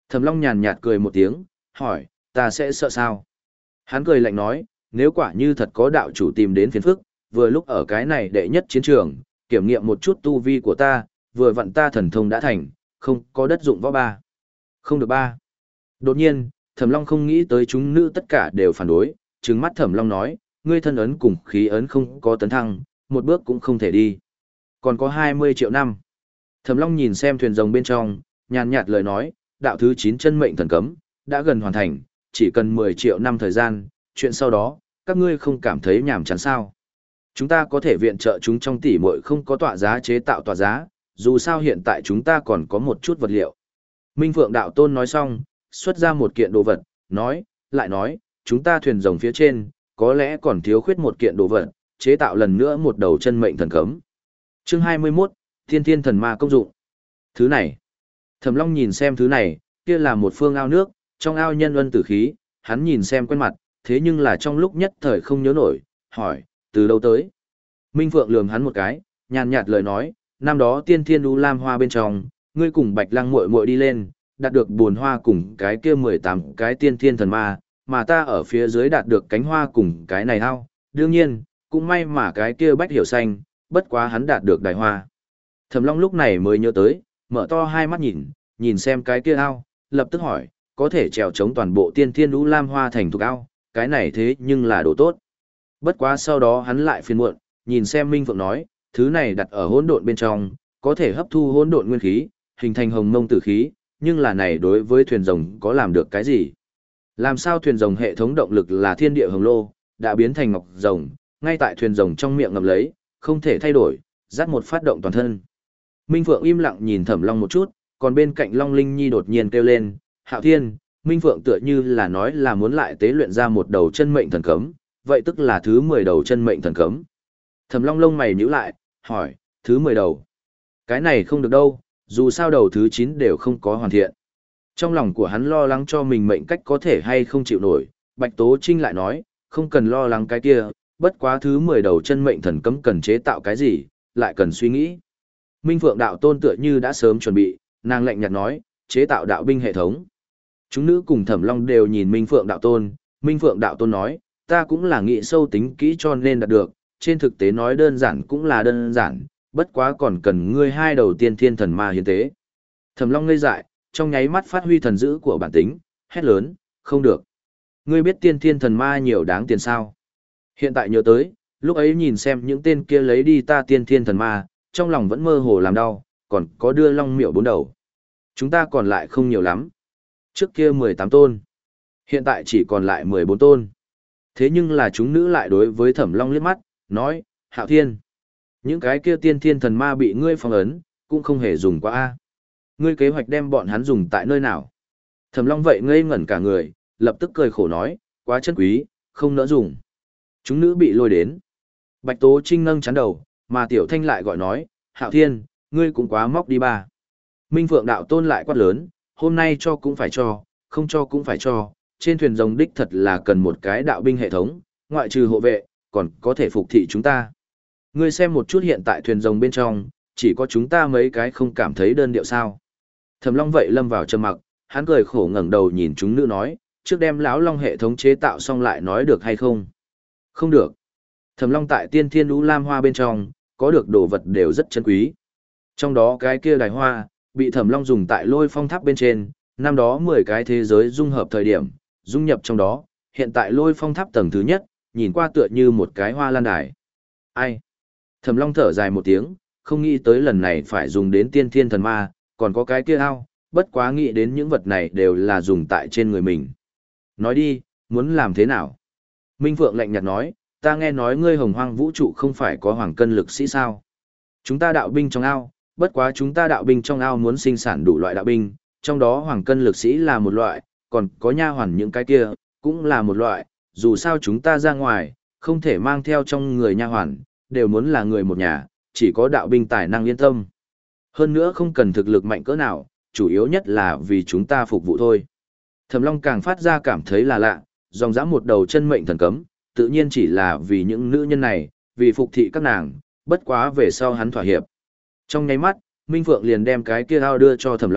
Thẩm Long nhàn nhạt cười một tiếng, hỏi, ta sẽ sợ sao? Hắn cười lạnh nói, nếu quả như thật có đạo chủ tìm đến phiền phức, vừa lúc ở cái này đệ nhất chiến trường, kiểm nghiệm một chút tu vi của ta, vừa vặn ta thần thông đã thành, không có đất dụng võ ba. Không được ba. Đột nhiên, Thẩm Long không nghĩ tới chúng nữ tất cả đều phản đối, trừng mắt Thẩm Long nói, ngươi thân ấn cùng khí ấn không có tấn thăng, một bước cũng không thể đi. Còn có hai mươi triệu năm. Thẩm Long nhìn xem thuyền rồng bên trong, nhàn nhạt lời nói, đạo thứ chín chân mệnh thần cấm, đã gần hoàn thành, chỉ cần mười triệu năm thời gian, chuyện sau đó, các ngươi không cảm thấy nhàm chán sao. Chúng ta có thể viện trợ chúng trong tỷ muội không có tọa giá chế tạo tọa giá, dù sao hiện tại chúng ta còn có một chút vật liệu. Minh Phượng Đạo Tôn nói xong, xuất ra một kiện đồ vật, nói, lại nói, chúng ta thuyền rồng phía trên, có lẽ còn thiếu khuyết một kiện đồ vật, chế tạo lần nữa một đầu chân mệnh thần cấm. Chương hai mươi mốt, Thiên Thiên Thần Ma công dụng. Thứ này. Thẩm Long nhìn xem thứ này, kia là một phương ao nước, trong ao nhân ân tử khí, hắn nhìn xem quen mặt, thế nhưng là trong lúc nhất thời không nhớ nổi, hỏi, từ đâu tới? Minh Phượng lườm hắn một cái, nhàn nhạt lời nói, năm đó Tiên Thiên U Lam Hoa bên trong, ngươi cùng Bạch Lăng muội muội đi lên, đạt được buồn hoa cùng cái kia mười tám cái Tiên Thiên Thần Ma, mà ta ở phía dưới đạt được cánh hoa cùng cái này ao, đương nhiên, cũng may mà cái kia Bách Hiểu Xanh, bất quá hắn đạt được đài hoa. Thẩm Long lúc này mới nhớ tới, mở to hai mắt nhìn, nhìn xem cái kia ao, lập tức hỏi, có thể trèo chống toàn bộ Tiên Thiên U Lam Hoa thành thuộc ao, cái này thế nhưng là đồ tốt. Bất quá sau đó hắn lại phiền muộn, nhìn xem Minh Phượng nói, thứ này đặt ở hỗn độn bên trong, có thể hấp thu hỗn độn nguyên khí, hình thành hồng mông tử khí, nhưng là này đối với thuyền rồng có làm được cái gì? Làm sao thuyền rồng hệ thống động lực là thiên địa hồng lô, đã biến thành ngọc rồng, ngay tại thuyền rồng trong miệng ngậm lấy, không thể thay đổi, dắt một phát động toàn thân. Minh Phượng im lặng nhìn Thẩm Long một chút, còn bên cạnh Long Linh Nhi đột nhiên kêu lên, Hạo Thiên, Minh Phượng tựa như là nói là muốn lại tế luyện ra một đầu chân mệnh thần cấm, vậy tức là thứ mười đầu chân mệnh thần cấm. Thẩm Long lông mày nhíu lại, hỏi, thứ mười đầu. Cái này không được đâu, dù sao đầu thứ chín đều không có hoàn thiện. Trong lòng của hắn lo lắng cho mình mệnh cách có thể hay không chịu nổi, Bạch Tố Trinh lại nói, không cần lo lắng cái kia, bất quá thứ mười đầu chân mệnh thần cấm cần chế tạo cái gì, lại cần suy nghĩ. Minh Phượng Đạo Tôn tựa như đã sớm chuẩn bị, nàng lạnh nhạt nói, chế tạo đạo binh hệ thống. Chúng nữ cùng Thẩm Long đều nhìn Minh Phượng Đạo Tôn, Minh Phượng Đạo Tôn nói, ta cũng là nghĩ sâu tính kỹ cho nên đạt được, trên thực tế nói đơn giản cũng là đơn giản, bất quá còn cần ngươi hai đầu tiên thiên thần ma hiến tế. Thẩm Long ngây dại, trong nháy mắt phát huy thần dữ của bản tính, hét lớn, không được. Ngươi biết tiên thiên thần ma nhiều đáng tiền sao? Hiện tại nhớ tới, lúc ấy nhìn xem những tên kia lấy đi ta tiên thiên thần ma, trong lòng vẫn mơ hồ làm đau, còn có đưa long miệu bốn đầu. Chúng ta còn lại không nhiều lắm. Trước kia mười tám tôn, hiện tại chỉ còn lại mười bốn tôn. Thế nhưng là chúng nữ lại đối với Thẩm Long liếc mắt, nói, Hạo Thiên, những cái kia tiên thiên thần ma bị ngươi phong ấn, cũng không hề dùng qua a. Ngươi kế hoạch đem bọn hắn dùng tại nơi nào? Thẩm Long vậy ngây ngẩn cả người, lập tức cười khổ nói, quá chân quý, không nỡ dùng. Chúng nữ bị lôi đến. Bạch Tố Trinh nâng chán đầu, mà Tiểu Thanh lại gọi nói, Hạo Thiên, ngươi cũng quá móc đi ba. Minh Phượng Đạo Tôn lại quát lớn, hôm nay cho cũng phải cho, không cho cũng phải cho, trên thuyền rồng đích thật là cần một cái đạo binh hệ thống, ngoại trừ hộ vệ, còn có thể phục thị chúng ta. Ngươi xem một chút hiện tại thuyền rồng bên trong, chỉ có chúng ta mấy cái không cảm thấy đơn điệu sao. Thẩm Long vậy lâm vào trầm mặc, hắn cười khổ ngẩng đầu nhìn chúng nữ nói, trước đem lão long hệ thống chế tạo xong lại nói được hay không? Không được. Thẩm Long tại Tiên Thiên U Lam Hoa bên trong, có được đồ vật đều rất chân quý. Trong đó cái kia đài hoa, bị Thẩm Long dùng tại Lôi Phong Tháp bên trên, năm đó mười cái thế giới dung hợp thời điểm, dung nhập trong đó, hiện tại Lôi Phong Tháp tầng thứ nhất, nhìn qua tựa như một cái hoa lan đài. Ai? Thẩm Long thở dài một tiếng, không nghĩ tới lần này phải dùng đến Tiên Thiên Thần Ma, còn có cái kia ao, bất quá nghĩ đến những vật này đều là dùng tại trên người mình. Nói đi, muốn làm thế nào? Minh Phượng lạnh nhạt nói, ta nghe nói ngươi hồng hoang vũ trụ không phải có hoàng cân lực sĩ sao? Chúng ta đạo binh trong ao, bất quá chúng ta đạo binh trong ao muốn sinh sản đủ loại đạo binh, trong đó hoàng cân lực sĩ là một loại, còn có nha hoàn những cái kia, cũng là một loại, dù sao chúng ta ra ngoài, không thể mang theo trong người nha hoàn, đều muốn là người một nhà, chỉ có đạo binh tài năng yên tâm. Hơn nữa không cần thực lực mạnh cỡ nào, chủ yếu nhất là vì chúng ta phục vụ thôi. Thẩm Long càng phát ra cảm thấy là lạ, dòng dã một đầu chân mệnh thần cấm, tự nhiên chỉ là vì những nữ nhân này, vì phục thị các nàng, bất quá về sau hắn thỏa hiệp. Trong nháy mắt, Minh Phượng liền đem cái kia ao đưa cho Thẩm Long,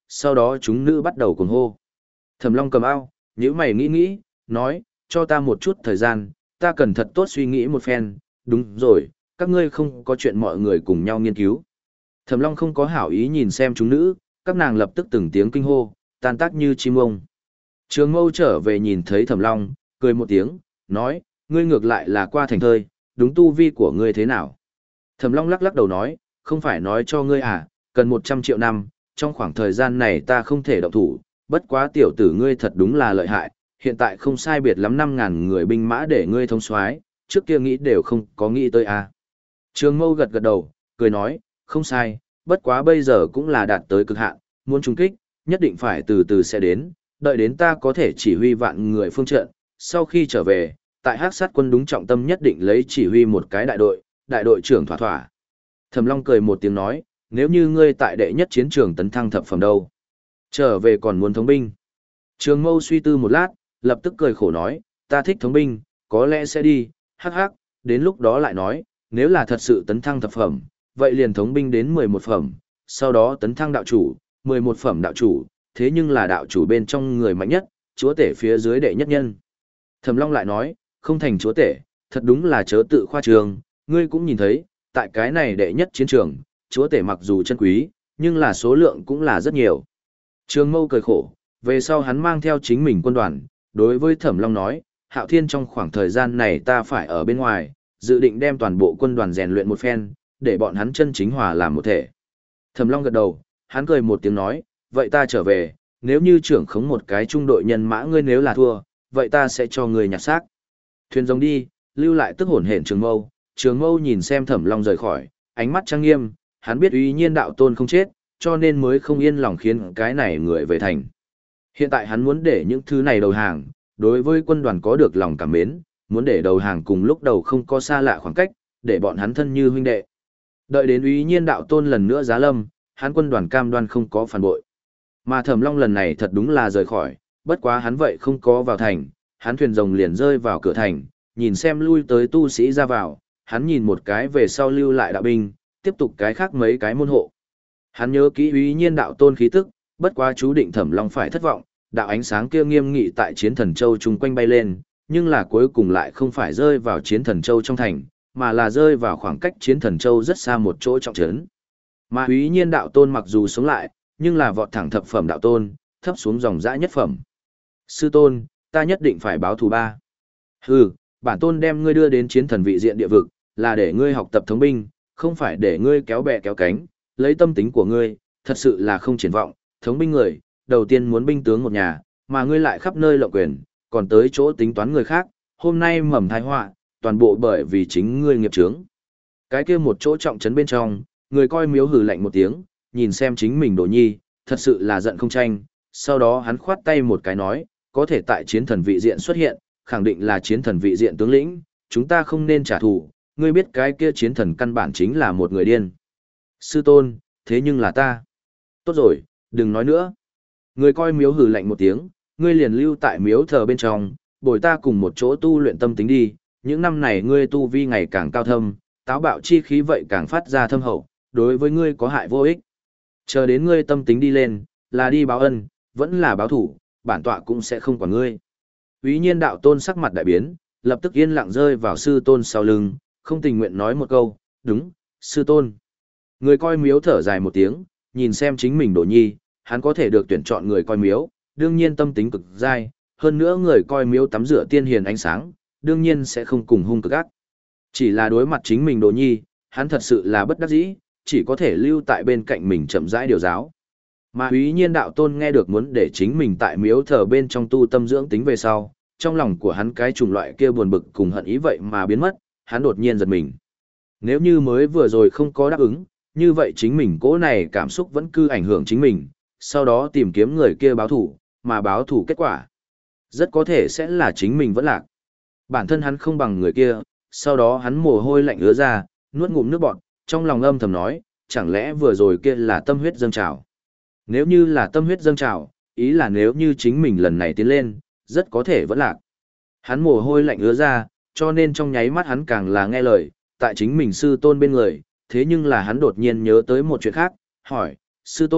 sau đó chúng nữ bắt đầu cuồng hô. Thẩm Long cầm ao, nhíu mày nghĩ nghĩ, nói, cho ta một chút thời gian, ta cần thật tốt suy nghĩ một phen, đúng rồi, các ngươi không có chuyện mọi người cùng nhau nghiên cứu. Thẩm Long không có hảo ý nhìn xem chúng nữ, các nàng lập tức từng tiếng kinh hô, tan tác như chim ông. Trường Mâu trở về nhìn thấy Thẩm Long, cười một tiếng, nói, ngươi ngược lại là qua thành thơi, đúng tu vi của ngươi thế nào? Thẩm Long lắc lắc đầu nói, không phải nói cho ngươi à, cần một trăm triệu năm, trong khoảng thời gian này ta không thể động thủ, bất quá tiểu tử ngươi thật đúng là lợi hại, hiện tại không sai biệt lắm năm ngàn người binh mã để ngươi thống soái, trước kia nghĩ đều không có nghĩ tới à. Trường Mâu gật gật đầu, cười nói, không sai, bất quá bây giờ cũng là đạt tới cực hạn, muốn trùng kích, nhất định phải từ từ sẽ đến, đợi đến ta có thể chỉ huy vạn người phương trận, sau khi trở về, tại Hắc Sát quân đúng trọng tâm nhất định lấy chỉ huy một cái đại đội, đại đội trưởng thỏa thỏa. Thẩm Long cười một tiếng nói, nếu như ngươi tại đệ nhất chiến trường tấn thăng thập phẩm đâu, trở về còn muốn thống binh. Trường Mâu suy tư một lát, lập tức cười khổ nói, ta thích thống binh, có lẽ sẽ đi, hắc hắc, đến lúc đó lại nói, nếu là thật sự tấn thăng thập phẩm, vậy liền thống binh đến mười một phẩm, sau đó tấn thăng đạo chủ, mười một phẩm đạo chủ, thế nhưng là đạo chủ bên trong người mạnh nhất, chúa tể phía dưới đệ nhất nhân. Thẩm Long lại nói, không thành chúa tể, thật đúng là chớ tự khoa trương, ngươi cũng nhìn thấy, tại cái này đệ nhất chiến trường, chúa tể mặc dù chân quý, nhưng là số lượng cũng là rất nhiều. Trường Mâu cười khổ, về sau hắn mang theo chính mình quân đoàn, đối với Thẩm Long nói, Hạo Thiên trong khoảng thời gian này ta phải ở bên ngoài, dự định đem toàn bộ quân đoàn rèn luyện một phen, để bọn hắn chân chính hòa làm một thể. Thẩm Long gật đầu, hắn cười một tiếng nói, vậy ta trở về, nếu như trưởng khống một cái trung đội nhân mã ngươi nếu là thua, vậy ta sẽ cho ngươi nhặt xác. Thuyền rồng đi, lưu lại tức hổn hển Trường Mâu, Trường Mâu nhìn xem Thẩm Long rời khỏi, ánh mắt trang nghiêm, hắn biết Úy Nhiên đạo tôn không chết, cho nên mới không yên lòng khiến cái này người về thành. Hiện tại hắn muốn để những thứ này đầu hàng, đối với quân đoàn có được lòng cảm mến, muốn để đầu hàng cùng lúc đầu không có xa lạ khoảng cách, để bọn hắn thân như huynh đệ. Đợi đến Úy Nhiên đạo tôn lần nữa giá lâm, hắn quân đoàn cam đoan không có phản bội. Mà Thẩm Long lần này thật đúng là rời khỏi, bất quá hắn vậy không có vào thành, hắn thuyền rồng liền rơi vào cửa thành, nhìn xem lui tới tu sĩ ra vào, hắn nhìn một cái về sau lưu lại đạo binh, tiếp tục cái khác mấy cái môn hộ. Hắn nhớ kỹ Úy Nhiên đạo tôn khí tức, bất quá chú định Thẩm Long phải thất vọng, đạo ánh sáng kia nghiêm nghị tại Chiến Thần Châu chung quanh bay lên, nhưng là cuối cùng lại không phải rơi vào Chiến Thần Châu trong thành, mà là rơi vào khoảng cách Chiến Thần Châu rất xa một chỗ trọng trấn. Mà Úy Nhiên đạo tôn mặc dù sống lại, nhưng là vọt thẳng thập phẩm đạo tôn, thấp xuống dòng dã nhất phẩm. Sư tôn, ta nhất định phải báo thù ba. Hừ, bản tôn đem ngươi đưa đến chiến thần vị diện địa vực, là để ngươi học tập thống binh, không phải để ngươi kéo bè kéo cánh, lấy tâm tính của ngươi, thật sự là không triển vọng, thống binh người, đầu tiên muốn binh tướng một nhà, mà ngươi lại khắp nơi lộng quyền, còn tới chỗ tính toán người khác, hôm nay mầm tai họa, toàn bộ bởi vì chính ngươi nghiệp chướng. Cái kia một chỗ trọng trấn bên trong, người coi miếu hừ lạnh một tiếng, nhìn xem chính mình Đồ Nhi, thật sự là giận không tranh, sau đó hắn khoát tay một cái nói, có thể tại chiến thần vị diện xuất hiện, khẳng định là chiến thần vị diện tướng lĩnh, chúng ta không nên trả thù, ngươi biết cái kia chiến thần căn bản chính là một người điên. Sư tôn, thế nhưng là ta. Tốt rồi, đừng nói nữa. Người coi miếu hừ lạnh một tiếng, ngươi liền lưu tại miếu thờ bên trong, bồi ta cùng một chỗ tu luyện tâm tính đi, những năm này ngươi tu vi ngày càng cao thâm, táo bạo chi khí vậy càng phát ra thâm hậu, đối với ngươi có hại vô ích. Chờ đến ngươi tâm tính đi lên, là đi báo ân, vẫn là báo thủ, bản tọa cũng sẽ không quản ngươi. Úy Nhiên đạo tôn sắc mặt đại biến, lập tức yên lặng rơi vào sư tôn sau lưng, không tình nguyện nói một câu, đúng, sư tôn. Người coi miếu thở dài một tiếng, nhìn xem chính mình Đồ Nhi, hắn có thể được tuyển chọn người coi miếu, đương nhiên tâm tính cực dai, hơn nữa người coi miếu tắm rửa tiên hiền ánh sáng, đương nhiên sẽ không cùng hung cực ác. Chỉ là đối mặt chính mình Đồ Nhi, hắn thật sự là bất đắc dĩ, chỉ có thể lưu tại bên cạnh mình chậm rãi điều giáo. Mà Úy Nhiên đạo tôn nghe được muốn để chính mình tại miếu thờ bên trong tu tâm dưỡng tính về sau, trong lòng của hắn cái chủng loại kia buồn bực cùng hận ý vậy mà biến mất, hắn đột nhiên giật mình. Nếu như mới vừa rồi không có đáp ứng, như vậy chính mình cố này cảm xúc vẫn cứ ảnh hưởng chính mình, sau đó tìm kiếm người kia báo thủ, mà báo thủ kết quả. Rất có thể sẽ là chính mình vẫn lạc. Bản thân hắn không bằng người kia, sau đó hắn mồ hôi lạnh ứa ra, nuốt ngụm nước bọt, trong lòng âm thầm nói, chẳng lẽ vừa rồi kia là tâm huyết dâng trào. Nếu như là tâm huyết dâng trào, ý là nếu như chính mình lần này tiến lên, rất có thể vẫn lạc. Hắn mồ hôi lạnh ứa ra, cho nên trong nháy mắt hắn càng là nghe lời, tại chính mình sư tôn bên người, thế nhưng là hắn đột nhiên nhớ tới một chuyện khác, hỏi, sư tôn,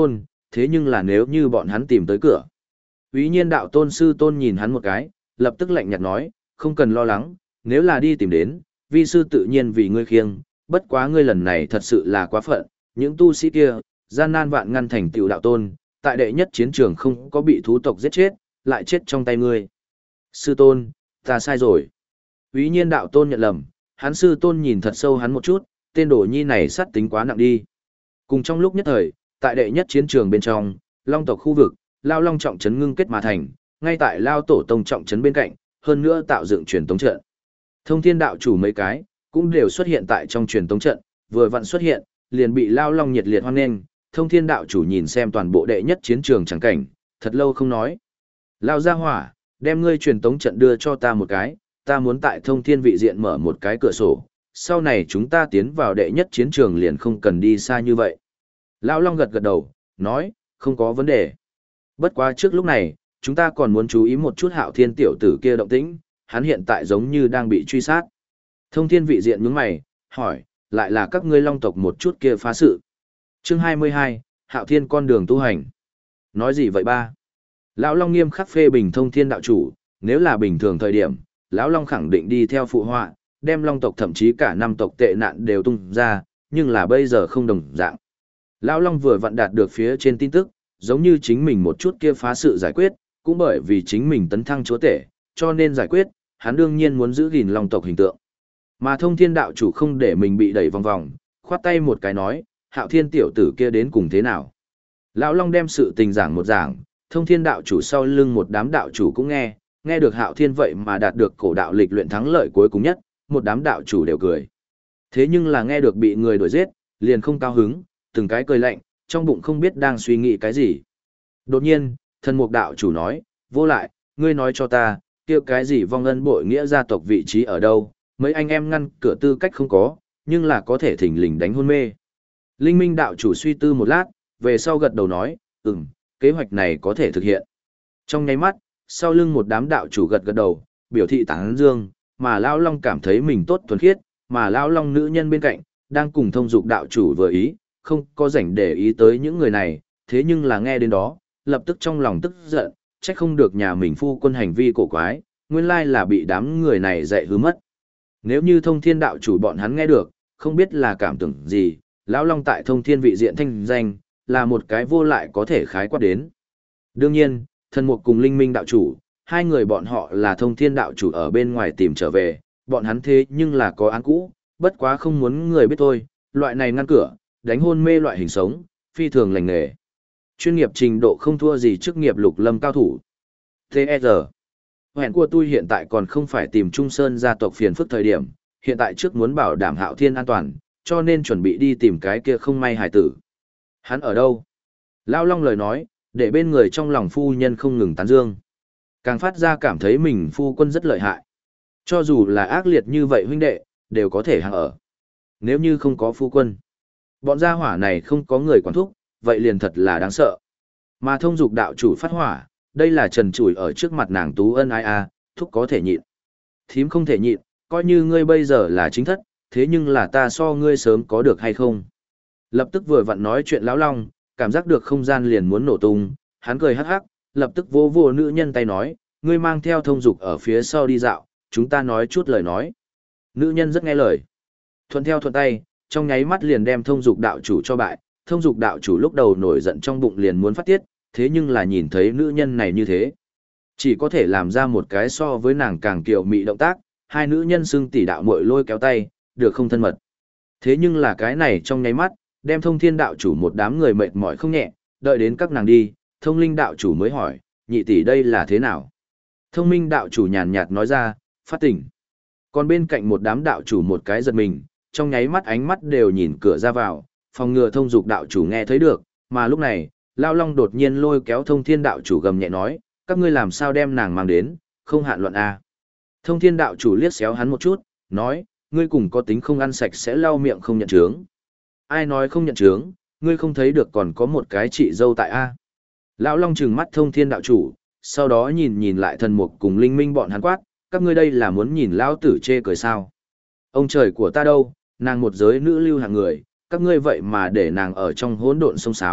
thế nhưng là nếu như bọn hắn tìm tới cửa. Úy Nhiên đạo tôn sư tôn nhìn hắn một cái, lập tức lạnh nhạt nói, không cần lo lắng, nếu là đi tìm đến, vi sư tự nhiên vì ngươi khiêng, bất quá ngươi lần này thật sự là quá phận, những tu sĩ kia, gian nan vạn ngăn thành tiểu đạo tôn, tại đệ nhất chiến trường không có bị thú tộc giết chết, lại chết trong tay ngươi. Sư tôn, ta sai rồi. Úy Nhiên đạo tôn nhận lầm, hắn sư tôn nhìn thật sâu hắn một chút, tên đồ nhi này sát tính quá nặng đi. Cùng trong lúc nhất thời, tại đệ nhất chiến trường bên trong, Long tộc khu vực, Lao Long trọng trấn ngưng kết mà thành, ngay tại Lao tổ tông trọng trấn bên cạnh, hơn nữa tạo dựng truyền tống trận. Thông Thiên đạo chủ mấy cái cũng đều xuất hiện tại trong truyền tống trận, vừa vặn xuất hiện, liền bị Lao Long nhiệt liệt hoan nghênh. Thông Thiên đạo chủ nhìn xem toàn bộ đệ nhất chiến trường chẳng cảnh, thật lâu không nói. Lao ra hỏa, đem ngươi truyền tống trận đưa cho ta một cái, ta muốn tại Thông Thiên vị diện mở một cái cửa sổ, sau này chúng ta tiến vào đệ nhất chiến trường liền không cần đi xa như vậy. Lao Long gật gật đầu, nói, không có vấn đề. Bất quá trước lúc này, chúng ta còn muốn chú ý một chút Hạo Thiên tiểu tử kia động tĩnh, hắn hiện tại giống như đang bị truy sát. Thông Thiên vị diện nhướng mày, hỏi, lại là các ngươi Long tộc một chút kia phá sự. Chương hai mươi hai, Hạo Thiên con đường tu hành. Nói gì vậy ba? Lão Long nghiêm khắc phê bình Thông Thiên đạo chủ, nếu là bình thường thời điểm, lão Long khẳng định đi theo phụ họa, đem Long tộc thậm chí cả năm tộc tệ nạn đều tung ra, nhưng là bây giờ không đồng dạng. Lão Long vừa vặn đạt được phía trên tin tức, giống như chính mình một chút kia phá sự giải quyết, cũng bởi vì chính mình tấn thăng chúa tể, cho nên giải quyết, hắn đương nhiên muốn giữ gìn Long tộc hình tượng. Mà Thông Thiên đạo chủ không để mình bị đẩy vòng vòng, khoát tay một cái nói, Hạo Thiên tiểu tử kia đến cùng thế nào. Lão Long đem sự tình giảng một giảng, Thông Thiên đạo chủ sau lưng một đám đạo chủ cũng nghe, nghe được Hạo Thiên vậy mà đạt được cổ đạo lịch luyện thắng lợi cuối cùng nhất, một đám đạo chủ đều cười. Thế nhưng là nghe được bị người đuổi giết, liền không cao hứng, từng cái cười lạnh, trong bụng không biết đang suy nghĩ cái gì. Đột nhiên, thần mục đạo chủ nói, vô lại, ngươi nói cho ta, kia cái gì vong ân bội nghĩa gia tộc vị trí ở đâu, mấy anh em ngăn cửa tư cách không có, nhưng là có thể thỉnh lình đánh hôn mê. Linh Minh đạo chủ suy tư một lát, về sau gật đầu nói, ừm, kế hoạch này có thể thực hiện. Trong nháy mắt, sau lưng một đám đạo chủ gật gật đầu, biểu thị tán dương, mà Lão Long cảm thấy mình tốt thuần khiết, mà Lão Long nữ nhân bên cạnh, đang cùng thông dục đạo chủ vừa ý, không có rảnh để ý tới những người này, thế nhưng là nghe đến đó, lập tức trong lòng tức giận, trách không được nhà mình phu quân hành vi cổ quái, nguyên lai là bị đám người này dạy hư mất. Nếu như Thông Thiên đạo chủ bọn hắn nghe được, không biết là cảm tưởng gì, Lão Long tại Thông Thiên vị diện thanh danh, là một cái vô lại có thể khái quát đến. Đương nhiên, thần mục cùng Linh Minh đạo chủ, hai người bọn họ là Thông Thiên đạo chủ ở bên ngoài tìm trở về, bọn hắn thế nhưng là có án cũ, bất quá không muốn người biết thôi, loại này ngăn cửa, đánh hôn mê loại hình sống, phi thường lành nghề. Chuyên nghiệp trình độ không thua gì chức nghiệp lục lâm cao thủ. tê e rờ. Hẹn của tôi hiện tại còn không phải tìm Trung Sơn gia tộc phiền phức thời điểm, hiện tại trước muốn bảo đảm Hạo Thiên an toàn, cho nên chuẩn bị đi tìm cái kia không may hải tử. Hắn ở đâu? Lão Long lời nói, để bên người trong lòng phu nhân không ngừng tán dương. Càng phát ra cảm thấy mình phu quân rất lợi hại. Cho dù là ác liệt như vậy huynh đệ, đều có thể hàng ở. Nếu như không có phu quân, bọn gia hỏa này không có người quản thúc, vậy liền thật là đáng sợ. Mà thông dục đạo chủ phát hỏa, đây là trần trụi ở trước mặt nàng tú ân ai a, thúc có thể nhịn. Thím không thể nhịn, coi như ngươi bây giờ là chính thất, thế nhưng là ta so ngươi sớm có được hay không. Lập tức vừa vặn nói chuyện Lão Long, cảm giác được không gian liền muốn nổ tung, hắn cười hắc hắc, lập tức vô vô nữ nhân tay nói, ngươi mang theo thông dục ở phía sau đi dạo, chúng ta nói chút lời nói. Nữ nhân rất nghe lời. Thuận theo thuận tay, trong nháy mắt liền đem thông dục đạo chủ cho bại, thông dục đạo chủ lúc đầu nổi giận trong bụng liền muốn phát tiết, thế nhưng là nhìn thấy nữ nhân này như thế. Chỉ có thể làm ra một cái so với nàng càng kiều mị động tác, hai nữ nhân xưng tỷ đạo muội lôi kéo tay, được không thân mật. Thế nhưng là cái này trong nháy mắt, đem thông thiên đạo chủ một đám người mệt mỏi không nhẹ, đợi đến các nàng đi, thông linh đạo chủ mới hỏi, nhị tỷ đây là thế nào? Thông minh đạo chủ nhàn nhạt nói ra, phát tỉnh. Còn bên cạnh một đám đạo chủ một cái giật mình, trong nháy mắt ánh mắt đều nhìn cửa ra vào, phòng ngừa thông dục đạo chủ nghe thấy được, mà lúc này, Lao Long đột nhiên lôi kéo thông thiên đạo chủ gầm nhẹ nói, các ngươi làm sao đem nàng mang đến, không hạn luận a. Thông thiên đạo chủ liếc xéo hắn một chút, nói, ngươi cùng có tính không ăn sạch sẽ lau miệng không nhận chướng. Ai nói không nhận chướng, ngươi không thấy được còn có một cái chị dâu tại a. Lão Long trừng mắt thông thiên đạo chủ, sau đó nhìn nhìn lại thần mục cùng linh minh bọn hắn quát, các ngươi đây là muốn nhìn lão tử chê cười sao. Ông trời của ta đâu, nàng một giới nữ lưu hạng người, các ngươi vậy mà để nàng ở trong hỗn độn sông sáo,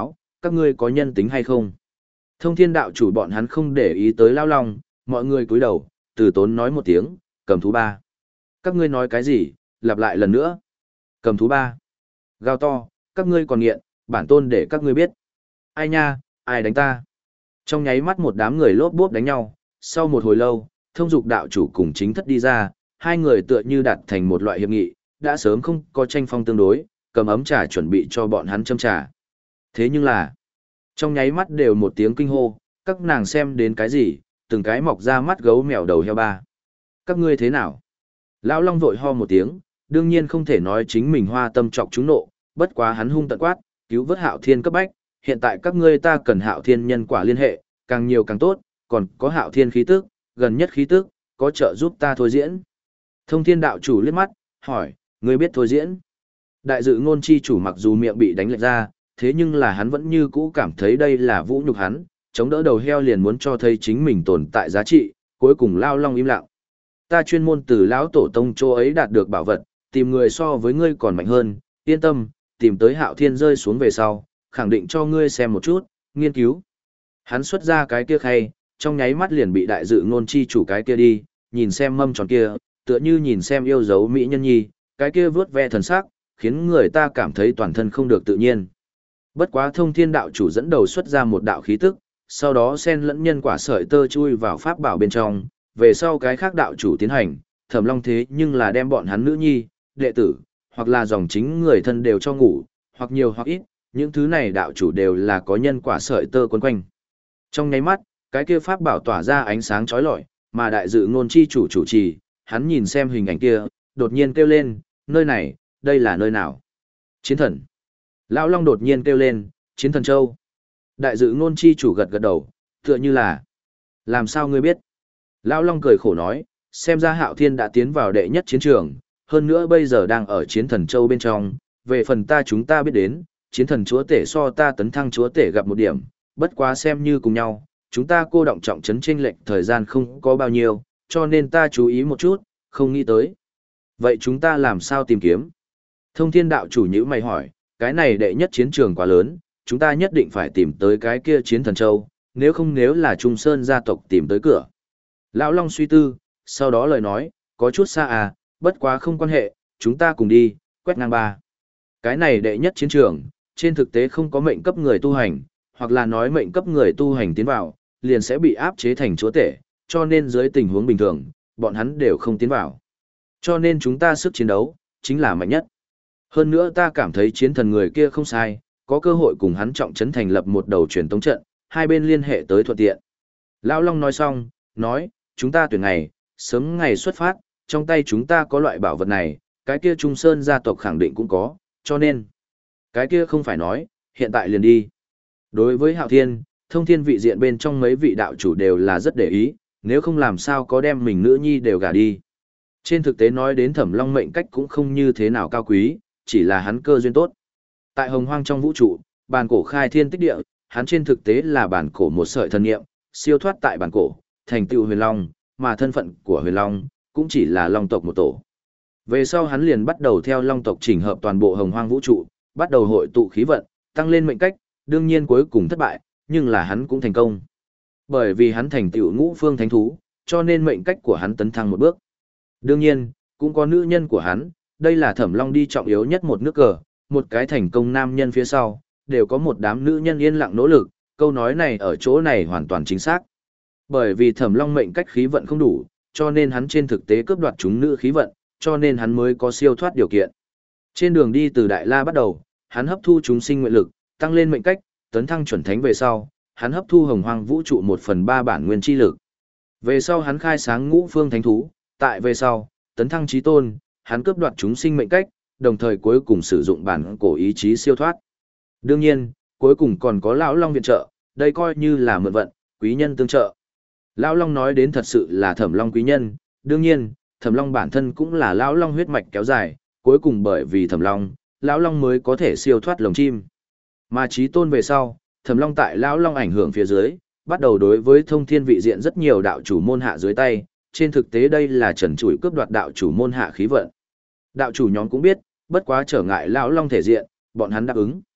các ngươi có nhân tính hay không? Thông thiên đạo chủ bọn hắn không để ý tới Lão Long, mọi người cúi đầu, từ tốn nói một tiếng, cầm thú ba. Các ngươi nói cái gì, lặp lại lần nữa. Cầm thú ba. Gào to, các ngươi còn nghiện, bản tôn để các ngươi biết. Ai nha, ai đánh ta? Trong nháy mắt một đám người lốp bốp đánh nhau, sau một hồi lâu, thông dục đạo chủ cùng chính thất đi ra, hai người tựa như đạt thành một loại hiệp nghị, đã sớm không có tranh phong tương đối, cầm ấm trà chuẩn bị cho bọn hắn châm trà. Thế nhưng là, trong nháy mắt đều một tiếng kinh hô, các nàng xem đến cái gì, từng cái mọc ra mắt gấu mèo đầu heo ba. Các ngươi thế nào? Lão Long vội ho một tiếng, đương nhiên không thể nói chính mình hoa tâm trọc chúng nộ, bất quá hắn hung tận quát, cứu vớt Hạo Thiên cấp bách, hiện tại các ngươi ta cần Hạo Thiên nhân quả liên hệ, càng nhiều càng tốt, còn có Hạo Thiên khí tức, gần nhất khí tức, có trợ giúp ta thôi diễn. Thông Thiên đạo chủ liếc mắt, hỏi, ngươi biết thôi diễn? Đại dự ngôn chi chủ mặc dù miệng bị đánh lệch ra, thế nhưng là hắn vẫn như cũ cảm thấy đây là vũ nhục hắn, chống đỡ đầu heo liền muốn cho thấy chính mình tồn tại giá trị, cuối cùng Lao Long im lặng. Ta chuyên môn từ lão tổ tông chỗ ấy đạt được bảo vật, tìm người so với ngươi còn mạnh hơn, yên tâm, tìm tới Hạo Thiên rơi xuống về sau, khẳng định cho ngươi xem một chút, nghiên cứu. Hắn xuất ra cái kia khay, trong nháy mắt liền bị đại dự ngôn chi chủ cái kia đi, nhìn xem mâm tròn kia, tựa như nhìn xem yêu dấu mỹ nhân nhi, cái kia vướt ve thần sắc, khiến người ta cảm thấy toàn thân không được tự nhiên. Bất quá Thông Thiên đạo chủ dẫn đầu xuất ra một đạo khí tức, sau đó xen lẫn nhân quả sợi tơ chui vào pháp bảo bên trong, về sau cái khác đạo chủ tiến hành, Thẩm Long thế nhưng là đem bọn hắn nữ nhi, đệ tử, hoặc là dòng chính người thân đều cho ngủ, hoặc nhiều hoặc ít, những thứ này đạo chủ đều là có nhân quả sợi tơ quấn quanh. Trong nháy mắt, cái kia pháp bảo tỏa ra ánh sáng chói lọi, mà đại dự ngôn chi chủ chủ trì, hắn nhìn xem hình ảnh kia, đột nhiên kêu lên, nơi này, đây là nơi nào? Chiến thần. Lão Long đột nhiên kêu lên, Chiến thần châu. Đại dự ngôn chi chủ gật gật đầu, tựa như là, làm sao ngươi biết? Lão Long cười khổ nói, xem ra Hạo Thiên đã tiến vào đệ nhất chiến trường, hơn nữa bây giờ đang ở Chiến thần châu bên trong, về phần ta chúng ta biết đến, Chiến thần chúa tể so ta tấn thăng chúa tể gặp một điểm, bất quá xem như cùng nhau, chúng ta cô động trọng trấn chênh lệch thời gian không có bao nhiêu, cho nên ta chú ý một chút, không nghĩ tới. Vậy chúng ta làm sao tìm kiếm? Thông Thiên đạo chủ nhữ mày hỏi, cái này đệ nhất chiến trường quá lớn, chúng ta nhất định phải tìm tới cái kia Chiến thần châu, nếu không nếu là Trung Sơn gia tộc tìm tới cửa. Lão Long suy tư, sau đó lời nói, có chút xa à, bất quá không quan hệ, chúng ta cùng đi, quét ngang ba. Cái này đệ nhất chiến trường, trên thực tế không có mệnh cấp người tu hành, hoặc là nói mệnh cấp người tu hành tiến vào, liền sẽ bị áp chế thành chúa tể, cho nên dưới tình huống bình thường, bọn hắn đều không tiến vào. Cho nên chúng ta sức chiến đấu, chính là mạnh nhất. Hơn nữa ta cảm thấy chiến thần người kia không sai, có cơ hội cùng hắn trọng trấn thành lập một đầu truyền tống trận, hai bên liên hệ tới thuận tiện. Lão Long nói xong, nói, chúng ta tuyển ngày, sớm ngày xuất phát, trong tay chúng ta có loại bảo vật này, cái kia Trung Sơn gia tộc khẳng định cũng có, cho nên, cái kia không phải nói, hiện tại liền đi. Đối với Hạo Thiên, Thông Thiên vị diện bên trong mấy vị đạo chủ đều là rất để ý, nếu không làm sao có đem mình nữ nhi đều gả đi. Trên thực tế nói đến Thẩm Long mệnh cách cũng không như thế nào cao quý, chỉ là hắn cơ duyên tốt. Tại Hồng Hoang trong vũ trụ, bản cổ khai thiên tích địa, hắn trên thực tế là bản cổ một sợi thần niệm, siêu thoát tại bản cổ, thành tựu Huyền Long, mà thân phận của Huyền Long cũng chỉ là Long tộc một tổ. Về sau hắn liền bắt đầu theo Long tộc chỉnh hợp toàn bộ Hồng Hoang vũ trụ, bắt đầu hội tụ khí vận, tăng lên mệnh cách, đương nhiên cuối cùng thất bại, nhưng là hắn cũng thành công. Bởi vì hắn thành tựu ngũ phương thánh thú, cho nên mệnh cách của hắn tấn thăng một bước. Đương nhiên, cũng có nữ nhân của hắn, đây là Thẩm Long đi trọng yếu nhất một nước cờ, một cái thành công nam nhân phía sau, đều có một đám nữ nhân yên lặng nỗ lực, câu nói này ở chỗ này hoàn toàn chính xác. Bởi vì Thẩm Long mệnh cách khí vận không đủ, cho nên hắn trên thực tế cướp đoạt chúng nữ khí vận, cho nên hắn mới có siêu thoát điều kiện. Trên đường đi từ Đại La bắt đầu, hắn hấp thu chúng sinh nguyện lực, tăng lên mệnh cách, tấn thăng chuẩn thánh về sau, hắn hấp thu Hồng Hoang vũ trụ một phần ba bản nguyên chi lực. Về sau hắn khai sáng ngũ phương thánh thú, tại về sau, tấn thăng chí tôn, hắn cướp đoạt chúng sinh mệnh cách, đồng thời cuối cùng sử dụng bản cổ ý chí siêu thoát. Đương nhiên, cuối cùng còn có lão Long viện trợ, đây coi như là mượn vận, quý nhân tương trợ. Lão Long nói đến thật sự là Thẩm Long quý nhân, đương nhiên, Thẩm Long bản thân cũng là lão Long huyết mạch kéo dài, cuối cùng bởi vì Thẩm Long, lão Long mới có thể siêu thoát lồng chim. Mà chí tôn về sau, Thẩm Long tại lão Long ảnh hưởng phía dưới, bắt đầu đối với Thông Thiên vị diện rất nhiều đạo chủ môn hạ dưới tay, trên thực tế đây là trần trụi cướp đoạt đạo chủ môn hạ khí vận. Đạo chủ nhóm cũng biết, bất quá trở ngại lão Long thể diện, bọn hắn đáp ứng.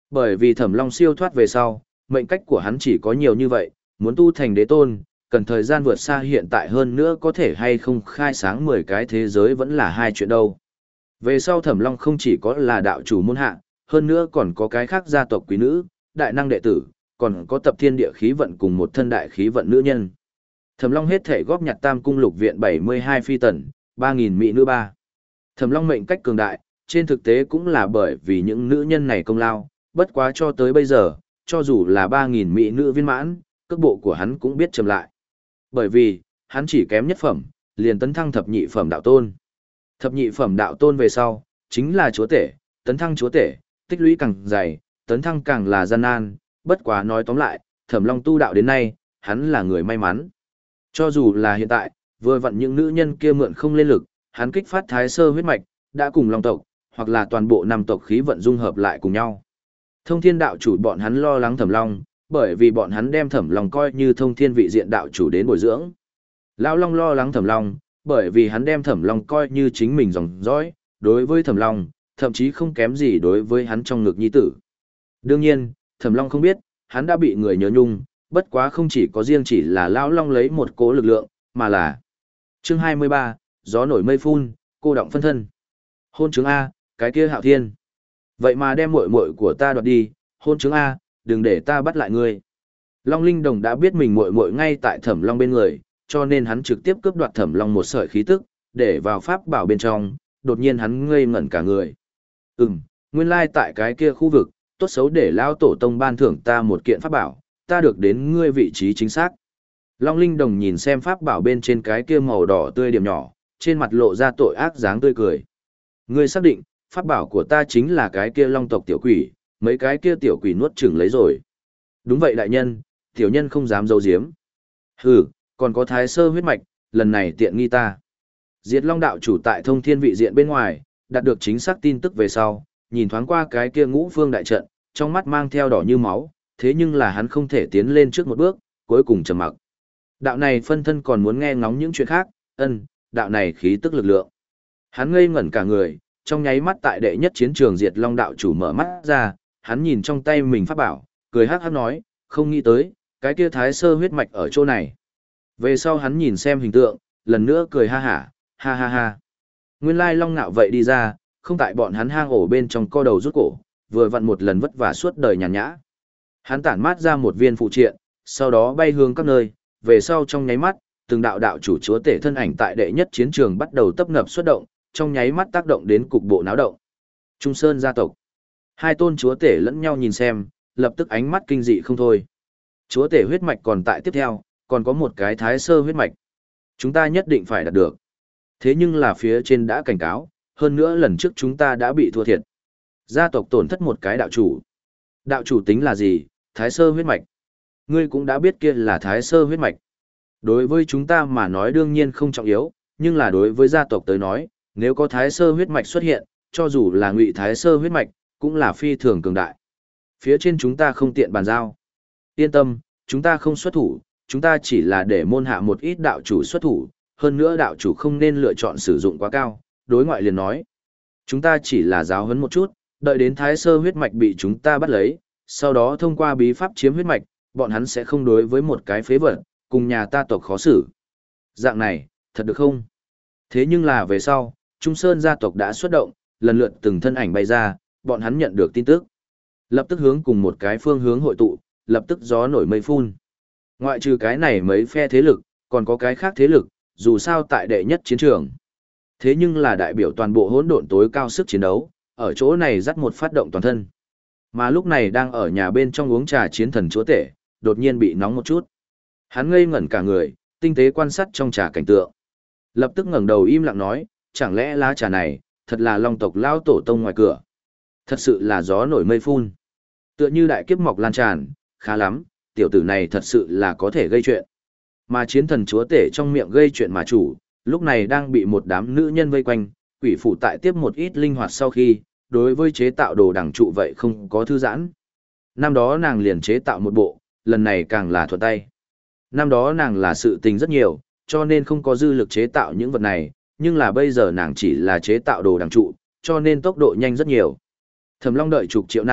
Bởi vì Thẩm Long siêu thoát về sau, mệnh cách của hắn chỉ có nhiều như vậy, muốn tu thành đế tôn, cần thời gian vượt xa hiện tại hơn nữa có thể hay không khai sáng mười cái thế giới vẫn là hai chuyện đâu. Về sau Thẩm Long không chỉ có là đạo chủ môn hạ, hơn nữa còn có cái khác gia tộc quý nữ, đại năng đệ tử, còn có tập thiên địa khí vận cùng một thân đại khí vận nữ nhân. Thẩm Long hết thể góp nhặt Tam cung lục viện bảy mươi hai phi tần, ba nghìn mỹ nữ ba. Thẩm Long mệnh cách cường đại, trên thực tế cũng là bởi vì những nữ nhân này công lao, bất quá cho tới bây giờ, cho dù là ba nghìn mỹ nữ viên mãn, cước bộ của hắn cũng biết chậm lại. Bởi vì, hắn chỉ kém nhất phẩm, liền tấn thăng thập nhị phẩm đạo tôn. Thập nhị phẩm đạo tôn về sau, chính là chúa tể, tấn thăng chúa tể, tích lũy càng dày, tấn thăng càng là gian nan, bất quá nói tóm lại, Thẩm Long tu đạo đến nay, hắn là người may mắn. Cho dù là hiện tại, vừa vặn những nữ nhân kia mượn không lên lực, hắn kích phát thái sơ huyết mạch, đã cùng Long tộc, hoặc là toàn bộ năm tộc khí vận dung hợp lại cùng nhau. Thông thiên đạo chủ bọn hắn lo lắng Thẩm Long, bởi vì bọn hắn đem Thẩm Long coi như thông thiên vị diện đạo chủ đến bồi dưỡng. Lão Long lo lắng Thẩm Long, bởi vì hắn đem Thẩm Long coi như chính mình dòng dõi, đối với Thẩm Long, thậm chí không kém gì đối với hắn trong ngực nhi tử. Đương nhiên, Thẩm Long không biết, hắn đã bị người nhớ nhung, bất quá không chỉ có riêng chỉ là Lão Long lấy một cỗ lực lượng, mà là chương hai mươi ba, gió nổi mây phun, cô động phân thân. Hôn chứng A, cái kia Hạo Thiên. Vậy mà đem muội muội của ta đoạt đi, hôn chứng A, đừng để ta bắt lại ngươi. Long Linh Đồng đã biết mình muội muội ngay tại Thẩm Long bên người, cho nên hắn trực tiếp cướp đoạt Thẩm Long một sợi khí tức, để vào pháp bảo bên trong, đột nhiên hắn ngây ngẩn cả người. Ừm, nguyên lai tại cái kia khu vực, tốt xấu để lao tổ tông ban thưởng ta một kiện pháp bảo, ta được đến ngươi vị trí chính xác. Long Linh Đồng nhìn xem pháp bảo bên trên cái kia màu đỏ tươi điểm nhỏ, trên mặt lộ ra tội ác dáng tươi cười. Ngươi xác định, pháp bảo của ta chính là cái kia long tộc tiểu quỷ, mấy cái kia tiểu quỷ nuốt chửng lấy rồi. Đúng vậy đại nhân, tiểu nhân không dám giấu giếm. Hừ, còn có thái sơ huyết mạch, lần này tiện nghi ta. Diệt Long đạo chủ tại thông thiên vị diện bên ngoài, đạt được chính xác tin tức về sau, nhìn thoáng qua cái kia ngũ phương đại trận, trong mắt mang theo đỏ như máu, thế nhưng là hắn không thể tiến lên trước một bước, cuối cùng trầm mặc. Đạo này phân thân còn muốn nghe ngóng những chuyện khác, ân, đạo này khí tức lực lượng. Hắn ngây ngẩn cả người, trong nháy mắt tại đệ nhất chiến trường Diệt Long đạo chủ mở mắt ra, hắn nhìn trong tay mình pháp bảo, cười hắc hắc nói, không nghĩ tới, cái kia thái sơ huyết mạch ở chỗ này. Về sau hắn nhìn xem hình tượng, lần nữa cười ha hả, ha ha ha. Nguyên lai Long Nạo vậy đi ra, không tại bọn hắn hang ổ bên trong co đầu rút cổ, vừa vặn một lần vất vả suốt đời nhàn nhã. Hắn tản mát ra một viên phụ triện, sau đó bay hướng các nơi, về sau trong nháy mắt, từng đạo đạo chủ chúa tể thân ảnh tại đệ nhất chiến trường bắt đầu tấp nập xuất động, trong nháy mắt tác động đến cục bộ náo động. Trung Sơn gia tộc. Hai tôn chúa tể lẫn nhau nhìn xem, lập tức ánh mắt kinh dị không thôi. Chúa tể huyết mạch còn tại tiếp theo, còn có một cái thái sơ huyết mạch. Chúng ta nhất định phải đạt được. Thế nhưng là phía trên đã cảnh cáo, hơn nữa lần trước chúng ta đã bị thua thiệt. Gia tộc tổn thất một cái đạo chủ. Đạo chủ tính là gì? Thái sơ huyết mạch. Ngươi cũng đã biết kia là thái sơ huyết mạch. Đối với chúng ta mà nói đương nhiên không trọng yếu, nhưng là đối với gia tộc tới nói, nếu có thái sơ huyết mạch xuất hiện, cho dù là ngụy thái sơ huyết mạch, cũng là phi thường cường đại. Phía trên chúng ta không tiện bàn giao. Yên tâm, chúng ta không xuất thủ, chúng ta chỉ là để môn hạ một ít đạo chủ xuất thủ, hơn nữa đạo chủ không nên lựa chọn sử dụng quá cao, đối ngoại liền nói. Chúng ta chỉ là giáo huấn một chút, đợi đến thái sơ huyết mạch bị chúng ta bắt lấy, sau đó thông qua bí pháp chiếm huyết mạch, bọn hắn sẽ không đối với một cái phế vật, cùng nhà ta tộc khó xử. Dạng này, thật được không? Thế nhưng là về sau, Trung Sơn gia tộc đã xuất động, lần lượt từng thân ảnh bay ra, bọn hắn nhận được tin tức. Lập tức hướng cùng một cái phương hướng hội tụ, lập tức gió nổi mây phun. Ngoại trừ cái này mấy phe thế lực, còn có cái khác thế lực, dù sao tại đệ nhất chiến trường. Thế nhưng là đại biểu toàn bộ hỗn độn tối cao sức chiến đấu, ở chỗ này dắt một phát động toàn thân. Mà lúc này đang ở nhà bên trong uống trà chiến thần chúa tể, đột nhiên bị nóng một chút. Hắn ngây ngẩn cả người, tinh tế quan sát trong trà cảnh tượng. Lập tức ngẩng đầu im lặng nói, chẳng lẽ lá trà này, thật là long tộc lao tổ tông ngoài cửa. Thật sự là gió nổi mây phun. Tựa như đại kiếp mọc lan tràn, khá lắm, tiểu tử này thật sự là có thể gây chuyện. Mà chiến thần chúa tể trong miệng gây chuyện mà chủ, lúc này đang bị một đám nữ nhân vây quanh, quỷ phụ tại tiếp một ít linh hoạt sau khi, đối với chế tạo đồ đằng trụ vậy không có thư giãn. Năm đó nàng liền chế tạo một bộ, lần này càng là thuận tay. Năm đó nàng là sự tình rất nhiều, cho nên không có dư lực chế tạo những vật này, nhưng là bây giờ nàng chỉ là chế tạo đồ đằng trụ, cho nên tốc độ nhanh rất nhiều. Thẩm Long đợi chục triệu năm,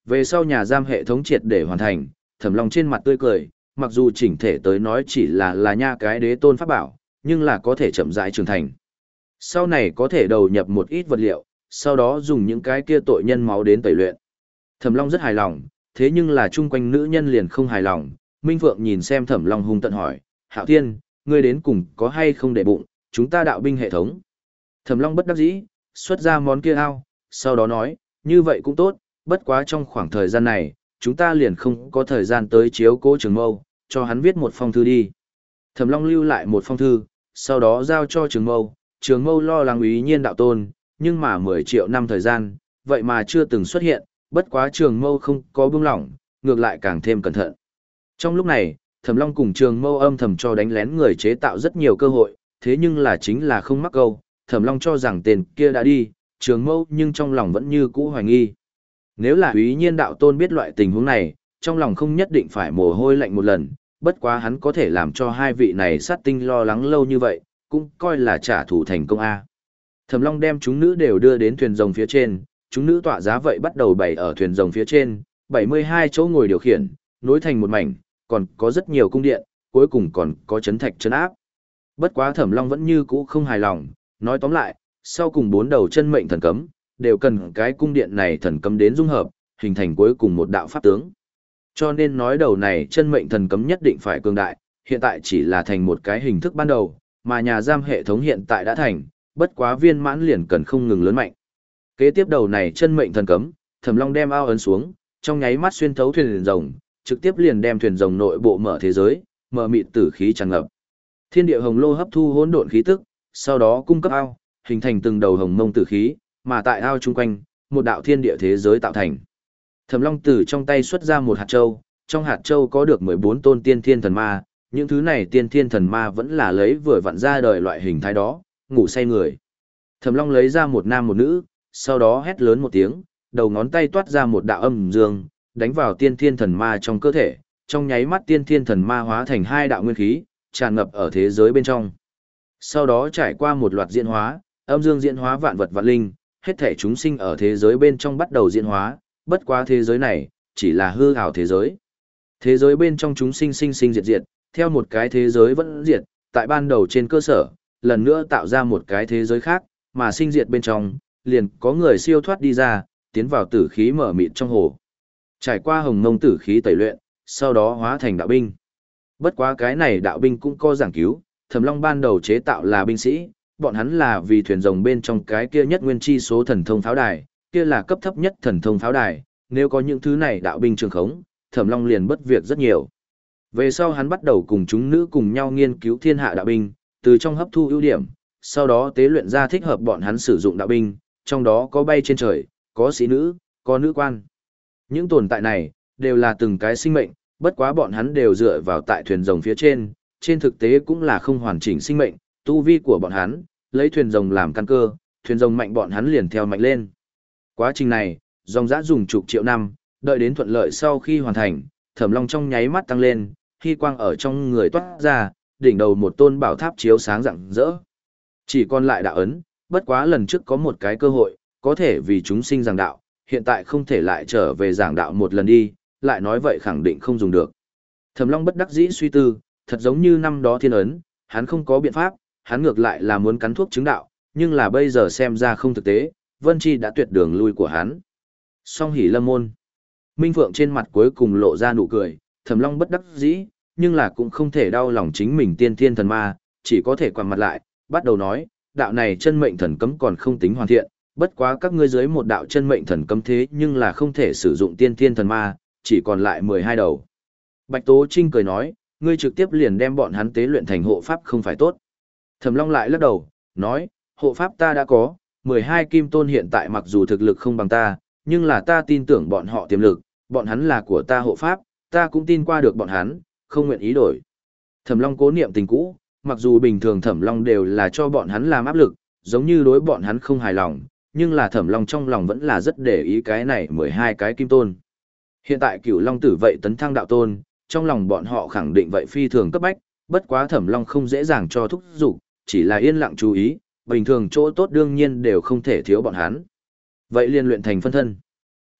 Về sau nhà giam hệ thống triệt để hoàn thành, Thẩm Long trên mặt tươi cười, mặc dù chỉnh thể tới nói chỉ là là nha cái đế tôn pháp bảo, nhưng là có thể chậm rãi trưởng thành. Sau này có thể đầu nhập một ít vật liệu, sau đó dùng những cái kia tội nhân máu đến tẩy luyện. Thẩm Long rất hài lòng, thế nhưng là chung quanh nữ nhân liền không hài lòng. Minh Phượng nhìn xem Thẩm Long hung tận hỏi, Hạo Thiên, ngươi đến cùng có hay không để bụng, chúng ta đạo binh hệ thống. Thẩm Long bất đắc dĩ, xuất ra món kia ao, sau đó nói, như vậy cũng tốt, bất quá trong khoảng thời gian này, chúng ta liền không có thời gian tới chiếu cố Trường Mâu, cho hắn viết một phong thư đi. Thẩm Long lưu lại một phong thư, sau đó giao cho Trường Mâu, Trường Mâu lo lắng Úy Nhiên đạo tôn, nhưng mà mười triệu năm thời gian, vậy mà chưa từng xuất hiện, bất quá Trường Mâu không có buông lỏng, ngược lại càng thêm cẩn thận. Trong lúc này, Thẩm Long cùng Trường Mâu âm thầm cho đánh lén người chế tạo rất nhiều cơ hội, thế nhưng là chính là không mắc câu, Thẩm Long cho rằng tên kia đã đi, Trường Mâu nhưng trong lòng vẫn như cũ hoài nghi. Nếu là Úy Nhiên đạo tôn biết loại tình huống này, trong lòng không nhất định phải mồ hôi lạnh một lần, bất quá hắn có thể làm cho hai vị này sát tinh lo lắng lâu như vậy, cũng coi là trả thù thành công a. Thẩm Long đem chúng nữ đều đưa đến thuyền rồng phía trên, chúng nữ tọa giá vậy bắt đầu bày ở thuyền rồng phía trên, bảy mươi hai chỗ ngồi điều khiển, nối thành một mảnh, còn có rất nhiều cung điện, cuối cùng còn có chấn thạch chấn áp. Bất quá Thẩm Long vẫn như cũ không hài lòng, nói tóm lại, sau cùng bốn đầu chân mệnh thần cấm, đều cần cái cung điện này thần cấm đến dung hợp, hình thành cuối cùng một đạo pháp tướng. Cho nên nói đầu này chân mệnh thần cấm nhất định phải cường đại, hiện tại chỉ là thành một cái hình thức ban đầu, mà nhà giam hệ thống hiện tại đã thành, bất quá viên mãn liền cần không ngừng lớn mạnh. Kế tiếp đầu này chân mệnh thần cấm, Thẩm Long đem ao ấn xuống, trong nháy mắt xuyên thấu thuyền rồng, trực tiếp liền đem thuyền rồng nội bộ mở thế giới, mở mịt tử khí tràn ngập. Thiên địa hồng lô hấp thu hỗn độn khí tức, sau đó cung cấp ao, hình thành từng đầu hồng mông tử khí, mà tại ao chung quanh, một đạo thiên địa thế giới tạo thành. Thẩm Long từ trong tay xuất ra một hạt châu, trong hạt châu có được mười bốn tôn tiên thiên thần ma, những thứ này tiên thiên thần ma vẫn là lấy vừa vặn ra đời loại hình thái đó, ngủ say người. Thẩm Long lấy ra một nam một nữ, sau đó hét lớn một tiếng, đầu ngón tay toát ra một đạo âm dương, đánh vào tiên thiên thần ma trong cơ thể, trong nháy mắt tiên thiên thần ma hóa thành hai đạo nguyên khí, tràn ngập ở thế giới bên trong. Sau đó trải qua một loạt diễn hóa, âm dương diễn hóa vạn vật vạn linh, hết thể chúng sinh ở thế giới bên trong bắt đầu diễn hóa, bất quá thế giới này, chỉ là hư ảo thế giới. Thế giới bên trong chúng sinh sinh sinh diệt diệt, theo một cái thế giới vẫn diệt, tại ban đầu trên cơ sở, lần nữa tạo ra một cái thế giới khác, mà sinh diệt bên trong, liền có người siêu thoát đi ra, tiến vào tử khí mở mịt trong hồ. Trải qua hồng mông tử khí tẩy luyện, sau đó hóa thành đạo binh. Bất quá cái này đạo binh cũng có giảng cứu, Thẩm Long ban đầu chế tạo là binh sĩ, bọn hắn là vì thuyền rồng bên trong cái kia nhất nguyên chi số thần thông pháo đài, kia là cấp thấp nhất thần thông pháo đài, nếu có những thứ này đạo binh trường khống, Thẩm Long liền bất việc rất nhiều. Về sau hắn bắt đầu cùng chúng nữ cùng nhau nghiên cứu thiên hạ đạo binh, từ trong hấp thu ưu điểm, sau đó tế luyện ra thích hợp bọn hắn sử dụng đạo binh, trong đó có bay trên trời, có sĩ nữ, có nữ quan. Những tồn tại này, đều là từng cái sinh mệnh, bất quá bọn hắn đều dựa vào tại thuyền rồng phía trên, trên thực tế cũng là không hoàn chỉnh sinh mệnh, tu vi của bọn hắn, lấy thuyền rồng làm căn cơ, thuyền rồng mạnh bọn hắn liền theo mạnh lên. Quá trình này, dòng dã dùng chục triệu năm, đợi đến thuận lợi sau khi hoàn thành, Thẩm Long trong nháy mắt tăng lên, khi quang ở trong người toát ra, đỉnh đầu một tôn bảo tháp chiếu sáng rạng rỡ. Chỉ còn lại đạo ấn, bất quá lần trước có một cái cơ hội, có thể vì chúng sinh giảng đạo, hiện tại không thể lại trở về giảng đạo một lần đi, lại nói vậy khẳng định không dùng được. Thẩm Long bất đắc dĩ suy tư, thật giống như năm đó thiên ấn, hắn không có biện pháp, hắn ngược lại là muốn cắn thuốc chứng đạo, nhưng là bây giờ xem ra không thực tế, Vân Chi đã tuyệt đường lui của hắn. Song hỉ lâm môn. Minh Phượng trên mặt cuối cùng lộ ra nụ cười, Thẩm Long bất đắc dĩ, nhưng là cũng không thể đau lòng chính mình tiên thiên thần ma, chỉ có thể quằn mặt lại, bắt đầu nói, đạo này chân mệnh thần cấm còn không tính hoàn thiện, bất quá các ngươi dưới một đạo chân mệnh thần cấm thế nhưng là không thể sử dụng tiên thiên thần ma, chỉ còn lại mười hai đầu. Bạch Tố Trinh cười nói, ngươi trực tiếp liền đem bọn hắn tế luyện thành hộ pháp không phải tốt. Thẩm Long lại lắc đầu, nói, hộ pháp ta đã có, mười hai kim tôn hiện tại mặc dù thực lực không bằng ta, nhưng là ta tin tưởng bọn họ tiềm lực, bọn hắn là của ta hộ pháp, ta cũng tin qua được bọn hắn, không nguyện ý đổi. Thẩm Long cố niệm tình cũ, mặc dù bình thường Thẩm Long đều là cho bọn hắn làm áp lực, giống như đối bọn hắn không hài lòng, nhưng là Thẩm Long trong lòng vẫn là rất để ý cái này mười hai cái kim tôn. Hiện tại Cửu Long tử vậy tấn thăng đạo tôn, trong lòng bọn họ khẳng định vậy phi thường cấp bách, bất quá Thẩm Long không dễ dàng cho thúc giục, chỉ là yên lặng chú ý, bình thường chỗ tốt đương nhiên đều không thể thiếu bọn hắn. Vậy liên luyện thành phân thân.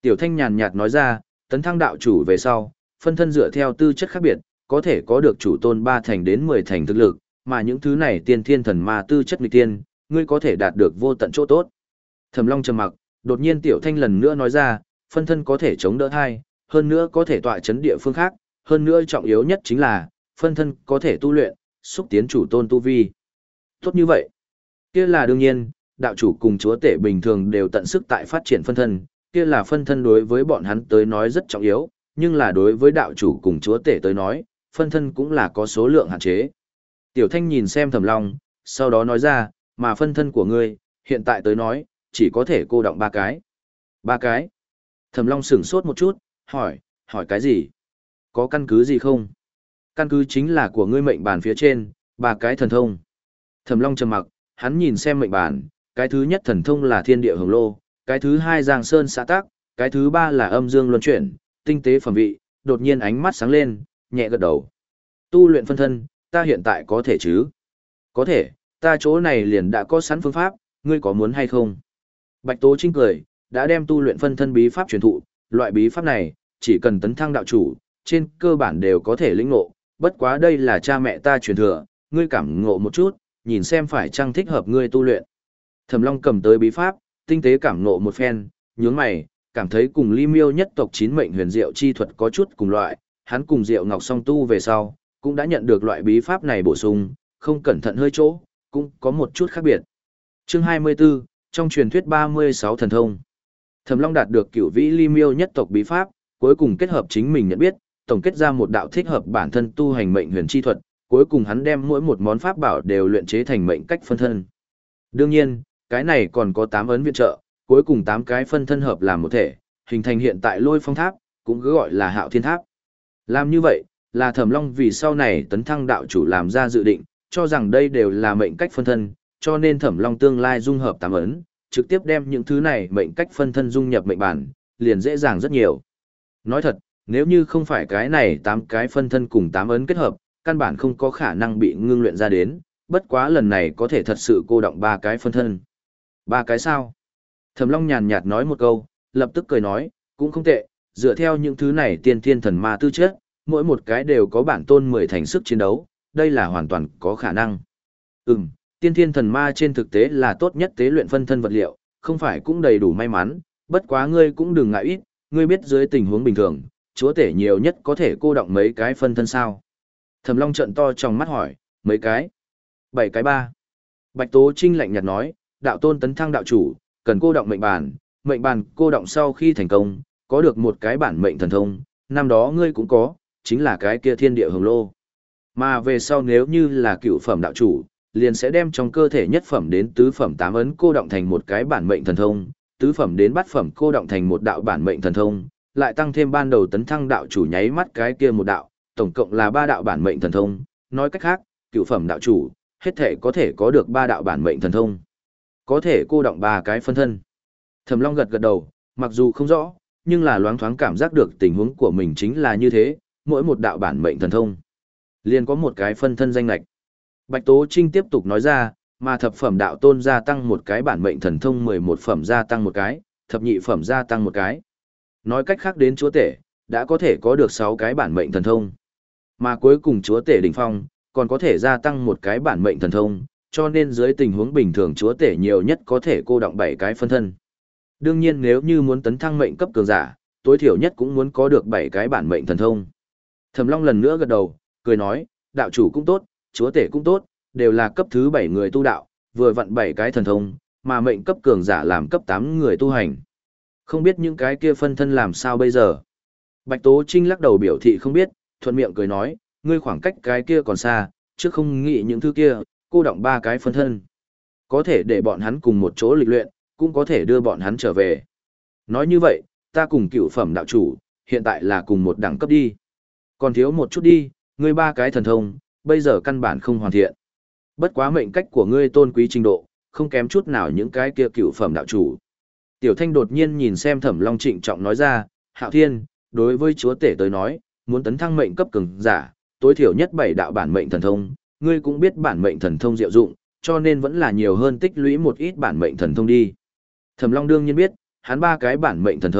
Tiểu Thanh nhàn nhạt nói ra, tấn thăng đạo chủ về sau, phân thân dựa theo tư chất khác biệt, có thể có được chủ tôn ba thành đến mười thành thực lực, mà những thứ này tiên thiên thần ma tư chất nghịch tiên, ngươi có thể đạt được vô tận chỗ tốt. Thẩm Long trầm mặc, đột nhiên Tiểu Thanh lần nữa nói ra, phân thân có thể chống đỡ hai, hơn nữa có thể tọa chấn địa phương khác, hơn nữa trọng yếu nhất chính là, phân thân có thể tu luyện, xúc tiến chủ tôn tu vi. Tốt như vậy. Kia là đương nhiên, đạo chủ cùng chúa tể bình thường đều tận sức tại phát triển phân thân, kia là phân thân đối với bọn hắn tới nói rất trọng yếu, nhưng là đối với đạo chủ cùng chúa tể tới nói, phân thân cũng là có số lượng hạn chế. Tiểu Thanh nhìn xem Thẩm Long, sau đó nói ra, mà phân thân của ngươi, hiện tại tới nói, chỉ có thể cô động ba cái. Ba cái. Thẩm Long sửng sốt một chút, hỏi, hỏi cái gì? Có căn cứ gì không? Căn cứ chính là của ngươi mệnh bàn phía trên, ba cái thần thông. Thẩm Long trầm mặc, hắn nhìn xem mệnh bàn, cái thứ nhất thần thông là thiên địa hồng lô, cái thứ hai giang sơn xã tác, cái thứ ba là âm dương luân chuyển, tinh tế phẩm vị, đột nhiên ánh mắt sáng lên, nhẹ gật đầu. Tu luyện phân thân, ta hiện tại có thể chứ? Có thể, ta chỗ này liền đã có sẵn phương pháp, ngươi có muốn hay không? Bạch Tố Trinh cười, đã đem tu luyện phân thân bí pháp truyền thụ, loại bí pháp này, chỉ cần tấn thăng đạo chủ, trên cơ bản đều có thể lĩnh ngộ, bất quá đây là cha mẹ ta truyền thừa, ngươi cảm ngộ một chút, nhìn xem phải chăng thích hợp ngươi tu luyện. Thẩm Long cầm tới bí pháp, tinh tế cảm ngộ một phen, nhướng mày, cảm thấy cùng Ly Miêu nhất tộc chín mệnh huyền diệu chi thuật có chút cùng loại, hắn cùng Diệu Ngọc song tu về sau, cũng đã nhận được loại bí pháp này bổ sung, không cẩn thận hơi chỗ, cũng có một chút khác biệt. Chương hai mươi 24, trong truyền thuyết ba mươi sáu thần thông. Thẩm Long đạt được cửu vĩ Ly Miêu nhất tộc bí pháp, cuối cùng kết hợp chính mình nhận biết, tổng kết ra một đạo thích hợp bản thân tu hành mệnh huyền chi thuật, cuối cùng hắn đem mỗi một món pháp bảo đều luyện chế thành mệnh cách phân thân. Đương nhiên, cái này còn có tám ấn viện trợ, cuối cùng tám cái phân thân hợp làm một thể, hình thành hiện tại Lôi Phong Tháp, cũng cứ gọi là Hạo Thiên Tháp. Làm như vậy, là Thẩm Long vì sau này tấn thăng đạo chủ làm ra dự định, cho rằng đây đều là mệnh cách phân thân, cho nên Thẩm Long tương lai dung hợp tám ấn, trực tiếp đem những thứ này mệnh cách phân thân dung nhập mệnh bản, liền dễ dàng rất nhiều. Nói thật, nếu như không phải cái này tám cái phân thân cùng tám ấn kết hợp, căn bản không có khả năng bị ngưng luyện ra đến, bất quá lần này có thể thật sự cô động ba cái phân thân. Ba cái sao? Thẩm Long nhàn nhạt nói một câu, lập tức cười nói, cũng không tệ, dựa theo những thứ này tiên thiên thần ma tư chất, mỗi một cái đều có bản tôn mười thành sức chiến đấu, đây là hoàn toàn có khả năng. Ừm, tiên thiên thần ma trên thực tế là tốt nhất tế luyện phân thân vật liệu, không phải cũng đầy đủ may mắn, bất quá ngươi cũng đừng ngại ít, ngươi biết dưới tình huống bình thường, chúa tể nhiều nhất có thể cô động mấy cái phân thân sao? Thẩm Long trợn to trong mắt hỏi, mấy cái? Bảy cái ba. Bạch Tố Trinh lạnh nhạt nói, đạo tôn tấn thăng đạo chủ, cần cô động mệnh bản, mệnh bản cô động sau khi thành công, có được một cái bản mệnh thần thông, năm đó ngươi cũng có, chính là cái kia thiên địa hồng lô. Mà về sau nếu như là cựu phẩm đạo chủ, liền sẽ đem trong cơ thể nhất phẩm đến tứ phẩm tám ấn cô động thành một cái bản mệnh thần thông, tứ phẩm đến bát phẩm cô động thành một đạo bản mệnh thần thông, lại tăng thêm ban đầu tấn thăng đạo chủ nháy mắt cái kia một đạo, tổng cộng là ba đạo bản mệnh thần thông, nói cách khác, cựu phẩm đạo chủ, hết thể có thể có được ba đạo bản mệnh thần thông. Có thể cô động ba cái phân thân. Thẩm Long gật gật đầu, mặc dù không rõ, nhưng là loáng thoáng cảm giác được tình huống của mình chính là như thế, mỗi một đạo bản mệnh thần thông liền có một cái phân thân danh lệch. Bạch Tố Trinh tiếp tục nói ra, mà thập phẩm đạo tôn gia tăng một cái bản mệnh thần thông, mười một phẩm gia tăng một cái, thập nhị phẩm gia tăng một cái. Nói cách khác đến chúa tể, đã có thể có được sáu cái bản mệnh thần thông. Mà cuối cùng chúa tể đỉnh phong, còn có thể gia tăng một cái bản mệnh thần thông, cho nên dưới tình huống bình thường chúa tể nhiều nhất có thể cô động bảy cái phân thân. Đương nhiên nếu như muốn tấn thăng mệnh cấp cường giả, tối thiểu nhất cũng muốn có được bảy cái bản mệnh thần thông. Thẩm Long lần nữa gật đầu, cười nói, đạo chủ cũng tốt, chúa tể cũng tốt, đều là cấp thứ bảy người tu đạo, vừa vặn bảy cái thần thông, mà mệnh cấp cường giả làm cấp tám người tu hành. Không biết những cái kia phân thân làm sao bây giờ? Bạch Tố Trinh lắc đầu biểu thị không biết, thuận miệng cười nói, ngươi khoảng cách cái kia còn xa, chứ không nghĩ những thứ kia, cô động ba cái phân thân. Có thể để bọn hắn cùng một chỗ lịch luyện, cũng có thể đưa bọn hắn trở về. Nói như vậy, ta cùng cựu phẩm đạo chủ, hiện tại là cùng một đẳng cấp đi. Còn thiếu một chút đi, ngươi ba cái thần thông, bây giờ căn bản không hoàn thiện. Bất quá mệnh cách của ngươi tôn quý trình độ, không kém chút nào những cái kia cựu phẩm đạo chủ. Tiểu Thanh đột nhiên nhìn xem Thẩm Long trịnh trọng nói ra, Hạo Thiên, đối với chúa tể tới nói, muốn tấn thăng mệnh cấp cường giả, tối thiểu nhất bảy đạo bản mệnh thần thông, ngươi cũng biết bản mệnh thần thông diệu dụng, cho nên vẫn là nhiều hơn tích lũy một ít bản mệnh thần thông đi. Thẩm Long đương nhiên biết, hắn ba cái bản mệnh thần thông,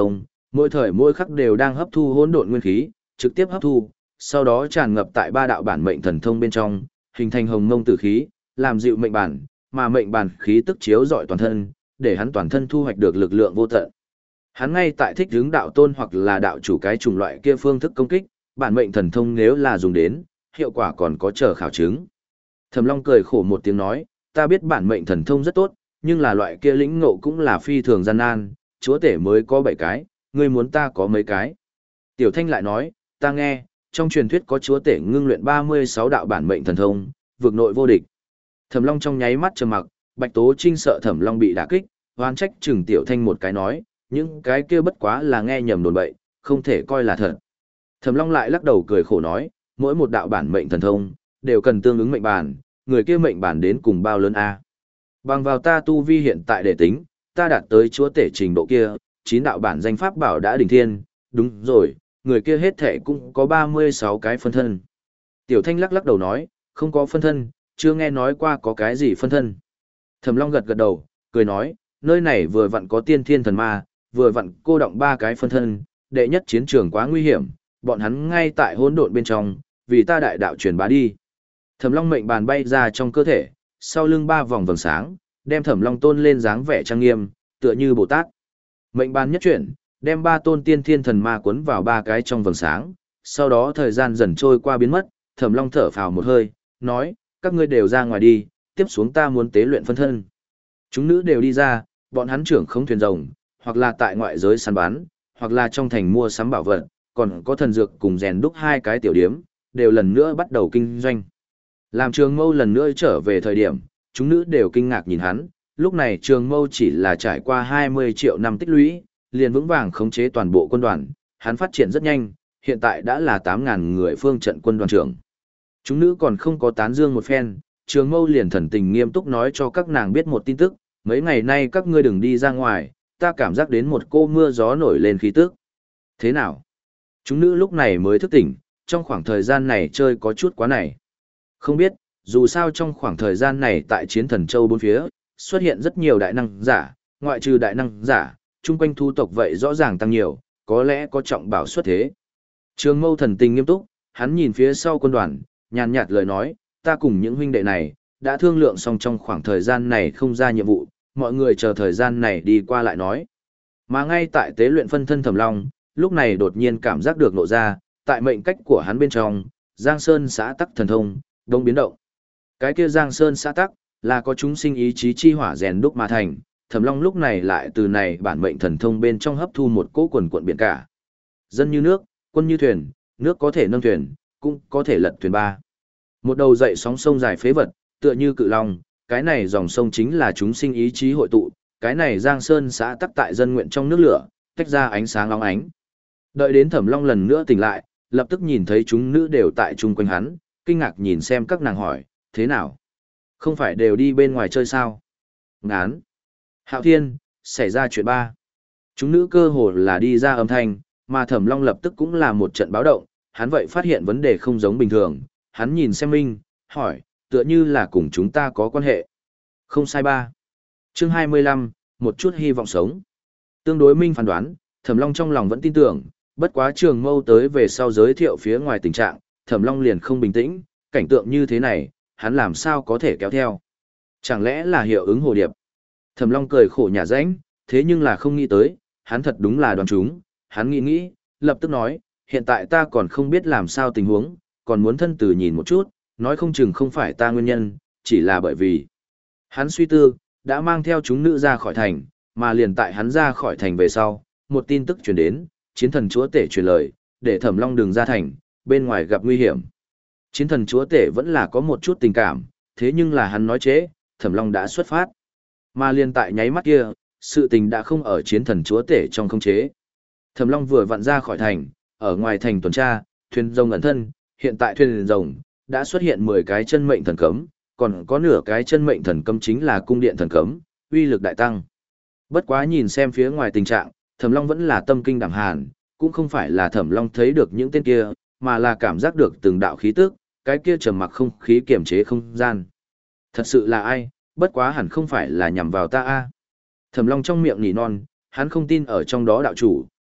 Mỗi thời mỗi khắc đều đang hấp thu hỗn độn nguyên khí, trực tiếp hấp thu, sau đó tràn ngập tại ba đạo bản mệnh thần thông bên trong, hình thành hồng mông tử khí, làm dịu mệnh bản, mà mệnh bản khí tức chiếu rọi toàn thân, để hắn toàn thân thu hoạch được lực lượng vô tận. Hắn ngay tại thích hướng đạo tôn hoặc là đạo chủ cái chủng loại kia phương thức công kích, bản mệnh thần thông nếu là dùng đến, hiệu quả còn có chờ khảo chứng. Thẩm Long cười khổ một tiếng nói, ta biết bản mệnh thần thông rất tốt, nhưng là loại kia lĩnh ngộ cũng là phi thường gian nan, chúa tể mới có bảy cái, ngươi muốn ta có mấy cái. Tiểu Thanh lại nói, ta nghe, trong truyền thuyết có chúa tể ngưng luyện ba mươi sáu đạo bản mệnh thần thông, vực nội vô địch. Thẩm Long trong nháy mắt trầm mặc, Bạch Tố Trinh sợ Thẩm Long bị đả kích, oán trách chừng Tiểu Thanh một cái nói, những cái kia bất quá là nghe nhầm đồn bậy, không thể coi là thật. Thẩm Long lại lắc đầu cười khổ nói, mỗi một đạo bản mệnh thần thông đều cần tương ứng mệnh bản, người kia mệnh bản đến cùng bao lớn a? Bằng vào ta tu vi hiện tại để tính, ta đạt tới chúa tể trình độ kia, chín đạo bản danh pháp bảo đã đỉnh thiên, đúng rồi, người kia hết thể cũng có ba mươi sáu cái phân thân. Tiểu Thanh lắc lắc đầu nói, không có phân thân, chưa nghe nói qua có cái gì phân thân. Thẩm Long gật gật đầu, cười nói, nơi này vừa vặn có tiên thiên thần ma, vừa vặn cô động ba cái phân thân, đệ nhất chiến trường quá nguy hiểm, bọn hắn ngay tại hỗn độn bên trong, vì ta đại đạo truyền bá đi. Thẩm Long mệnh bàn bay ra trong cơ thể, sau lưng ba vòng vầng sáng, đem Thẩm Long tôn lên dáng vẻ trang nghiêm, tựa như Bồ Tát. Mệnh bàn nhất chuyển, đem ba tôn tiên thiên thần ma cuốn vào ba cái trong vầng sáng, sau đó thời gian dần trôi qua biến mất, Thẩm Long thở phào một hơi, nói, các ngươi đều ra ngoài đi, tiếp xuống ta muốn tế luyện phân thân. Chúng nữ đều đi ra, bọn hắn trưởng không thuyền rồng, hoặc là tại ngoại giới săn bán, hoặc là trong thành mua sắm bảo vật, còn có thần dược cùng rèn đúc hai cái tiểu điếm, đều lần nữa bắt đầu kinh doanh. Làm Trường Mâu lần nữa trở về thời điểm, chúng nữ đều kinh ngạc nhìn hắn, lúc này Trường Mâu chỉ là trải qua hai mươi triệu năm tích lũy, liền vững vàng khống chế toàn bộ quân đoàn, hắn phát triển rất nhanh, hiện tại đã là tám ngàn người phương trận quân đoàn trưởng. Chúng nữ còn không có tán dương một phen, Trường Mâu liền thần tình nghiêm túc nói cho các nàng biết một tin tức, mấy ngày nay các ngươi đừng đi ra ngoài, ta cảm giác đến một cô mưa gió nổi lên khí tức. Thế nào? Chúng nữ lúc này mới thức tỉnh, trong khoảng thời gian này chơi có chút quá này. Không biết, dù sao trong khoảng thời gian này tại chiến thần châu bốn phía, xuất hiện rất nhiều đại năng giả, ngoại trừ đại năng giả, chung quanh thu tộc vậy rõ ràng tăng nhiều, có lẽ có trọng bảo xuất thế. Trường Mâu thần tình nghiêm túc, hắn nhìn phía sau quân đoàn, nhàn nhạt lời nói, ta cùng những huynh đệ này, đã thương lượng xong trong khoảng thời gian này không ra nhiệm vụ, mọi người chờ thời gian này đi qua lại nói. Mà ngay tại tế luyện phân thân Thẩm Long, lúc này đột nhiên cảm giác được nộ ra, tại mệnh cách của hắn bên trong, Giang Sơn xã tắc thần thông, đông biến động. Cái kia Giang Sơn xã tắc, là có chúng sinh ý chí chi hỏa rèn đúc mà thành, Thẩm Long lúc này lại từ này bản mệnh thần thông bên trong hấp thu một cỗ quần cuộn biển cả. Dân như nước, quân như thuyền, nước có thể nâng thuyền, cũng có thể lật thuyền ba. Một đầu dậy sóng sông dài phế vật, tựa như cự long, cái này dòng sông chính là chúng sinh ý chí hội tụ, cái này Giang Sơn xã tắc tại dân nguyện trong nước lửa, tách ra ánh sáng óng ánh. Đợi đến Thẩm Long lần nữa tỉnh lại, lập tức nhìn thấy chúng nữ đều tại chung quanh hắn, kinh ngạc nhìn xem các nàng hỏi, thế nào? Không phải đều đi bên ngoài chơi sao? Ngán. Hạo Thiên, xảy ra chuyện ba. Chúng nữ cơ hồ là đi ra âm thanh, mà Thẩm Long lập tức cũng là một trận báo động, hắn vậy phát hiện vấn đề không giống bình thường, hắn nhìn xem Minh, hỏi, tựa như là cùng chúng ta có quan hệ. Không sai ba. Chương hai mươi lăm, một chút hy vọng sống. Tương đối Minh phán đoán, Thẩm Long trong lòng vẫn tin tưởng, bất quá Trường Mâu tới về sau giới thiệu phía ngoài tình trạng, Thẩm Long liền không bình tĩnh, cảnh tượng như thế này, hắn làm sao có thể kéo theo. Chẳng lẽ là hiệu ứng hồ điệp? Thẩm Long cười khổ nhả rãnh, thế nhưng là không nghĩ tới, hắn thật đúng là đoán chúng, hắn nghĩ nghĩ, lập tức nói, hiện tại ta còn không biết làm sao tình huống, còn muốn thân từ nhìn một chút, nói không chừng không phải ta nguyên nhân, chỉ là bởi vì. Hắn suy tư, đã mang theo chúng nữ ra khỏi thành, mà liền tại hắn ra khỏi thành về sau, một tin tức truyền đến, chiến thần chúa tể truyền lời, để Thẩm Long đừng ra thành, bên ngoài gặp nguy hiểm. Chiến thần chúa tể vẫn là có một chút tình cảm, thế nhưng là hắn nói chế, Thẩm Long đã xuất phát. Mà liền tại nháy mắt kia, sự tình đã không ở chiến thần chúa tể trong khống chế. Thẩm Long vừa vặn ra khỏi thành, ở ngoài thành tuần tra, thuyền rồng ẩn thân, hiện tại thuyền rồng đã xuất hiện mười cái chân mệnh thần cấm, còn có nửa cái chân mệnh thần cấm chính là cung điện thần cấm, uy lực đại tăng. Bất quá nhìn xem phía ngoài tình trạng, Thẩm Long vẫn là tâm kinh đảm hàn, cũng không phải là Thẩm Long thấy được những tên kia, mà là cảm giác được từng đạo khí tức, cái kia trầm mặc không khí kiềm chế không gian. Thật sự là ai, bất quá hẳn không phải là nhằm vào ta a. Thẩm Long trong miệng nỉ non, hắn không tin ở trong đó đạo chủ,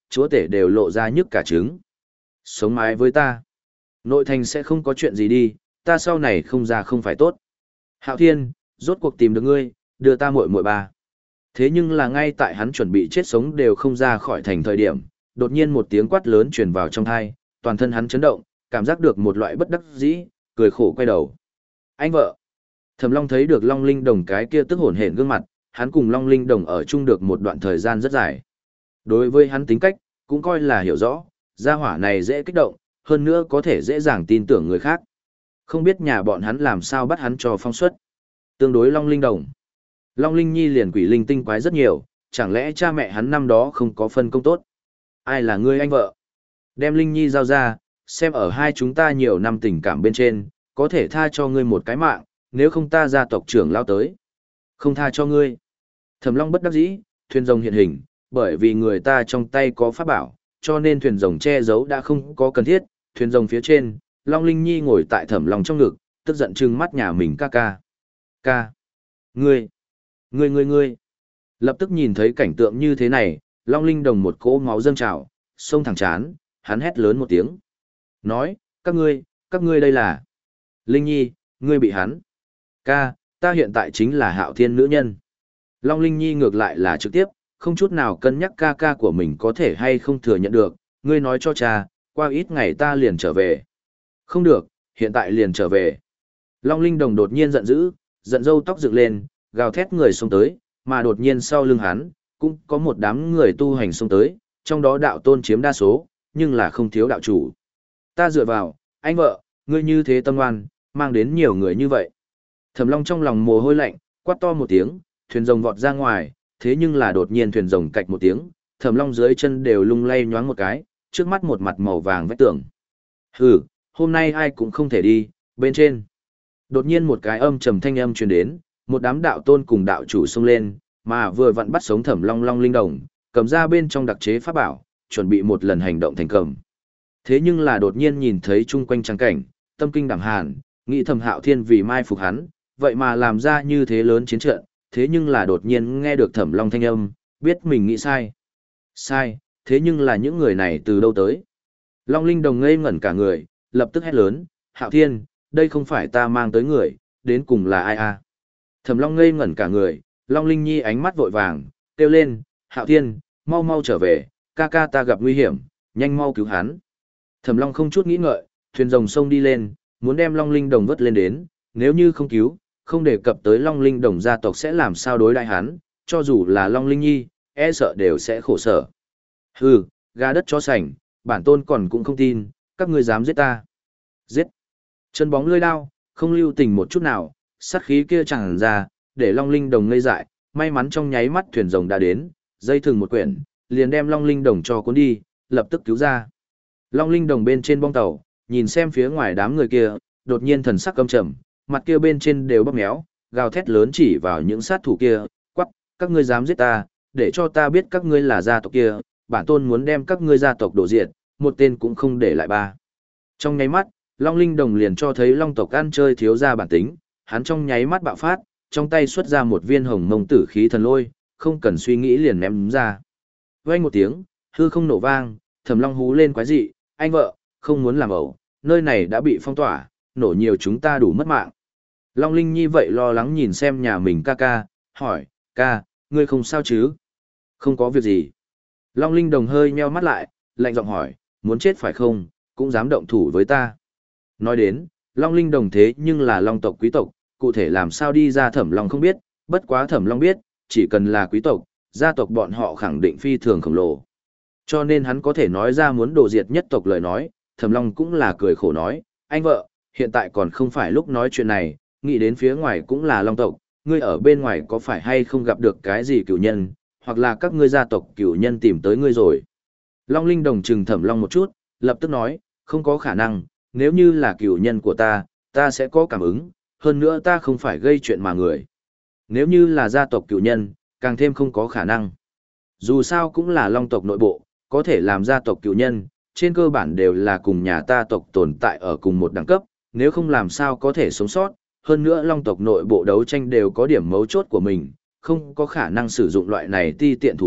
chúa tể đều lộ ra nhức cả trứng. Sống mái với ta. Nội thành sẽ không có chuyện gì đi, ta sau này không ra không phải tốt. Hạo Thiên, rốt cuộc tìm được ngươi, đưa ta muội muội ba. Thế nhưng là ngay tại hắn chuẩn bị chết sống đều không ra khỏi thành thời điểm, đột nhiên một tiếng quát lớn truyền vào trong tai, toàn thân hắn chấn động, cảm giác được một loại bất đắc dĩ, cười khổ quay đầu. Anh vợ. Thẩm Long thấy được Long Linh Đồng cái kia tức hổn hển gương mặt, hắn cùng Long Linh Đồng ở chung được một đoạn thời gian rất dài. Đối với hắn tính cách, cũng coi là hiểu rõ, gia hỏa này dễ kích động, hơn nữa có thể dễ dàng tin tưởng người khác. Không biết nhà bọn hắn làm sao bắt hắn cho phong suất. Tương đối Long Linh Đồng. Long Linh Nhi liền quỷ linh tinh quái rất nhiều, chẳng lẽ cha mẹ hắn năm đó không có phân công tốt? Ai là ngươi anh vợ? Đem Linh Nhi giao ra, xem ở hai chúng ta nhiều năm tình cảm bên trên, có thể tha cho ngươi một cái mạng, nếu không ta gia tộc trưởng lao tới. Không tha cho ngươi. Thẩm Long bất đắc dĩ, thuyền rồng hiện hình, bởi vì người ta trong tay có pháp bảo, cho nên thuyền rồng che giấu đã không có cần thiết, thuyền rồng phía trên, Long Linh Nhi ngồi tại Thẩm Long trong ngực, tức giận trừng mắt nhà mình ca ca. Ca. Ngươi. Ngươi ngươi ngươi. Lập tức nhìn thấy cảnh tượng như thế này, Long Linh Đồng một cỗ máu dâng trào, sông thẳng chán, hắn hét lớn một tiếng. Nói, các ngươi, các ngươi đây là. Linh Nhi, ngươi bị hắn. Ca, ta hiện tại chính là Hạo Thiên nữ nhân. Long Linh Nhi ngược lại là trực tiếp, không chút nào cân nhắc ca ca của mình có thể hay không thừa nhận được, ngươi nói cho cha, qua ít ngày ta liền trở về. Không được, hiện tại liền trở về. Long Linh Đồng đột nhiên giận dữ, giận râu tóc dựng lên, gào thét người xông tới, mà đột nhiên sau lưng hắn, cũng có một đám người tu hành xông tới, trong đó đạo tôn chiếm đa số, nhưng là không thiếu đạo chủ. Ta dựa vào, anh vợ, ngươi như thế tâm ngoan, mang đến nhiều người như vậy. Thẩm Long trong lòng mồ hôi lạnh, quát to một tiếng, thuyền rồng vọt ra ngoài, thế nhưng là đột nhiên thuyền rồng cạch một tiếng, Thẩm Long dưới chân đều lung lay nhoáng một cái, trước mắt một mặt màu vàng vách tường. Hừ, hôm nay ai cũng không thể đi, bên trên. Đột nhiên một cái âm trầm thanh âm truyền đến, một đám đạo tôn cùng đạo chủ xông lên, mà vừa vặn bắt sống Thẩm Long Long Linh Đồng, cầm ra bên trong đặc chế pháp bảo, chuẩn bị một lần hành động thành công. Thế nhưng là đột nhiên nhìn thấy chung quanh trắng cảnh, tâm kinh đảm hàn, nghĩ thầm Hạo Thiên vì mai phục hắn, vậy mà làm ra như thế lớn chiến trận, thế nhưng là đột nhiên nghe được Thẩm Long thanh âm, biết mình nghĩ sai. Sai, thế nhưng là những người này từ đâu tới? Long Linh Đồng ngây ngẩn cả người, lập tức hét lớn, Hạo Thiên, đây không phải ta mang tới người, đến cùng là ai à? Thẩm Long ngây ngẩn cả người, Long Linh Nhi ánh mắt vội vàng, kêu lên, Hạo Thiên, mau mau trở về, ca ca ta gặp nguy hiểm, nhanh mau cứu hắn. Thẩm Long không chút nghĩ ngợi, thuyền rồng sông đi lên, muốn đem Long Linh Đồng vớt lên đến, nếu như không cứu, không đề cập tới Long Linh Đồng gia tộc sẽ làm sao đối đại hắn, cho dù là Long Linh Nhi, e sợ đều sẽ khổ sở. Hừ, gà đất chó sành, bản tôn còn cũng không tin, các ngươi dám giết ta. Giết. Chân bóng lưỡi đao, không lưu tình một chút nào, sát khí kia tràn ra, để Long Linh Đồng ngây dại, may mắn trong nháy mắt thuyền rồng đã đến, dây thừng một quyển, liền đem Long Linh Đồng cho cuốn đi, lập tức cứu ra. Long Linh Đồng bên trên bong tàu, nhìn xem phía ngoài đám người kia, đột nhiên thần sắc căm trầm, mặt kia bên trên đều bóp méo, gào thét lớn chỉ vào những sát thủ kia, quắc, các ngươi dám giết ta, để cho ta biết các ngươi là gia tộc kia, bản tôn muốn đem các ngươi gia tộc đổ diệt, một tên cũng không để lại ba. Trong nháy mắt, Long Linh Đồng liền cho thấy Long tộc ăn chơi thiếu ra bản tính, hắn trong nháy mắt bạo phát, trong tay xuất ra một viên hồng mông tử khí thần lôi, không cần suy nghĩ liền ném ra. Vang một tiếng, hư không nổ vang, Thẩm Long hú lên quái dị, anh vợ, không muốn làm ẩu, nơi này đã bị phong tỏa, nổ nhiều chúng ta đủ mất mạng. Long Linh Nhi vậy lo lắng nhìn xem nhà mình ca ca, hỏi, ca, ngươi không sao chứ? Không có việc gì. Long Linh Đồng hơi nheo mắt lại, lạnh giọng hỏi, muốn chết phải không, cũng dám động thủ với ta. Nói đến, Long Linh Đồng thế nhưng là Long tộc quý tộc, cụ thể làm sao đi ra Thẩm Long không biết, bất quá Thẩm Long biết, chỉ cần là quý tộc, gia tộc bọn họ khẳng định phi thường khổng lồ. Cho nên hắn có thể nói ra muốn đổ diệt nhất tộc lời nói, Thẩm Long cũng là cười khổ nói, anh vợ, hiện tại còn không phải lúc nói chuyện này, nghĩ đến phía ngoài cũng là Long tộc, ngươi ở bên ngoài có phải hay không gặp được cái gì cửu nhân, hoặc là các ngươi gia tộc cửu nhân tìm tới ngươi rồi. Long Linh Đồng trừng Thẩm Long một chút, lập tức nói, không có khả năng, nếu như là cửu nhân của ta, ta sẽ có cảm ứng, hơn nữa ta không phải gây chuyện mà người. Nếu như là gia tộc cửu nhân, càng thêm không có khả năng. Dù sao cũng là Long tộc nội bộ, có thể làm gia tộc cửu nhân, trên cơ bản đều là cùng nhà ta tộc tồn tại ở cùng một đẳng cấp, nếu không làm sao có thể sống sót, hơn nữa Long tộc nội bộ đấu tranh đều có điểm mấu chốt của mình, không có khả năng sử dụng loại này ti tiện thủ đoạn,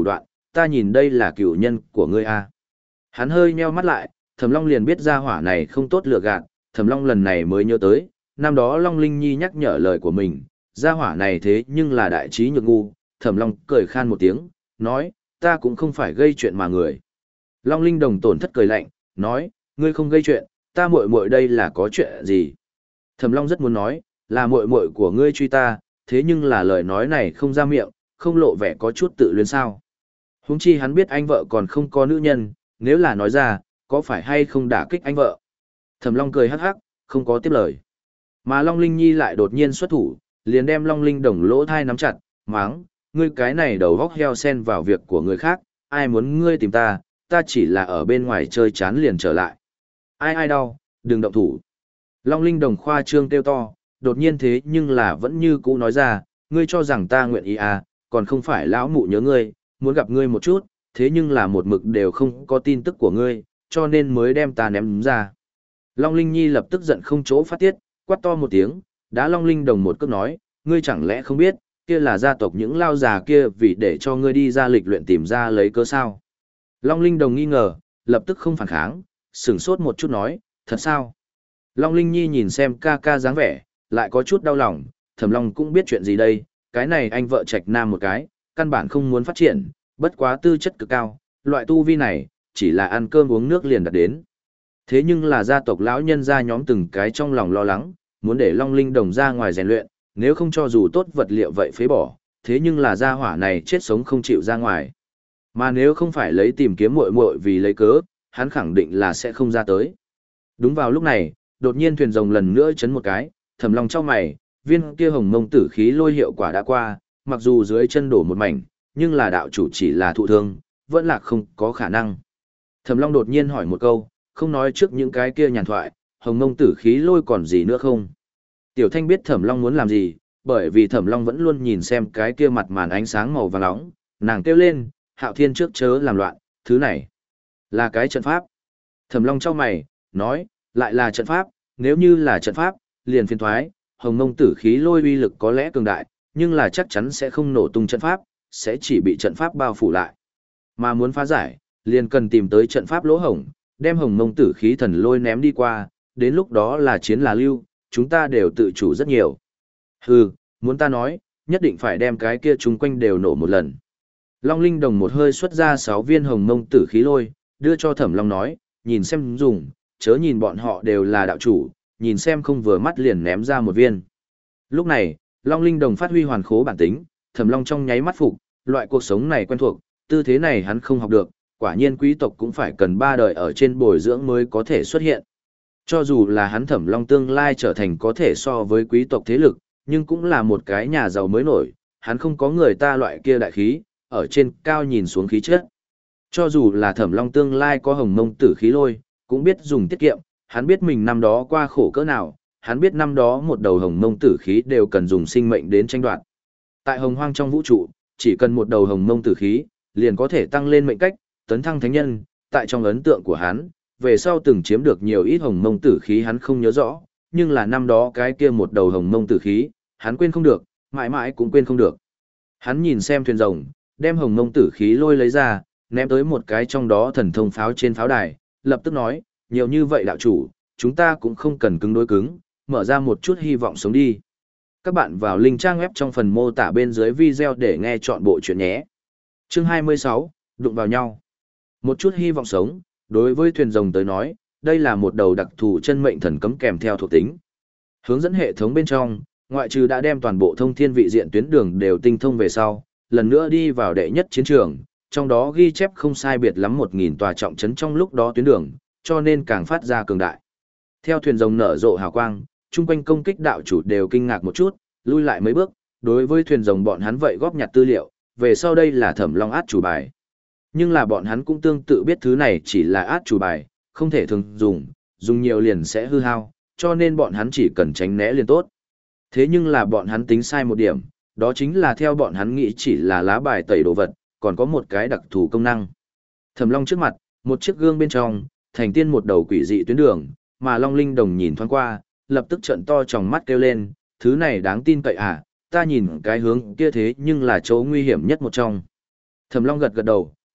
ta nhìn đây là cựu nhân của ngươi a. Hắn hơi nheo mắt lại, Thẩm Long liền biết ra hỏa này không tốt lừa gạt, Thẩm Long lần này mới nhớ tới, năm đó Long Linh Nhi nhắc nhở lời của mình, ra hỏa này thế nhưng là đại trí nhược ngu, Thẩm Long cười khan một tiếng, nói, ta cũng không phải gây chuyện mà người. Long Linh Đồng tổn thất cười lạnh, nói, ngươi không gây chuyện, ta muội muội đây là có chuyện gì? Thẩm Long rất muốn nói, là muội muội của ngươi truy ta, thế nhưng là lời nói này không ra miệng, không lộ vẻ có chút tự luyến sao. Huống chi hắn biết anh vợ còn không có nữ nhân, nếu là nói ra, có phải hay không đả kích anh vợ? Thẩm Long cười hắc hắc, không có tiếp lời. Mà Long Linh Nhi lại đột nhiên xuất thủ, liền đem Long Linh Đồng lỗ thai nắm chặt, máng, ngươi cái này đầu góc heo xen vào việc của người khác, ai muốn ngươi tìm ta, ta chỉ là ở bên ngoài chơi chán liền trở lại. Ai ai đau, đừng động thủ. Long Linh Đồng khoa trương kêu to, đột nhiên thế nhưng là vẫn như cũ nói ra, ngươi cho rằng ta nguyện ý à, còn không phải lão mụ nhớ ngươi, muốn gặp ngươi một chút, thế nhưng là một mực đều không có tin tức của ngươi, cho nên mới đem ta ném ra. Long Linh Nhi lập tức giận không chỗ phát tiết, quát to một tiếng, đá Long Linh Đồng một cước nói, ngươi chẳng lẽ không biết, kia là gia tộc những lao già kia vì để cho ngươi đi ra lịch luyện tìm ra lấy cớ sao. Long Linh Đồng nghi ngờ, lập tức không phản kháng, sửng sốt một chút nói, thật sao? Long Linh Nhi nhìn xem ca ca dáng vẻ, lại có chút đau lòng, Thẩm Long cũng biết chuyện gì đây, cái này anh vợ trạch nam một cái, căn bản không muốn phát triển, bất quá tư chất cực cao, loại tu vi này, chỉ là ăn cơm uống nước liền đạt đến. Thế nhưng là gia tộc lão nhân gia nhóm từng cái trong lòng lo lắng, muốn để Long Linh Đồng ra ngoài rèn luyện, nếu không cho dù tốt vật liệu vậy phế bỏ, thế nhưng là gia hỏa này chết sống không chịu ra ngoài. Mà nếu không phải lấy tìm kiếm muội muội vì lấy cớ, hắn khẳng định là sẽ không ra tới. Đúng vào lúc này, đột nhiên thuyền rồng lần nữa chấn một cái, Thẩm Long trong mày, viên kia hồng mông tử khí lôi hiệu quả đã qua, mặc dù dưới chân đổ một mảnh, nhưng là đạo chủ chỉ là thụ thương, vẫn là không có khả năng. Thẩm Long đột nhiên hỏi một câu, không nói trước những cái kia nhàn thoại, hồng mông tử khí lôi còn gì nữa không? Tiểu Thanh biết Thẩm Long muốn làm gì, bởi vì Thẩm Long vẫn luôn nhìn xem cái kia mặt màn ánh sáng màu vàng nóng, nàng kêu lên, Hạo Thiên trước chớ làm loạn, thứ này là cái trận pháp. Thẩm Long chau mày, nói, lại là trận pháp, nếu như là trận pháp, liền phiền thoái, hồng mông tử khí lôi uy lực có lẽ cường đại, nhưng là chắc chắn sẽ không nổ tung trận pháp, sẽ chỉ bị trận pháp bao phủ lại. Mà muốn phá giải, liền cần tìm tới trận pháp lỗ hổng, đem hồng mông tử khí thần lôi ném đi qua, đến lúc đó là chiến là lưu, chúng ta đều tự chủ rất nhiều. Hừ, muốn ta nói, nhất định phải đem cái kia chung quanh đều nổ một lần. Long Linh Đồng một hơi xuất ra sáu viên hồng mông tử khí lôi, đưa cho Thẩm Long nói, nhìn xem dùng, chớ nhìn bọn họ đều là đạo chủ, nhìn xem không vừa mắt liền ném ra một viên. Lúc này, Long Linh Đồng phát huy hoàn khố bản tính, Thẩm Long trong nháy mắt phục, loại cuộc sống này quen thuộc, tư thế này hắn không học được, quả nhiên quý tộc cũng phải cần ba đời ở trên bồi dưỡng mới có thể xuất hiện. Cho dù là hắn Thẩm Long tương lai trở thành có thể so với quý tộc thế lực, nhưng cũng là một cái nhà giàu mới nổi, hắn không có người ta loại kia đại khí, ở trên cao nhìn xuống khí chất. Cho dù là Thẩm Long tương lai có hồng mông tử khí lôi, cũng biết dùng tiết kiệm, hắn biết mình năm đó qua khổ cỡ nào, hắn biết năm đó một đầu hồng mông tử khí đều cần dùng sinh mệnh đến tranh đoạt. Tại hồng hoang trong vũ trụ, chỉ cần một đầu hồng mông tử khí, liền có thể tăng lên mệnh cách, tấn thăng thánh nhân, tại trong ấn tượng của hắn, về sau từng chiếm được nhiều ít hồng mông tử khí hắn không nhớ rõ, nhưng là năm đó cái kia một đầu hồng mông tử khí, hắn quên không được, mãi mãi cũng quên không được. Hắn nhìn xem thuyền rồng, đem hồng mông tử khí lôi lấy ra, ném tới một cái trong đó thần thông pháo trên pháo đài, lập tức nói, nhiều như vậy đạo chủ, chúng ta cũng không cần cứng đối cứng, mở ra một chút hy vọng sống đi. Các bạn vào link trang web trong phần mô tả bên dưới video để nghe chọn bộ chuyện nhé. Chương hai mươi sáu, đụng vào nhau. Một chút hy vọng sống, đối với thuyền rồng tới nói, đây là một đầu đặc thù chân mệnh thần cấm kèm theo thuộc tính. Hướng dẫn hệ thống bên trong, ngoại trừ đã đem toàn bộ thông thiên vị diện tuyến đường đều tinh thông về sau, lần nữa đi vào đệ nhất chiến trường, trong đó ghi chép không sai biệt lắm một nghìn tòa trọng trấn trong lúc đó tuyến đường, cho nên càng phát ra cường đại. Theo thuyền rồng nở rộ hào quang, chung quanh công kích đạo chủ đều kinh ngạc một chút, lui lại mấy bước, đối với thuyền rồng bọn hắn vậy góp nhặt tư liệu, về sau đây là Thẩm Long át chủ bài. Nhưng là bọn hắn cũng tương tự biết thứ này chỉ là át chủ bài, không thể thường dùng, dùng nhiều liền sẽ hư hao, cho nên bọn hắn chỉ cần tránh né liền tốt. Thế nhưng là bọn hắn tính sai một điểm, đó chính là theo bọn hắn nghĩ chỉ là lá bài tẩy đồ vật, còn có một cái đặc thù công năng. Thẩm Long trước mặt, một chiếc gương bên trong, thành tiên một đầu quỷ dị tuyến đường, mà Long Linh Đồng nhìn thoáng qua, lập tức trợn to tròng mắt kêu lên, thứ này đáng tin cậy à, ta nhìn cái hướng kia thế nhưng là chỗ nguy hiểm nhất một trong. Thẩm Long gật gật đầu,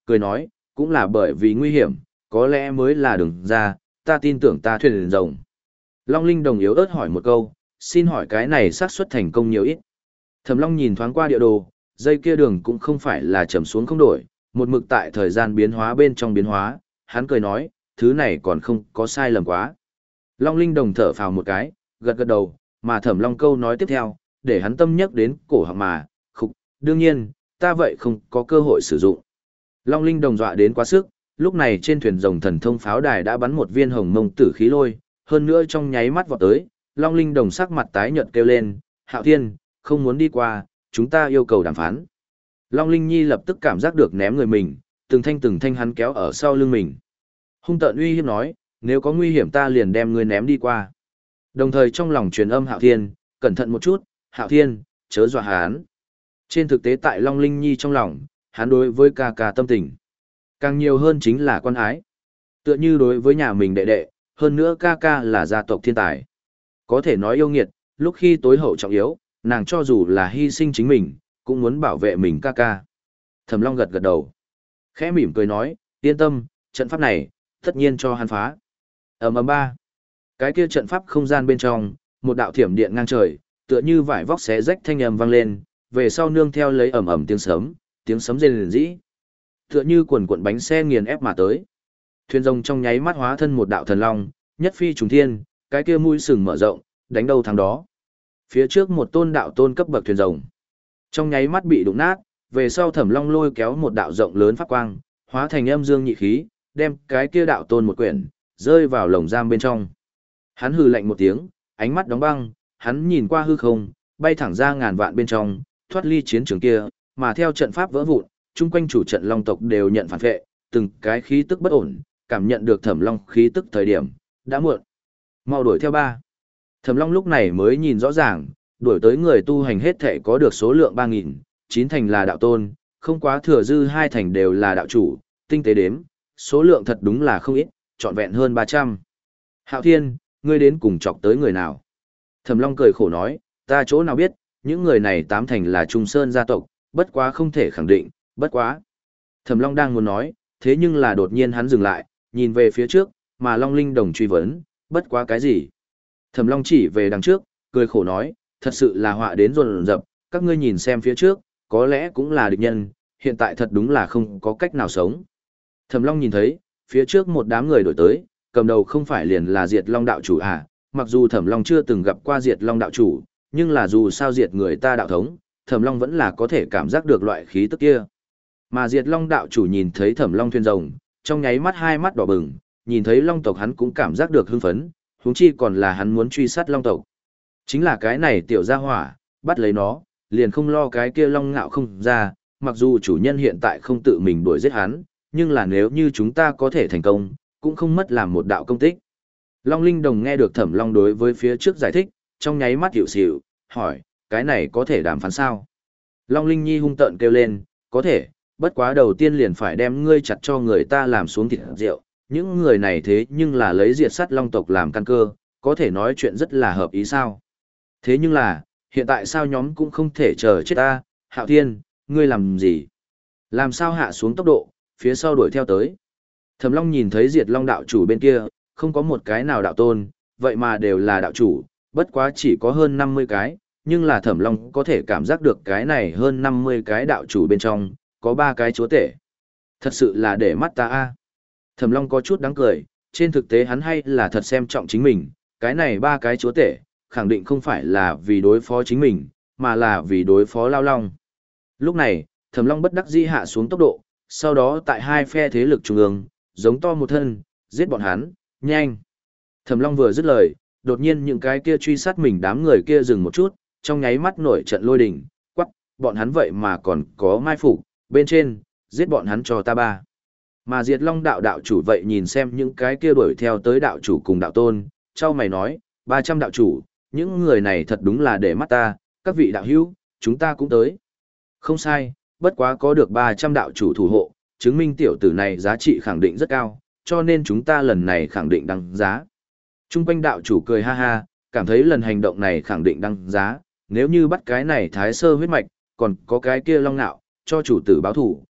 cười nói, cũng là bởi vì nguy hiểm, có lẽ mới là đường ra, ta tin tưởng ta thuyền rồng. Long Linh Đồng yếu ớt hỏi một câu, xin hỏi cái này xác suất thành công nhiều ít. Thẩm Long nhìn thoáng qua địa đồ, dây kia đường cũng không phải là chầm xuống không đổi, một mực tại thời gian biến hóa bên trong biến hóa, hắn cười nói, thứ này còn không có sai lầm quá. Long Linh Đồng thở phào một cái, gật gật đầu, mà Thẩm Long câu nói tiếp theo, để hắn tâm nhắc đến cổ họng mà, khục, đương nhiên, ta vậy không có cơ hội sử dụng. Long Linh Đồng dọa đến quá sức, lúc này trên thuyền rồng thần thông pháo đài đã bắn một viên hồng mông tử khí lôi, hơn nữa trong nháy mắt vọt tới, Long Linh Đồng sắc mặt tái nhợt kêu lên, Hạo Thiên, không muốn đi qua, chúng ta yêu cầu đàm phán. Long Linh Nhi lập tức cảm giác được ném người mình, từng thanh từng thanh hắn kéo ở sau lưng mình. Hung tợn uy hiếp nói, nếu có nguy hiểm ta liền đem ngươi ném đi qua. Đồng thời trong lòng truyền âm Hạo Thiên, cẩn thận một chút, Hạo Thiên, chớ dọa hắn. Trên thực tế tại Long Linh Nhi trong lòng, hắn đối với ca ca tâm tình. Càng nhiều hơn chính là quan ái. Tựa như đối với nhà mình đệ đệ, hơn nữa ca ca là gia tộc thiên tài. Có thể nói yêu nghiệt, lúc khi tối hậu trọng yếu, nàng cho dù là hy sinh chính mình, cũng muốn bảo vệ mình ca ca. Thẩm Long gật gật đầu. Khẽ mỉm cười nói, yên tâm, trận pháp này, tất nhiên cho hắn phá. Ầm ầm ba. Cái kia trận pháp không gian bên trong, một đạo thiểm điện ngang trời, tựa như vải vóc xé rách thanh âm vang lên, về sau nương theo lấy ầm ầm tiếng sấm, tiếng sấm rền rĩ. Tựa như quần cuộn bánh xe nghiền ép mà tới. Thuyền rồng trong nháy mắt hóa thân một đạo thần long, nhất phi trùng thiên, cái kia mũi sừng mở rộng, đánh đâu thắng đó. Phía trước một tôn đạo tôn cấp bậc thuyền rồng, trong nháy mắt bị đụng nát, về sau Thẩm Long lôi kéo một đạo rộng lớn pháp quang, hóa thành âm dương nhị khí, đem cái kia đạo tôn một quyển, rơi vào lồng giam bên trong. Hắn hừ lạnh một tiếng, ánh mắt đóng băng, hắn nhìn qua hư không, bay thẳng ra ngàn vạn bên trong, thoát ly chiến trường kia, mà theo trận pháp vỡ vụn, chung quanh chủ trận Long tộc đều nhận phản vệ, từng cái khí tức bất ổn, cảm nhận được Thẩm Long khí tức thời điểm, đã muộn. Mau đuổi theo ba. Thẩm Long lúc này mới nhìn rõ ràng, đuổi tới người tu hành hết thể có được số lượng ba nghìn, chín thành là đạo tôn, không quá thừa dư hai thành đều là đạo chủ, tinh tế đếm, số lượng thật đúng là không ít, trọn vẹn hơn ba trăm. Hạo Thiên, ngươi đến cùng chọc tới người nào? Thẩm Long cười khổ nói, ta chỗ nào biết, những người này tám thành là Trung Sơn gia tộc, bất quá không thể khẳng định, bất quá. Thẩm Long đang muốn nói, thế nhưng là đột nhiên hắn dừng lại, nhìn về phía trước, mà Long Linh Đồng truy vấn, bất quá cái gì? Thẩm Long chỉ về đằng trước, cười khổ nói, thật sự là họa đến dồn dập, các ngươi nhìn xem phía trước, có lẽ cũng là địch nhân, hiện tại thật đúng là không có cách nào sống. Thẩm Long nhìn thấy, phía trước một đám người đổi tới, cầm đầu không phải liền là Diệt Long đạo chủ à, mặc dù Thẩm Long chưa từng gặp qua Diệt Long đạo chủ, nhưng là dù sao diệt người ta đạo thống, Thẩm Long vẫn là có thể cảm giác được loại khí tức kia. Mà Diệt Long đạo chủ nhìn thấy Thẩm Long thuyền rồng, trong nháy mắt hai mắt đỏ bừng, nhìn thấy Long tộc hắn cũng cảm giác được hưng phấn, huống chi còn là hắn muốn truy sát Long tộc. Chính là cái này tiểu gia hỏa, bắt lấy nó, liền không lo cái kia Long ngạo không ra, mặc dù chủ nhân hiện tại không tự mình đuổi giết hắn, nhưng là nếu như chúng ta có thể thành công, cũng không mất làm một đạo công tích. Long Linh Đồng nghe được Thẩm Long đối với phía trước giải thích, trong nháy mắt hiểu xỉu, hỏi, cái này có thể đàm phán sao? Long Linh Nhi hung tợn kêu lên, có thể, bất quá đầu tiên liền phải đem ngươi chặt cho người ta làm xuống thịt rượu, những người này thế nhưng là lấy diệt sát Long tộc làm căn cơ, có thể nói chuyện rất là hợp ý sao? Thế nhưng là, hiện tại sao nhóm cũng không thể chờ chết ta, Hạo Thiên, ngươi làm gì? Làm sao hạ xuống tốc độ, phía sau đuổi theo tới? Thẩm Long nhìn thấy Diệt Long đạo chủ bên kia, không có một cái nào đạo tôn, vậy mà đều là đạo chủ, bất quá chỉ có hơn năm mươi cái, nhưng là Thẩm Long có thể cảm giác được cái này hơn năm mươi cái đạo chủ bên trong, có ba cái chúa tể. Thật sự là để mắt ta a. Thẩm Long có chút đáng cười, trên thực tế hắn hay là thật xem trọng chính mình, cái này ba cái chúa tể, khẳng định không phải là vì đối phó chính mình, mà là vì đối phó Lao Long. Lúc này, Thẩm Long bất đắc dĩ hạ xuống tốc độ, sau đó tại hai phe thế lực trung ương, giống to một thân, giết bọn hắn, nhanh. Thẩm Long vừa dứt lời, đột nhiên những cái kia truy sát mình đám người kia dừng một chút, trong nháy mắt nổi trận lôi đình, quắc, bọn hắn vậy mà còn có mai phục, bên trên, giết bọn hắn cho ta ba. Mà Diệt Long đạo đạo chủ vậy nhìn xem những cái kia đuổi theo tới đạo chủ cùng đạo tôn, trao mày nói, ba trăm đạo chủ, những người này thật đúng là để mắt ta, các vị đạo hữu, chúng ta cũng tới. Không sai, bất quá có được ba trăm đạo chủ thủ hộ, chứng minh tiểu tử này giá trị khẳng định rất cao, cho nên chúng ta lần này khẳng định đăng giá. Trung quanh đạo chủ cười ha ha, cảm thấy lần hành động này khẳng định đăng giá, nếu như bắt cái này thái sơ huyết mạch, còn có cái kia Long Nạo, cho chủ tử báo thủ,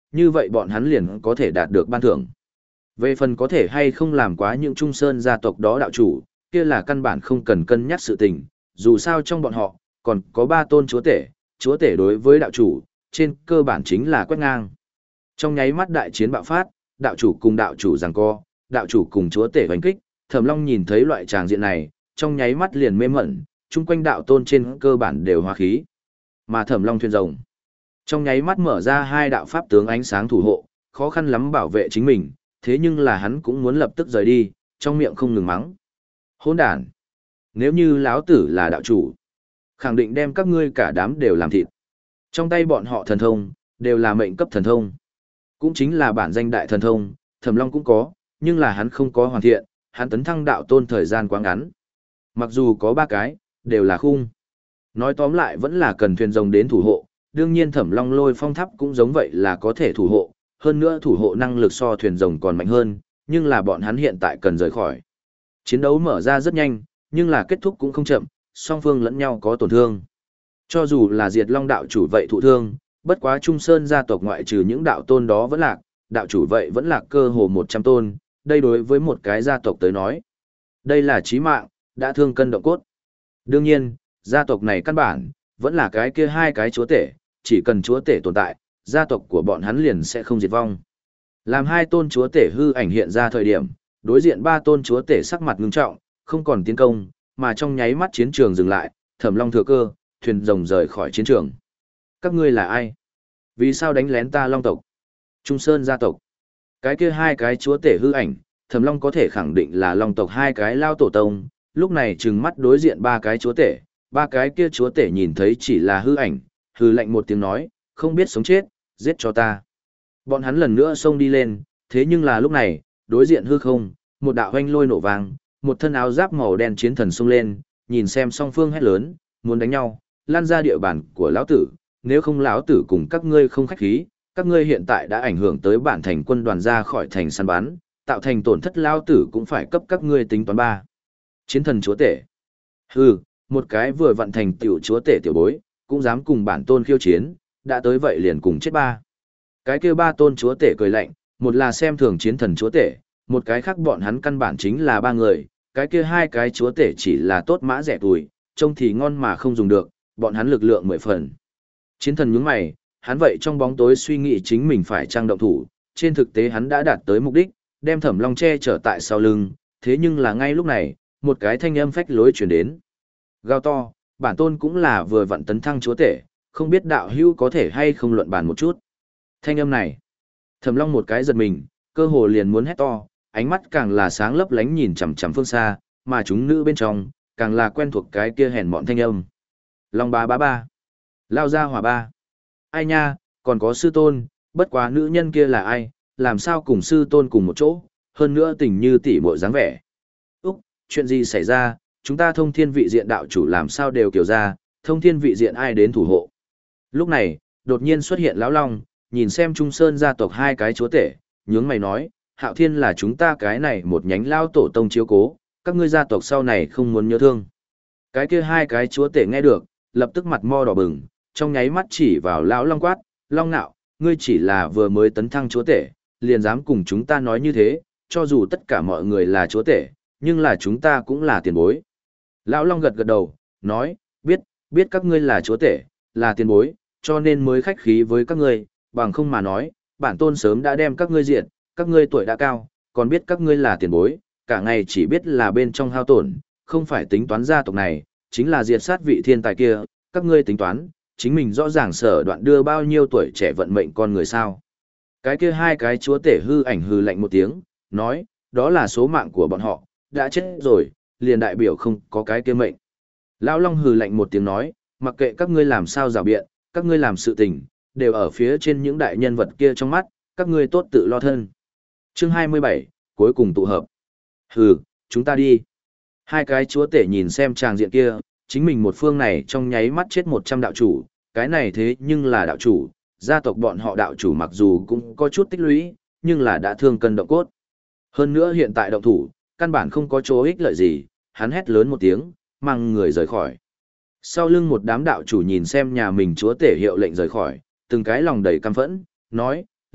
như vậy bọn hắn liền có thể đạt được ban thưởng. Về phần có thể hay không làm quá những Trung Sơn gia tộc đó đạo chủ, kia là căn bản không cần cân nhắc sự tình, dù sao trong bọn họ, còn có ba tôn chúa tể, chúa tể đối với đạo chủ, trên cơ bản chính là quét ngang. Trong nháy mắt đại chiến bạo phát, đạo chủ cùng đạo chủ giằng co, đạo chủ cùng chúa tể hoành kích, Thẩm Long nhìn thấy loại tràng diện này, trong nháy mắt liền mê mẩn, chung quanh đạo tôn trên cơ bản đều hóa khí. Mà Thẩm Long thuyền rồng, trong nháy mắt mở ra hai đạo pháp tướng ánh sáng thủ hộ, khó khăn lắm bảo vệ chính mình, thế nhưng là hắn cũng muốn lập tức rời đi, trong miệng không ngừng mắng. Hỗn đản! Nếu như lão tử là đạo chủ, khẳng định đem các ngươi cả đám đều làm thịt. Trong tay bọn họ thần thông, đều là mệnh cấp thần thông. Cũng chính là bản danh đại thần thông, Thẩm Long cũng có, nhưng là hắn không có hoàn thiện, hắn tấn thăng đạo tôn thời gian quá ngắn. Mặc dù có ba cái, đều là khung. Nói tóm lại vẫn là cần thuyền rồng đến thủ hộ, đương nhiên Thẩm Long lôi phong tháp cũng giống vậy là có thể thủ hộ, hơn nữa thủ hộ năng lực so thuyền rồng còn mạnh hơn, nhưng là bọn hắn hiện tại cần rời khỏi. Chiến đấu mở ra rất nhanh, nhưng là kết thúc cũng không chậm, song phương lẫn nhau có tổn thương. Cho dù là Diệt Long đạo chủ vậy thụ thương, bất quá Trung Sơn gia tộc ngoại trừ những đạo tôn đó vẫn lạc, đạo chủ vậy vẫn lạc cơ hồ một trăm tôn, đây đối với một cái gia tộc tới nói. Đây là chí mạng, đã thương cân động cốt. Đương nhiên, gia tộc này căn bản, vẫn là cái kia hai cái chúa tể, chỉ cần chúa tể tồn tại, gia tộc của bọn hắn liền sẽ không diệt vong. Làm hai tôn chúa tể hư ảnh hiện ra thời điểm, đối diện ba tôn chúa tể sắc mặt ngưng trọng, không còn tiến công, mà trong nháy mắt chiến trường dừng lại, Thẩm Long thừa cơ, thuyền rồng rời khỏi chiến trường. Các ngươi là ai? Vì sao đánh lén ta Long tộc? Trung Sơn gia tộc. Cái kia hai cái chúa tể hư ảnh, Thẩm Long có thể khẳng định là Long tộc hai cái lao tổ tông, lúc này trừng mắt đối diện ba cái chúa tể, ba cái kia chúa tể nhìn thấy chỉ là hư ảnh, hư lạnh một tiếng nói, không biết sống chết, giết cho ta. Bọn hắn lần nữa xông đi lên, thế nhưng là lúc này, đối diện hư không, một đạo hoanh lôi nổ vang, một thân áo giáp màu đen chiến thần xông lên, nhìn xem song phương hét lớn, muốn đánh nhau, lan ra địa bàn của lão tử, nếu không lão tử cùng các ngươi không khách khí, các ngươi hiện tại đã ảnh hưởng tới bản thành quân đoàn ra khỏi thành săn bắn, tạo thành tổn thất lão tử cũng phải cấp các ngươi tính toán ba. Chiến thần chúa tể. Hừ, một cái vừa vận thành tiểu chúa tể tiểu bối, cũng dám cùng bản tôn khiêu chiến, đã tới vậy liền cùng chết ba. Cái kia ba tôn chúa tể cười lạnh, một là xem thường chiến thần chúa tể, một cái khác bọn hắn căn bản chính là ba người, cái kia hai cái chúa tể chỉ là tốt mã rẻ tuổi, trông thì ngon mà không dùng được, bọn hắn lực lượng mười phần. Chiến thần nhướng mày, hắn vậy trong bóng tối suy nghĩ chính mình phải trang động thủ, trên thực tế hắn đã đạt tới mục đích, đem Thẩm Long che chở tại sau lưng, thế nhưng là ngay lúc này, một cái thanh âm phách lối truyền đến. Gào to, bản tôn cũng là vừa vận tấn thăng chúa tể, không biết đạo hữu có thể hay không luận bàn một chút. Thanh âm này, Thẩm Long một cái giật mình, cơ hồ liền muốn hét to, ánh mắt càng là sáng lấp lánh nhìn chằm chằm phương xa, mà chúng nữ bên trong, càng là quen thuộc cái kia hèn mọn thanh âm. Long ba ba ba, lao ra hỏa ba. Ai nha, còn có sư tôn, bất quá nữ nhân kia là ai, làm sao cùng sư tôn cùng một chỗ, hơn nữa tình như tỷ muội dáng vẻ. Úc, chuyện gì xảy ra, chúng ta thông thiên vị diện đạo chủ làm sao đều kiểu ra, thông thiên vị diện ai đến thủ hộ. Lúc này, đột nhiên xuất hiện lão long, nhìn xem Trung Sơn gia tộc hai cái chúa tể, nhướng mày nói, Hạo Thiên là chúng ta cái này một nhánh lao tổ tông chiếu cố, các ngươi gia tộc sau này không muốn nhớ thương. Cái kia hai cái chúa tể nghe được, lập tức mặt mo đỏ bừng, trong nháy mắt chỉ vào lão long quát, Long Nạo, ngươi chỉ là vừa mới tấn thăng chúa tể, liền dám cùng chúng ta nói như thế, cho dù tất cả mọi người là chúa tể, nhưng là chúng ta cũng là tiền bối. Lão Long gật gật đầu, nói, biết, biết các ngươi là chúa tể, là tiền bối, cho nên mới khách khí với các ngươi, bằng không mà nói, bản tôn sớm đã đem các ngươi diệt, các ngươi tuổi đã cao, còn biết các ngươi là tiền bối, cả ngày chỉ biết là bên trong hao tổn, không phải tính toán gia tộc này, chính là diệt sát vị thiên tài kia, các ngươi tính toán, chính mình rõ ràng sở đoạn đưa bao nhiêu tuổi trẻ vận mệnh con người sao. Cái kia hai cái chúa tể hư ảnh hư lạnh một tiếng, nói, đó là số mạng của bọn họ, đã chết rồi, liền đại biểu không có cái kia mệnh. Lão Long hừ lạnh một tiếng nói, mặc kệ các ngươi làm sao rào biện, các ngươi làm sự tình, đều ở phía trên những đại nhân vật kia trong mắt, các ngươi tốt tự lo thân. Chương hai mươi bảy, cuối cùng tụ hợp. Hừ, chúng ta đi. Hai cái chúa tể nhìn xem tràng diện kia, chính mình một phương này trong nháy mắt chết một trăm đạo chủ, cái này thế nhưng là đạo chủ, gia tộc bọn họ đạo chủ mặc dù cũng có chút tích lũy, nhưng là đã thương cân động cốt. Hơn nữa hiện tại động thủ, căn bản không có chỗ ích lợi gì, hắn hét lớn một tiếng, mang người rời khỏi. Sau lưng một đám đạo chủ nhìn xem nhà mình chúa tể hiệu lệnh rời khỏi, từng cái lòng đầy căm phẫn, nói,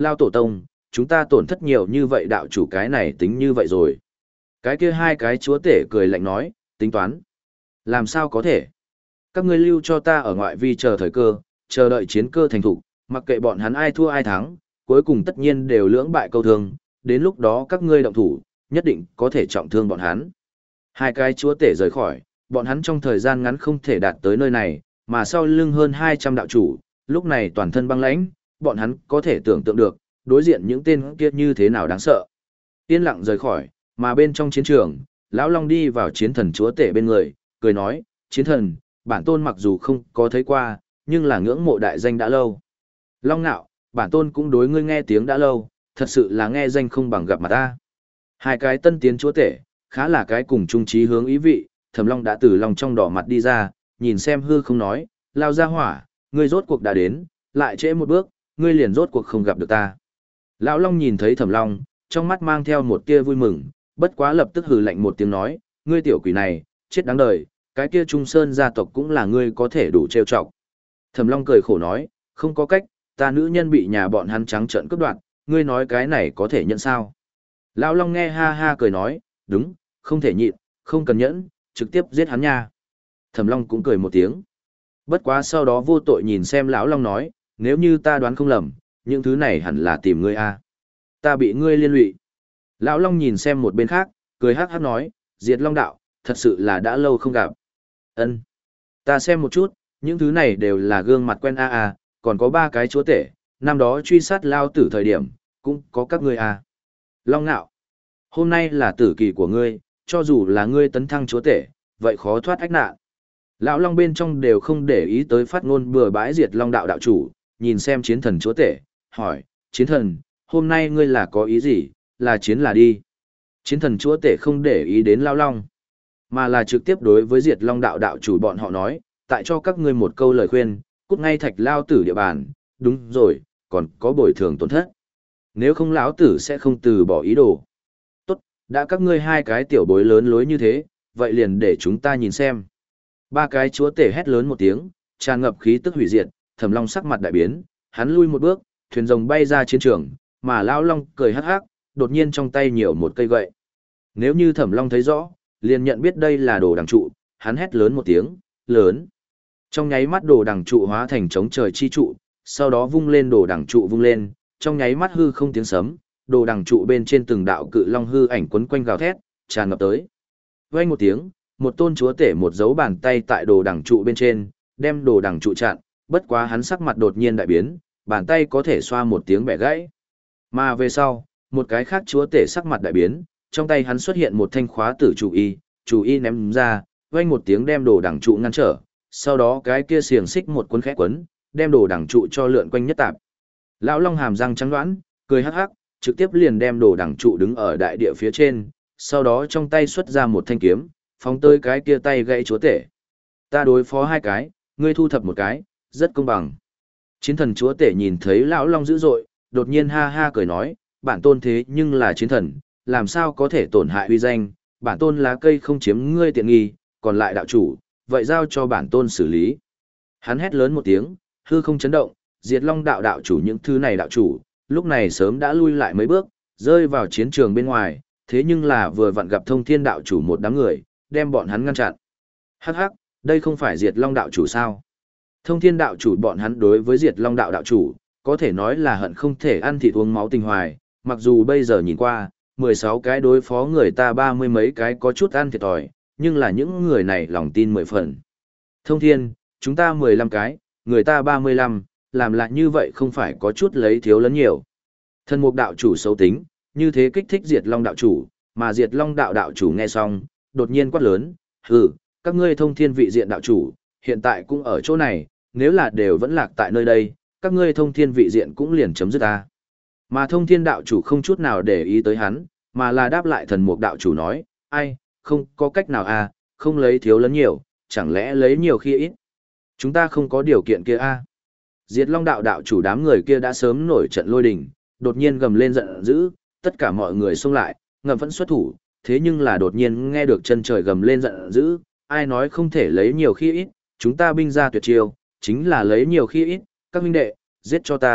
Lao tổ tông, chúng ta tổn thất nhiều như vậy đạo chủ cái này tính như vậy rồi. Cái kia hai cái chúa tể cười lạnh nói, tính toán. Làm sao có thể? Các ngươi lưu cho ta ở ngoại vi chờ thời cơ, chờ đợi chiến cơ thành thục, mặc kệ bọn hắn ai thua ai thắng, cuối cùng tất nhiên đều lưỡng bại câu thương, đến lúc đó các ngươi động thủ, nhất định có thể trọng thương bọn hắn. Hai cái chúa tể rời khỏi, bọn hắn trong thời gian ngắn không thể đạt tới nơi này, mà sau lưng hơn hai trăm đạo chủ, lúc này toàn thân băng lãnh, bọn hắn có thể tưởng tượng được, đối diện những tên kia như thế nào đáng sợ. Yên lặng rời khỏi, mà bên trong chiến trường, lão Long đi vào chiến thần chúa tể bên người, cười nói, chiến thần, bản tôn mặc dù không có thấy qua, nhưng là ngưỡng mộ đại danh đã lâu. Long nạo, bản tôn cũng đối ngươi nghe tiếng đã lâu, thật sự là nghe danh không bằng gặp mặt ta. Hai cái tân tiến chúa tể, khá là cái cùng chung trí hướng ý vị, Thẩm Long đã từ lòng trong đỏ mặt đi ra, nhìn xem hư không nói, lao ra hỏa, ngươi rốt cuộc đã đến, lại trễ một bước, ngươi liền rốt cuộc không gặp được ta. Lão Long nhìn thấy Thẩm Long, trong mắt mang theo một tia vui mừng, bất quá lập tức hừ lạnh một tiếng nói, ngươi tiểu quỷ này, chết đáng đời, cái kia Trung Sơn gia tộc cũng là ngươi có thể đủ trêu chọc. Thẩm Long cười khổ nói, không có cách, ta nữ nhân bị nhà bọn hắn trắng trợn cướp đoạt, ngươi nói cái này có thể nhận sao? Lão Long nghe ha ha cười nói, đúng, không thể nhịn, không cần nhẫn, trực tiếp giết hắn nha. Thẩm Long cũng cười một tiếng. Bất quá sau đó vô tội nhìn xem lão Long nói, nếu như ta đoán không lầm, những thứ này hẳn là tìm ngươi a. Ta bị ngươi liên lụy. Lão Long nhìn xem một bên khác, cười hắc hắc nói, Diệt Long đạo, thật sự là đã lâu không gặp. Ân, ta xem một chút, những thứ này đều là gương mặt quen a a, còn có ba cái chúa tể, năm đó truy sát lao tử thời điểm, cũng có các ngươi a. Long Nạo, hôm nay là tử kỳ của ngươi, cho dù là ngươi tấn thăng chúa tể, vậy khó thoát ách nạn. Lão Long bên trong đều không để ý tới phát ngôn bừa bãi Diệt Long đạo đạo chủ, nhìn xem chiến thần chúa tể, hỏi, chiến thần, hôm nay ngươi là có ý gì, là chiến là đi. Chiến thần chúa tể không để ý đến Lão Long, mà là trực tiếp đối với Diệt Long đạo đạo chủ bọn họ nói, tại cho các ngươi một câu lời khuyên, cút ngay thạch lao tử địa bàn, đúng rồi, còn có bồi thường tổn thất. Nếu không lão tử sẽ không từ bỏ ý đồ. Tốt, đã các ngươi hai cái tiểu bối lớn lối như thế, vậy liền để chúng ta nhìn xem. Ba cái chúa tể hét lớn một tiếng, tràn ngập khí tức hủy diệt, Thẩm Long sắc mặt đại biến, hắn lui một bước, thuyền rồng bay ra chiến trường, mà Lão Long cười hắc hắc, đột nhiên trong tay nhiều một cây gậy. Nếu như Thẩm Long thấy rõ, liền nhận biết đây là đồ đằng trụ, hắn hét lớn một tiếng, lớn. Trong nháy mắt đồ đằng trụ hóa thành chống trời chi trụ, sau đó vung lên đồ đằng trụ vung lên, trong nháy mắt hư không tiếng sấm, đồ đằng trụ bên trên từng đạo cự long hư ảnh quấn quanh gào thét, tràn ngập tới. Vang một tiếng, một tôn chúa tể một dấu bàn tay tại đồ đằng trụ bên trên, đem đồ đằng trụ chặn, bất quá hắn sắc mặt đột nhiên đại biến, bàn tay có thể xoa một tiếng bẻ gãy. Mà về sau, một cái khác chúa tể sắc mặt đại biến, trong tay hắn xuất hiện một thanh khóa tử trụ y, trụ y ném ra, vang một tiếng đem đồ đằng trụ ngăn trở, sau đó cái kia xiềng xích một cuốn khẽ quấn, đem đồ đằng trụ cho lượn quanh nhất tạp. Lão Long hàm răng trắng đoán, cười hắc hắc, trực tiếp liền đem đồ đằng trụ đứng ở đại địa phía trên, sau đó trong tay xuất ra một thanh kiếm, phóng tới cái kia tay gãy chúa tể. Ta đối phó hai cái, ngươi thu thập một cái, rất công bằng. Chiến thần chúa tể nhìn thấy Lão Long dữ dội, đột nhiên ha ha cười nói, bản tôn thế nhưng là chiến thần, làm sao có thể tổn hại uy danh, bản tôn lá cây không chiếm ngươi tiện nghi, còn lại đạo chủ, vậy giao cho bản tôn xử lý. Hắn hét lớn một tiếng, hư không chấn động, Diệt Long đạo đạo chủ những thứ này đạo chủ, lúc này sớm đã lui lại mấy bước, rơi vào chiến trường bên ngoài, thế nhưng là vừa vặn gặp Thông Thiên đạo chủ một đám người, đem bọn hắn ngăn chặn. Hắc hắc, đây không phải Diệt Long đạo chủ sao? Thông Thiên đạo chủ bọn hắn đối với Diệt Long đạo đạo chủ, có thể nói là hận không thể ăn thịt uống máu tình hoài, mặc dù bây giờ nhìn qua, mười sáu cái đối phó người ta ba mươi mấy cái có chút ăn thiệt thòi, nhưng là những người này lòng tin mười phần. Thông Thiên, chúng ta mười lăm cái, người ta ba mươi lăm, làm lại như vậy không phải có chút lấy thiếu lẫn nhiều. Thần mục đạo chủ xấu tính, như thế kích thích Diệt Long đạo chủ, mà Diệt Long đạo đạo chủ nghe xong, đột nhiên quát lớn, hừ, các ngươi Thông Thiên vị diện đạo chủ, hiện tại cũng ở chỗ này, nếu là đều vẫn lạc tại nơi đây, các ngươi Thông Thiên vị diện cũng liền chấm dứt ta. Mà Thông Thiên đạo chủ không chút nào để ý tới hắn, mà là đáp lại thần mục đạo chủ nói, ai, không có cách nào à, không lấy thiếu lẫn nhiều, chẳng lẽ lấy nhiều khi ít. Chúng ta không có điều kiện kia à. Diệt Long đạo đạo chủ đám người kia đã sớm nổi trận lôi đình, đột nhiên gầm lên giận dữ, tất cả mọi người xông lại, ngầm vẫn xuất thủ, thế nhưng là đột nhiên nghe được chân trời gầm lên giận dữ, ai nói không thể lấy nhiều khi ít, chúng ta binh ra tuyệt chiêu, chính là lấy nhiều khi ít, các huynh đệ, giết cho ta,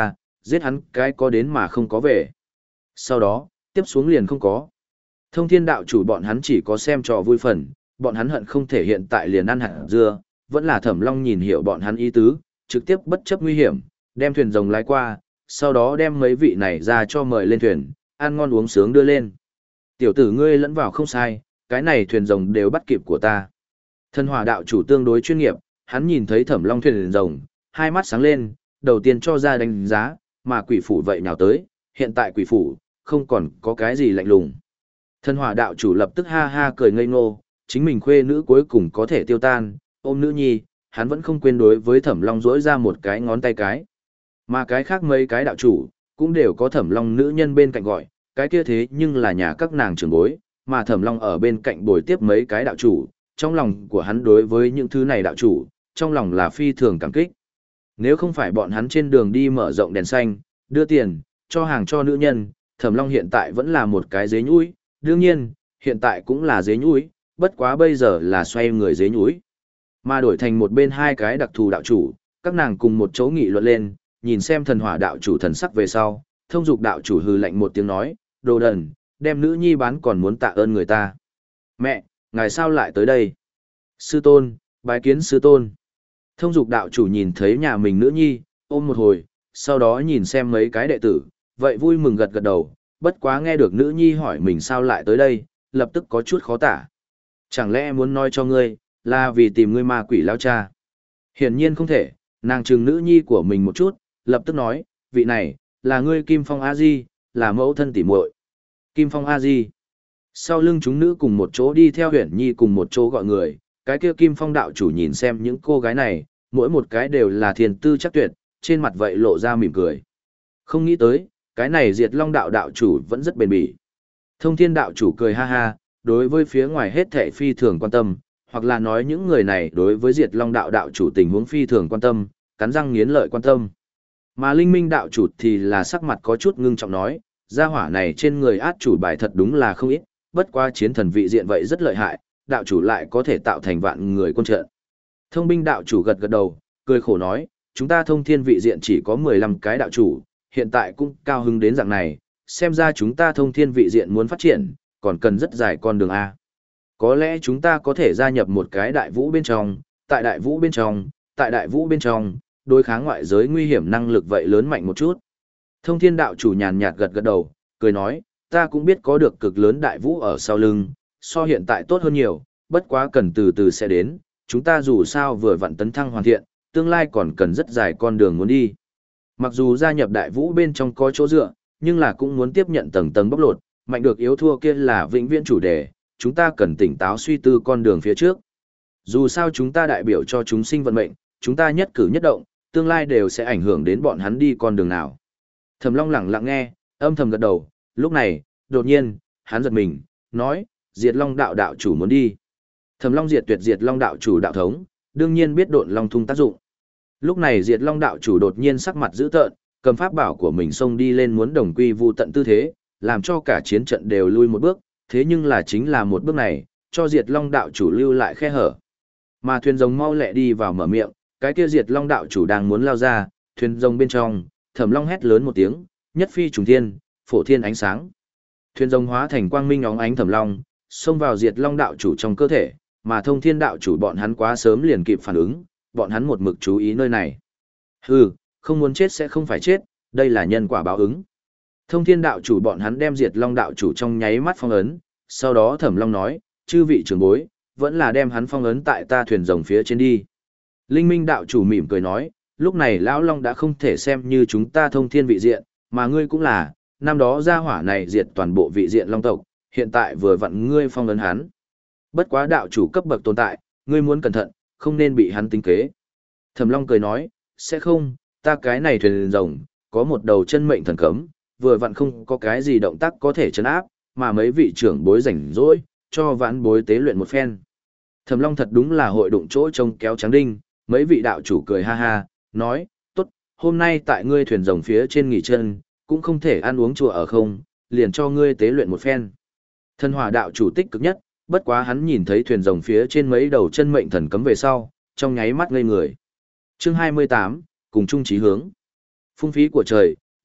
giết hắn cái có đến mà không có về. Sau đó, tiếp xuống liền không có. Thông thiên đạo chủ bọn hắn chỉ có xem trò vui phần, bọn hắn hận không thể hiện tại liền ăn hạt dưa, vẫn là Thẩm Long nhìn hiểu bọn hắn ý tứ, trực tiếp bất chấp nguy hiểm, đem thuyền rồng lái qua, sau đó đem mấy vị này ra cho mời lên thuyền, ăn ngon uống sướng đưa lên. Tiểu tử ngươi lẫn vào không sai, cái này thuyền rồng đều bắt kịp của ta. Thần hỏa đạo chủ tương đối chuyên nghiệp, hắn nhìn thấy Thẩm Long thuyền rồng, hai mắt sáng lên, đầu tiên cho ra đánh giá, mà quỷ phủ vậy nào tới, hiện tại quỷ phủ, không còn có cái gì lạnh lùng. Thần hỏa đạo chủ lập tức ha ha cười ngây ngô, chính mình khuê nữ cuối cùng có thể tiêu tan, ôm nữ nhi, hắn vẫn không quên đối với Thẩm Long rỗi ra một cái ngón tay cái. Mà cái khác mấy cái đạo chủ, cũng đều có Thẩm Long nữ nhân bên cạnh gọi, cái kia thế nhưng là nhà các nàng trưởng bối, mà Thẩm Long ở bên cạnh bồi tiếp mấy cái đạo chủ, trong lòng của hắn đối với những thứ này đạo chủ, trong lòng là phi thường cảm kích. Nếu không phải bọn hắn trên đường đi mở rộng đèn xanh, đưa tiền, cho hàng cho nữ nhân, Thẩm Long hiện tại vẫn là một cái dế nhũi, đương nhiên, hiện tại cũng là dế nhũi, bất quá bây giờ là xoay người dế nhũi. Mà đổi thành một bên hai cái đặc thù đạo chủ, các nàng cùng một chỗ nghị luận lên, nhìn xem thần hỏa đạo chủ thần sắc về sau, thông dục đạo chủ hừ lạnh một tiếng nói, đồ đần, đem nữ nhi bán còn muốn tạ ơn người ta. Mẹ, ngài sao lại tới đây? Sư tôn, bái kiến sư tôn. Thông dục đạo chủ nhìn thấy nhà mình nữ nhi, ôm một hồi, sau đó nhìn xem mấy cái đệ tử, vậy vui mừng gật gật đầu, bất quá nghe được nữ nhi hỏi mình sao lại tới đây, lập tức có chút khó tả. Chẳng lẽ muốn nói cho ngươi, là vì tìm ngươi ma quỷ lao cha? Hiển nhiên không thể, nàng trừng nữ nhi của mình một chút, lập tức nói, vị này, là ngươi Kim Phong A-di, là mẫu thân tỉ muội. Kim Phong A-di. Sau lưng chúng nữ cùng một chỗ đi theo Huyền Nhi cùng một chỗ gọi người, cái kia Kim Phong đạo chủ nhìn xem những cô gái này, mỗi một cái đều là thiền tư chắc tuyệt, trên mặt vậy lộ ra mỉm cười. Không nghĩ tới, cái này Diệt Long đạo đạo chủ vẫn rất bền bỉ. Thông Thiên đạo chủ cười ha ha, đối với phía ngoài hết thảy phi thường quan tâm, hoặc là nói những người này đối với Diệt Long đạo đạo chủ tình huống phi thường quan tâm, cắn răng nghiến lợi quan tâm. Mà Linh Minh đạo chủ thì là sắc mặt có chút ngưng trọng nói, gia hỏa này trên người át chủ bài thật đúng là không ít, bất qua chiến thần vị diện vậy rất lợi hại, đạo chủ lại có thể tạo thành vạn người quân trận. Thông binh đạo chủ gật gật đầu, cười khổ nói, chúng ta thông thiên vị diện chỉ có mười lăm cái đạo chủ, hiện tại cũng cao hứng đến dạng này, xem ra chúng ta thông thiên vị diện muốn phát triển, còn cần rất dài con đường A. Có lẽ chúng ta có thể gia nhập một cái đại vũ bên trong, tại đại vũ bên trong, tại đại vũ bên trong, đối kháng ngoại giới nguy hiểm năng lực vậy lớn mạnh một chút. Thông thiên đạo chủ nhàn nhạt gật gật đầu, cười nói, ta cũng biết có được cực lớn đại vũ ở sau lưng, so hiện tại tốt hơn nhiều, bất quá cần từ từ sẽ đến, chúng ta dù sao vừa vặn tấn thăng hoàn thiện, tương lai còn cần rất dài con đường muốn đi. Mặc dù gia nhập đại vũ bên trong có chỗ dựa, nhưng là cũng muốn tiếp nhận tầng tầng bóc lột, mạnh được yếu thua kia là vĩnh viễn chủ đề, chúng ta cần tỉnh táo suy tư con đường phía trước. Dù sao chúng ta đại biểu cho chúng sinh vận mệnh, chúng ta nhất cử nhất động, tương lai đều sẽ ảnh hưởng đến bọn hắn đi con đường nào. Thẩm Long lặng lặng nghe, âm thầm gật đầu, lúc này, đột nhiên, hắn giật mình, nói, Diệt Long đạo đạo chủ muốn đi. Thẩm Long diệt tuyệt Diệt Long đạo chủ đạo thống, đương nhiên biết độn long thung tác dụng. Lúc này Diệt Long đạo chủ đột nhiên sắc mặt dữ tợn, cầm pháp bảo của mình xông đi lên muốn đồng quy vu tận tư thế, làm cho cả chiến trận đều lui một bước, thế nhưng là chính là một bước này, cho Diệt Long đạo chủ lưu lại khe hở. Mà thuyền rồng mau lẹ đi vào mở miệng, cái kia Diệt Long đạo chủ đang muốn lao ra, thuyền rồng bên trong, Thẩm Long hét lớn một tiếng, nhất phi trùng thiên, phổ thiên ánh sáng. Thuyền rồng hóa thành quang minh óng ánh Thẩm Long, xông vào Diệt Long đạo chủ trong cơ thể, mà Thông Thiên đạo chủ bọn hắn quá sớm liền kịp phản ứng, bọn hắn một mực chú ý nơi này. Hừ, không muốn chết sẽ không phải chết, đây là nhân quả báo ứng. Thông Thiên đạo chủ bọn hắn đem Diệt Long đạo chủ trong nháy mắt phong ấn, sau đó Thẩm Long nói, chư vị trưởng bối, vẫn là đem hắn phong ấn tại ta thuyền rồng phía trên đi. Linh Minh đạo chủ mỉm cười nói, lúc này lão Long đã không thể xem như chúng ta thông thiên vị diện, mà ngươi cũng là, năm đó gia hỏa này diệt toàn bộ vị diện Long tộc, hiện tại vừa vặn ngươi phong ấn hắn. Bất quá đạo chủ cấp bậc tồn tại, ngươi muốn cẩn thận, không nên bị hắn tính kế. Thẩm Long cười nói, sẽ không, ta cái này thuyền rồng, có một đầu chân mệnh thần cấm, vừa vặn không có cái gì động tác có thể chấn áp, mà mấy vị trưởng bối rảnh rỗi, cho vãn bối tế luyện một phen. Thẩm Long thật đúng là hội đụng chỗ trông kéo trắng đinh, mấy vị đạo chủ cười ha ha, nói, tốt, hôm nay tại ngươi thuyền rồng phía trên nghỉ chân, cũng không thể ăn uống chùa ở không, liền cho ngươi tế luyện một phen. Thần hỏa đạo chủ tích cực nhất, bất quá hắn nhìn thấy thuyền rồng phía trên mấy đầu chân mệnh thần cấm về sau, trong nháy mắt ngây người. Chương hai mươi tám, cùng chung chí hướng. Phung phí của trời,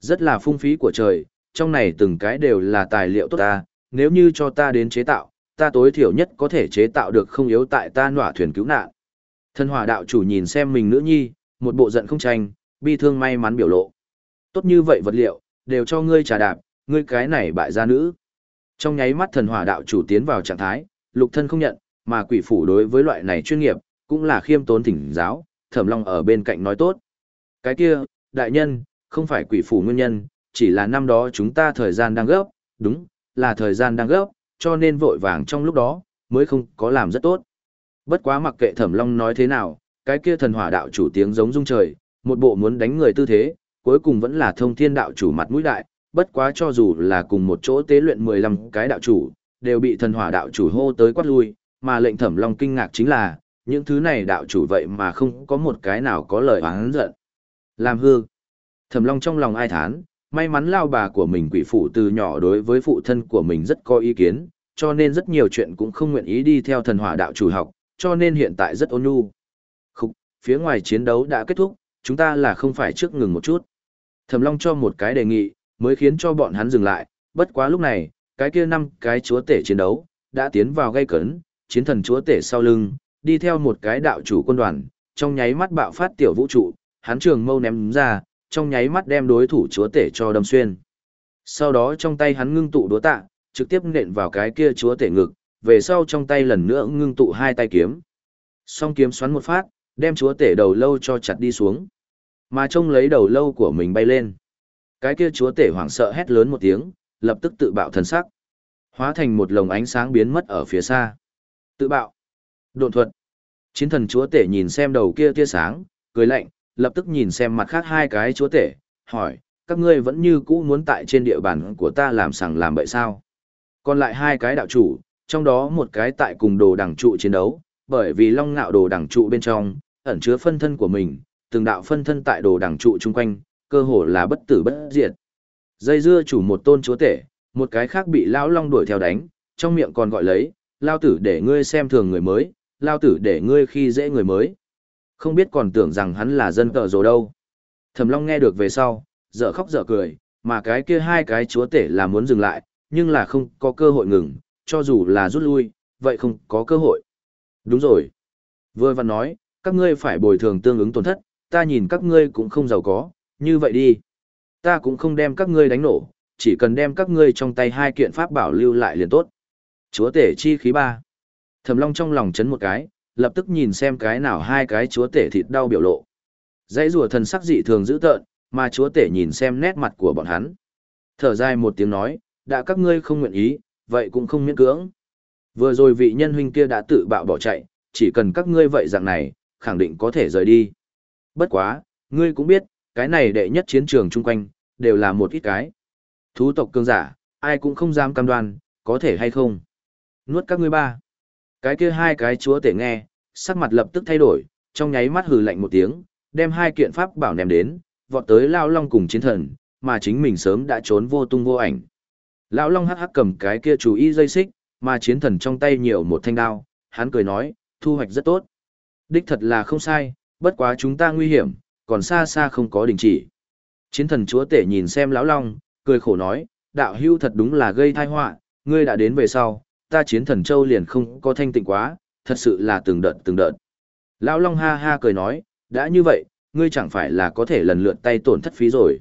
rất là phung phí của trời, trong này từng cái đều là tài liệu tốt ta, nếu như cho ta đến chế tạo, ta tối thiểu nhất có thể chế tạo được không yếu tại ta nọa thuyền cứu nạn. Thần hỏa đạo chủ nhìn xem mình nữ nhi, một bộ giận không tranh, bi thương may mắn biểu lộ. Tốt như vậy vật liệu, đều cho ngươi trà đạp, ngươi cái này bại gia nữ. Trong nháy mắt thần hỏa đạo chủ tiến vào trạng thái, lục thân không nhận, mà quỷ phủ đối với loại này chuyên nghiệp, cũng là khiêm tốn thỉnh giáo, Thẩm Long ở bên cạnh nói tốt. Cái kia, đại nhân, không phải quỷ phủ nguyên nhân, chỉ là năm đó chúng ta thời gian đang gấp, đúng, là thời gian đang gấp, cho nên vội vàng trong lúc đó, mới không có làm rất tốt. Bất quá mặc kệ Thẩm Long nói thế nào, cái kia thần hỏa đạo chủ tiếng giống rung trời, một bộ muốn đánh người tư thế, cuối cùng vẫn là thông thiên đạo chủ mặt mũi đại, bất quá cho dù là cùng một chỗ tế luyện mười lăm cái đạo chủ, đều bị thần hỏa đạo chủ hô tới quát lui, mà lệnh Thẩm Long kinh ngạc chính là, những thứ này đạo chủ vậy mà không có một cái nào có lời oán giận. Làm hư. Thẩm Long trong lòng ai thán, may mắn lao bà của mình quỷ phụ từ nhỏ đối với phụ thân của mình rất có ý kiến, cho nên rất nhiều chuyện cũng không nguyện ý đi theo thần hỏa đạo chủ học, cho nên hiện tại rất ôn nhu. Khúc, phía ngoài chiến đấu đã kết thúc, chúng ta là không phải trước ngừng một chút. Thẩm Long cho một cái đề nghị, mới khiến cho bọn hắn dừng lại, bất quá lúc này, cái kia năm cái chúa tể chiến đấu, đã tiến vào gây cấn, chiến thần chúa tể sau lưng, đi theo một cái đạo chủ quân đoàn, trong nháy mắt bạo phát tiểu vũ trụ, hắn trường mâu ném ra, trong nháy mắt đem đối thủ chúa tể cho đâm xuyên. Sau đó trong tay hắn ngưng tụ đúa tạ, trực tiếp nện vào cái kia chúa tể ngực, về sau trong tay lần nữa ngưng tụ hai tay kiếm. Song kiếm xoắn một phát, đem chúa tể đầu lâu cho chặt đi xuống. Mà trông lấy đầu lâu của mình bay lên. Cái kia chúa tể hoảng sợ hét lớn một tiếng, lập tức tự bạo thần sắc. Hóa thành một lồng ánh sáng biến mất ở phía xa. Tự bạo. Độn thuật. Chiến thần chúa tể nhìn xem đầu kia tia sáng, cười lạnh, lập tức nhìn xem mặt khác hai cái chúa tể, hỏi, các ngươi vẫn như cũ muốn tại trên địa bàn của ta làm sằng làm bậy sao? Còn lại hai cái đạo chủ, trong đó một cái tại cùng đồ đẳng trụ chiến đấu, bởi vì long ngạo đồ đẳng trụ bên trong, ẩn chứa phân thân của mình, từng đạo phân thân tại đồ đẳng trụ chung quanh, cơ hồ là bất tử bất diệt. Dây dưa chủ một tôn chúa tể, một cái khác bị lão long đuổi theo đánh, trong miệng còn gọi lấy, lao tử để ngươi xem thường người mới, lao tử để ngươi khi dễ người mới. Không biết còn tưởng rằng hắn là dân cờ rồi đâu. Thẩm Long nghe được về sau, dở khóc dở cười, mà cái kia hai cái chúa tể là muốn dừng lại, nhưng là không có cơ hội ngừng, cho dù là rút lui, vậy không có cơ hội. Đúng rồi. Vừa văn nói, các ngươi phải bồi thường tương ứng tổn thất, ta nhìn các ngươi cũng không giàu có, như vậy đi. Ta cũng không đem các ngươi đánh nổ, chỉ cần đem các ngươi trong tay hai kiện pháp bảo lưu lại liền tốt. Chúa tể chi khí ba. Thẩm Long trong lòng chấn một cái, lập tức nhìn xem cái nào hai cái chúa tể thịt đau biểu lộ. Dãy rùa thần sắc dị thường dữ tợn, mà chúa tể nhìn xem nét mặt của bọn hắn. Thở dài một tiếng nói, đã các ngươi không nguyện ý, vậy cũng không miễn cưỡng. Vừa rồi vị nhân huynh kia đã tự bạo bỏ chạy, chỉ cần các ngươi vậy dạng này, khẳng định có thể rời đi. Bất quá, ngươi cũng biết, cái này đệ nhất chiến trường chung quanh, đều là một ít cái. Thú tộc cường giả, ai cũng không dám cam đoan, có thể hay không. Nuốt các ngươi ba. Cái kia hai cái chúa tể nghe, sắc mặt lập tức thay đổi, trong nháy mắt hừ lạnh một tiếng, đem hai kiện pháp bảo ném đến, vọt tới Lão Long cùng chiến thần, mà chính mình sớm đã trốn vô tung vô ảnh. Lão Long hắc hắc cầm cái kia chú ý dây xích, mà chiến thần trong tay nhiều một thanh đao, hắn cười nói, thu hoạch rất tốt. Đích thật là không sai, bất quá chúng ta nguy hiểm, còn xa xa không có đình chỉ. Chiến thần chúa tể nhìn xem Lão Long, cười khổ nói, đạo hưu thật đúng là gây tai họa, ngươi đã đến về sau, ta chiến thần châu liền không có thanh tịnh quá, thật sự là từng đợt từng đợt. Lão Long ha ha cười nói, đã như vậy, ngươi chẳng phải là có thể lần lượt tay tổn thất phí rồi.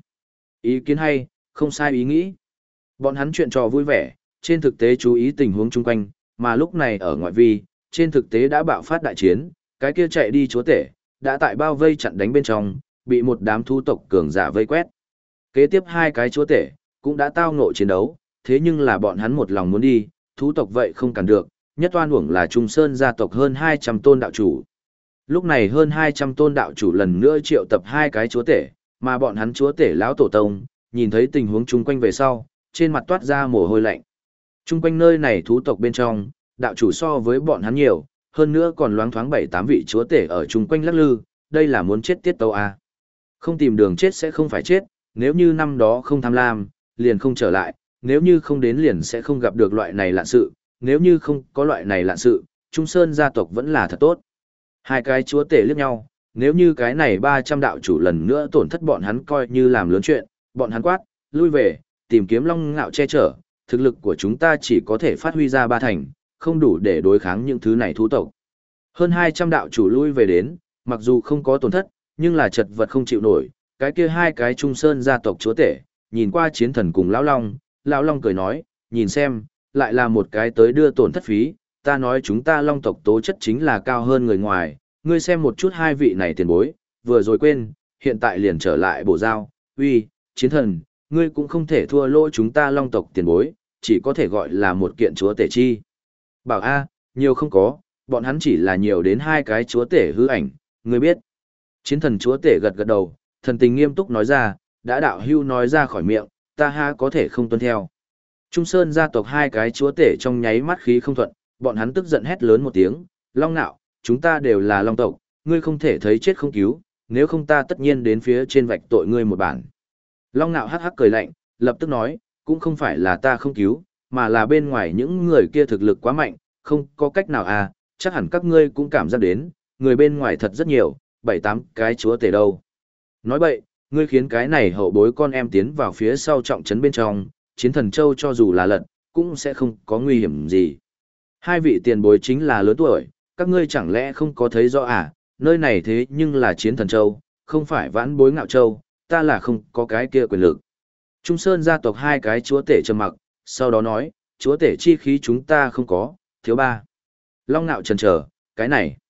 Ý kiến hay, không sai ý nghĩ. Bọn hắn chuyện trò vui vẻ, trên thực tế chú ý tình huống chung quanh, mà lúc này ở ngoại vi, trên thực tế đã bạo phát đại chiến, cái kia chạy đi chúa tể, đã tại bao vây chặn đánh bên trong, bị một đám thú tộc cường giả vây quét. Kế tiếp hai cái chúa tể, cũng đã tao ngộ chiến đấu, thế nhưng là bọn hắn một lòng muốn đi, thú tộc vậy không cản được, nhất oan uổng là Trung Sơn gia tộc hơn hai trăm tôn đạo chủ. Lúc này hơn hai trăm tôn đạo chủ lần nữa triệu tập hai cái chúa tể, mà bọn hắn chúa tể lão tổ tông, nhìn thấy tình huống chung quanh về sau, trên mặt toát ra mồ hôi lạnh. Chung quanh nơi này thú tộc bên trong, đạo chủ so với bọn hắn nhiều, hơn nữa còn loáng thoáng bảy tám vị chúa tể ở chung quanh lắc lư, đây là muốn chết tiết tâu à. Không tìm đường chết sẽ không phải chết, nếu như năm đó không tham lam, liền không trở lại, nếu như không đến liền sẽ không gặp được loại này lạ sự, nếu như không có loại này lạ sự, Trung Sơn gia tộc vẫn là thật tốt. Hai cái chúa tể liếc nhau, nếu như cái này ba trăm đạo chủ lần nữa tổn thất bọn hắn coi như làm lớn chuyện, bọn hắn quát, lui về, tìm kiếm Long Ngạo che chở, thực lực của chúng ta chỉ có thể phát huy ra ba thành, không đủ để đối kháng những thứ này thú tộc. Hơn hai trăm đạo chủ lui về đến, mặc dù không có tổn thất, nhưng là chật vật không chịu nổi, cái kia hai cái Trung Sơn gia tộc chúa tể, nhìn qua chiến thần cùng lão Long, lão Long cười nói, nhìn xem, lại là một cái tới đưa tổn thất phí, ta nói chúng ta Long tộc tố chất chính là cao hơn người ngoài, ngươi xem một chút hai vị này tiền bối, vừa rồi quên, hiện tại liền trở lại bổ giao, uy, chiến thần, ngươi cũng không thể thua lỗ chúng ta Long tộc tiền bối, chỉ có thể gọi là một kiện chúa tể chi. Bảo A, nhiều không có, bọn hắn chỉ là nhiều đến hai cái chúa tể hư ảnh, ngươi biết. Chiến thần chúa tể gật gật đầu, thần tình nghiêm túc nói ra, đã đạo hưu nói ra khỏi miệng, ta ha có thể không tuân theo. Trung Sơn gia tộc hai cái chúa tể trong nháy mắt khí không thuận, bọn hắn tức giận hét lớn một tiếng, Long Nạo, chúng ta đều là Long tộc, ngươi không thể thấy chết không cứu, nếu không ta tất nhiên đến phía trên vạch tội ngươi một bản. Long Nạo hắc hắc cười lạnh, lập tức nói, cũng không phải là ta không cứu, mà là bên ngoài những người kia thực lực quá mạnh, không có cách nào à, chắc hẳn các ngươi cũng cảm giác đến, người bên ngoài thật rất nhiều, bảy tám cái chúa tể đâu. Nói vậy, ngươi khiến cái này hậu bối con em tiến vào phía sau trọng trấn bên trong, chiến thần châu cho dù là lật, cũng sẽ không có nguy hiểm gì. Hai vị tiền bối chính là lớn tuổi, các ngươi chẳng lẽ không có thấy rõ à, nơi này thế nhưng là chiến thần châu, không phải vãn bối ngạo châu, ta là không có cái kia quyền lực. Trung Sơn gia tộc hai cái chúa tể trầm mặc, sau đó nói, chúa tể chi khí chúng ta không có, thiếu ba. Long Nạo chần chờ, cái này.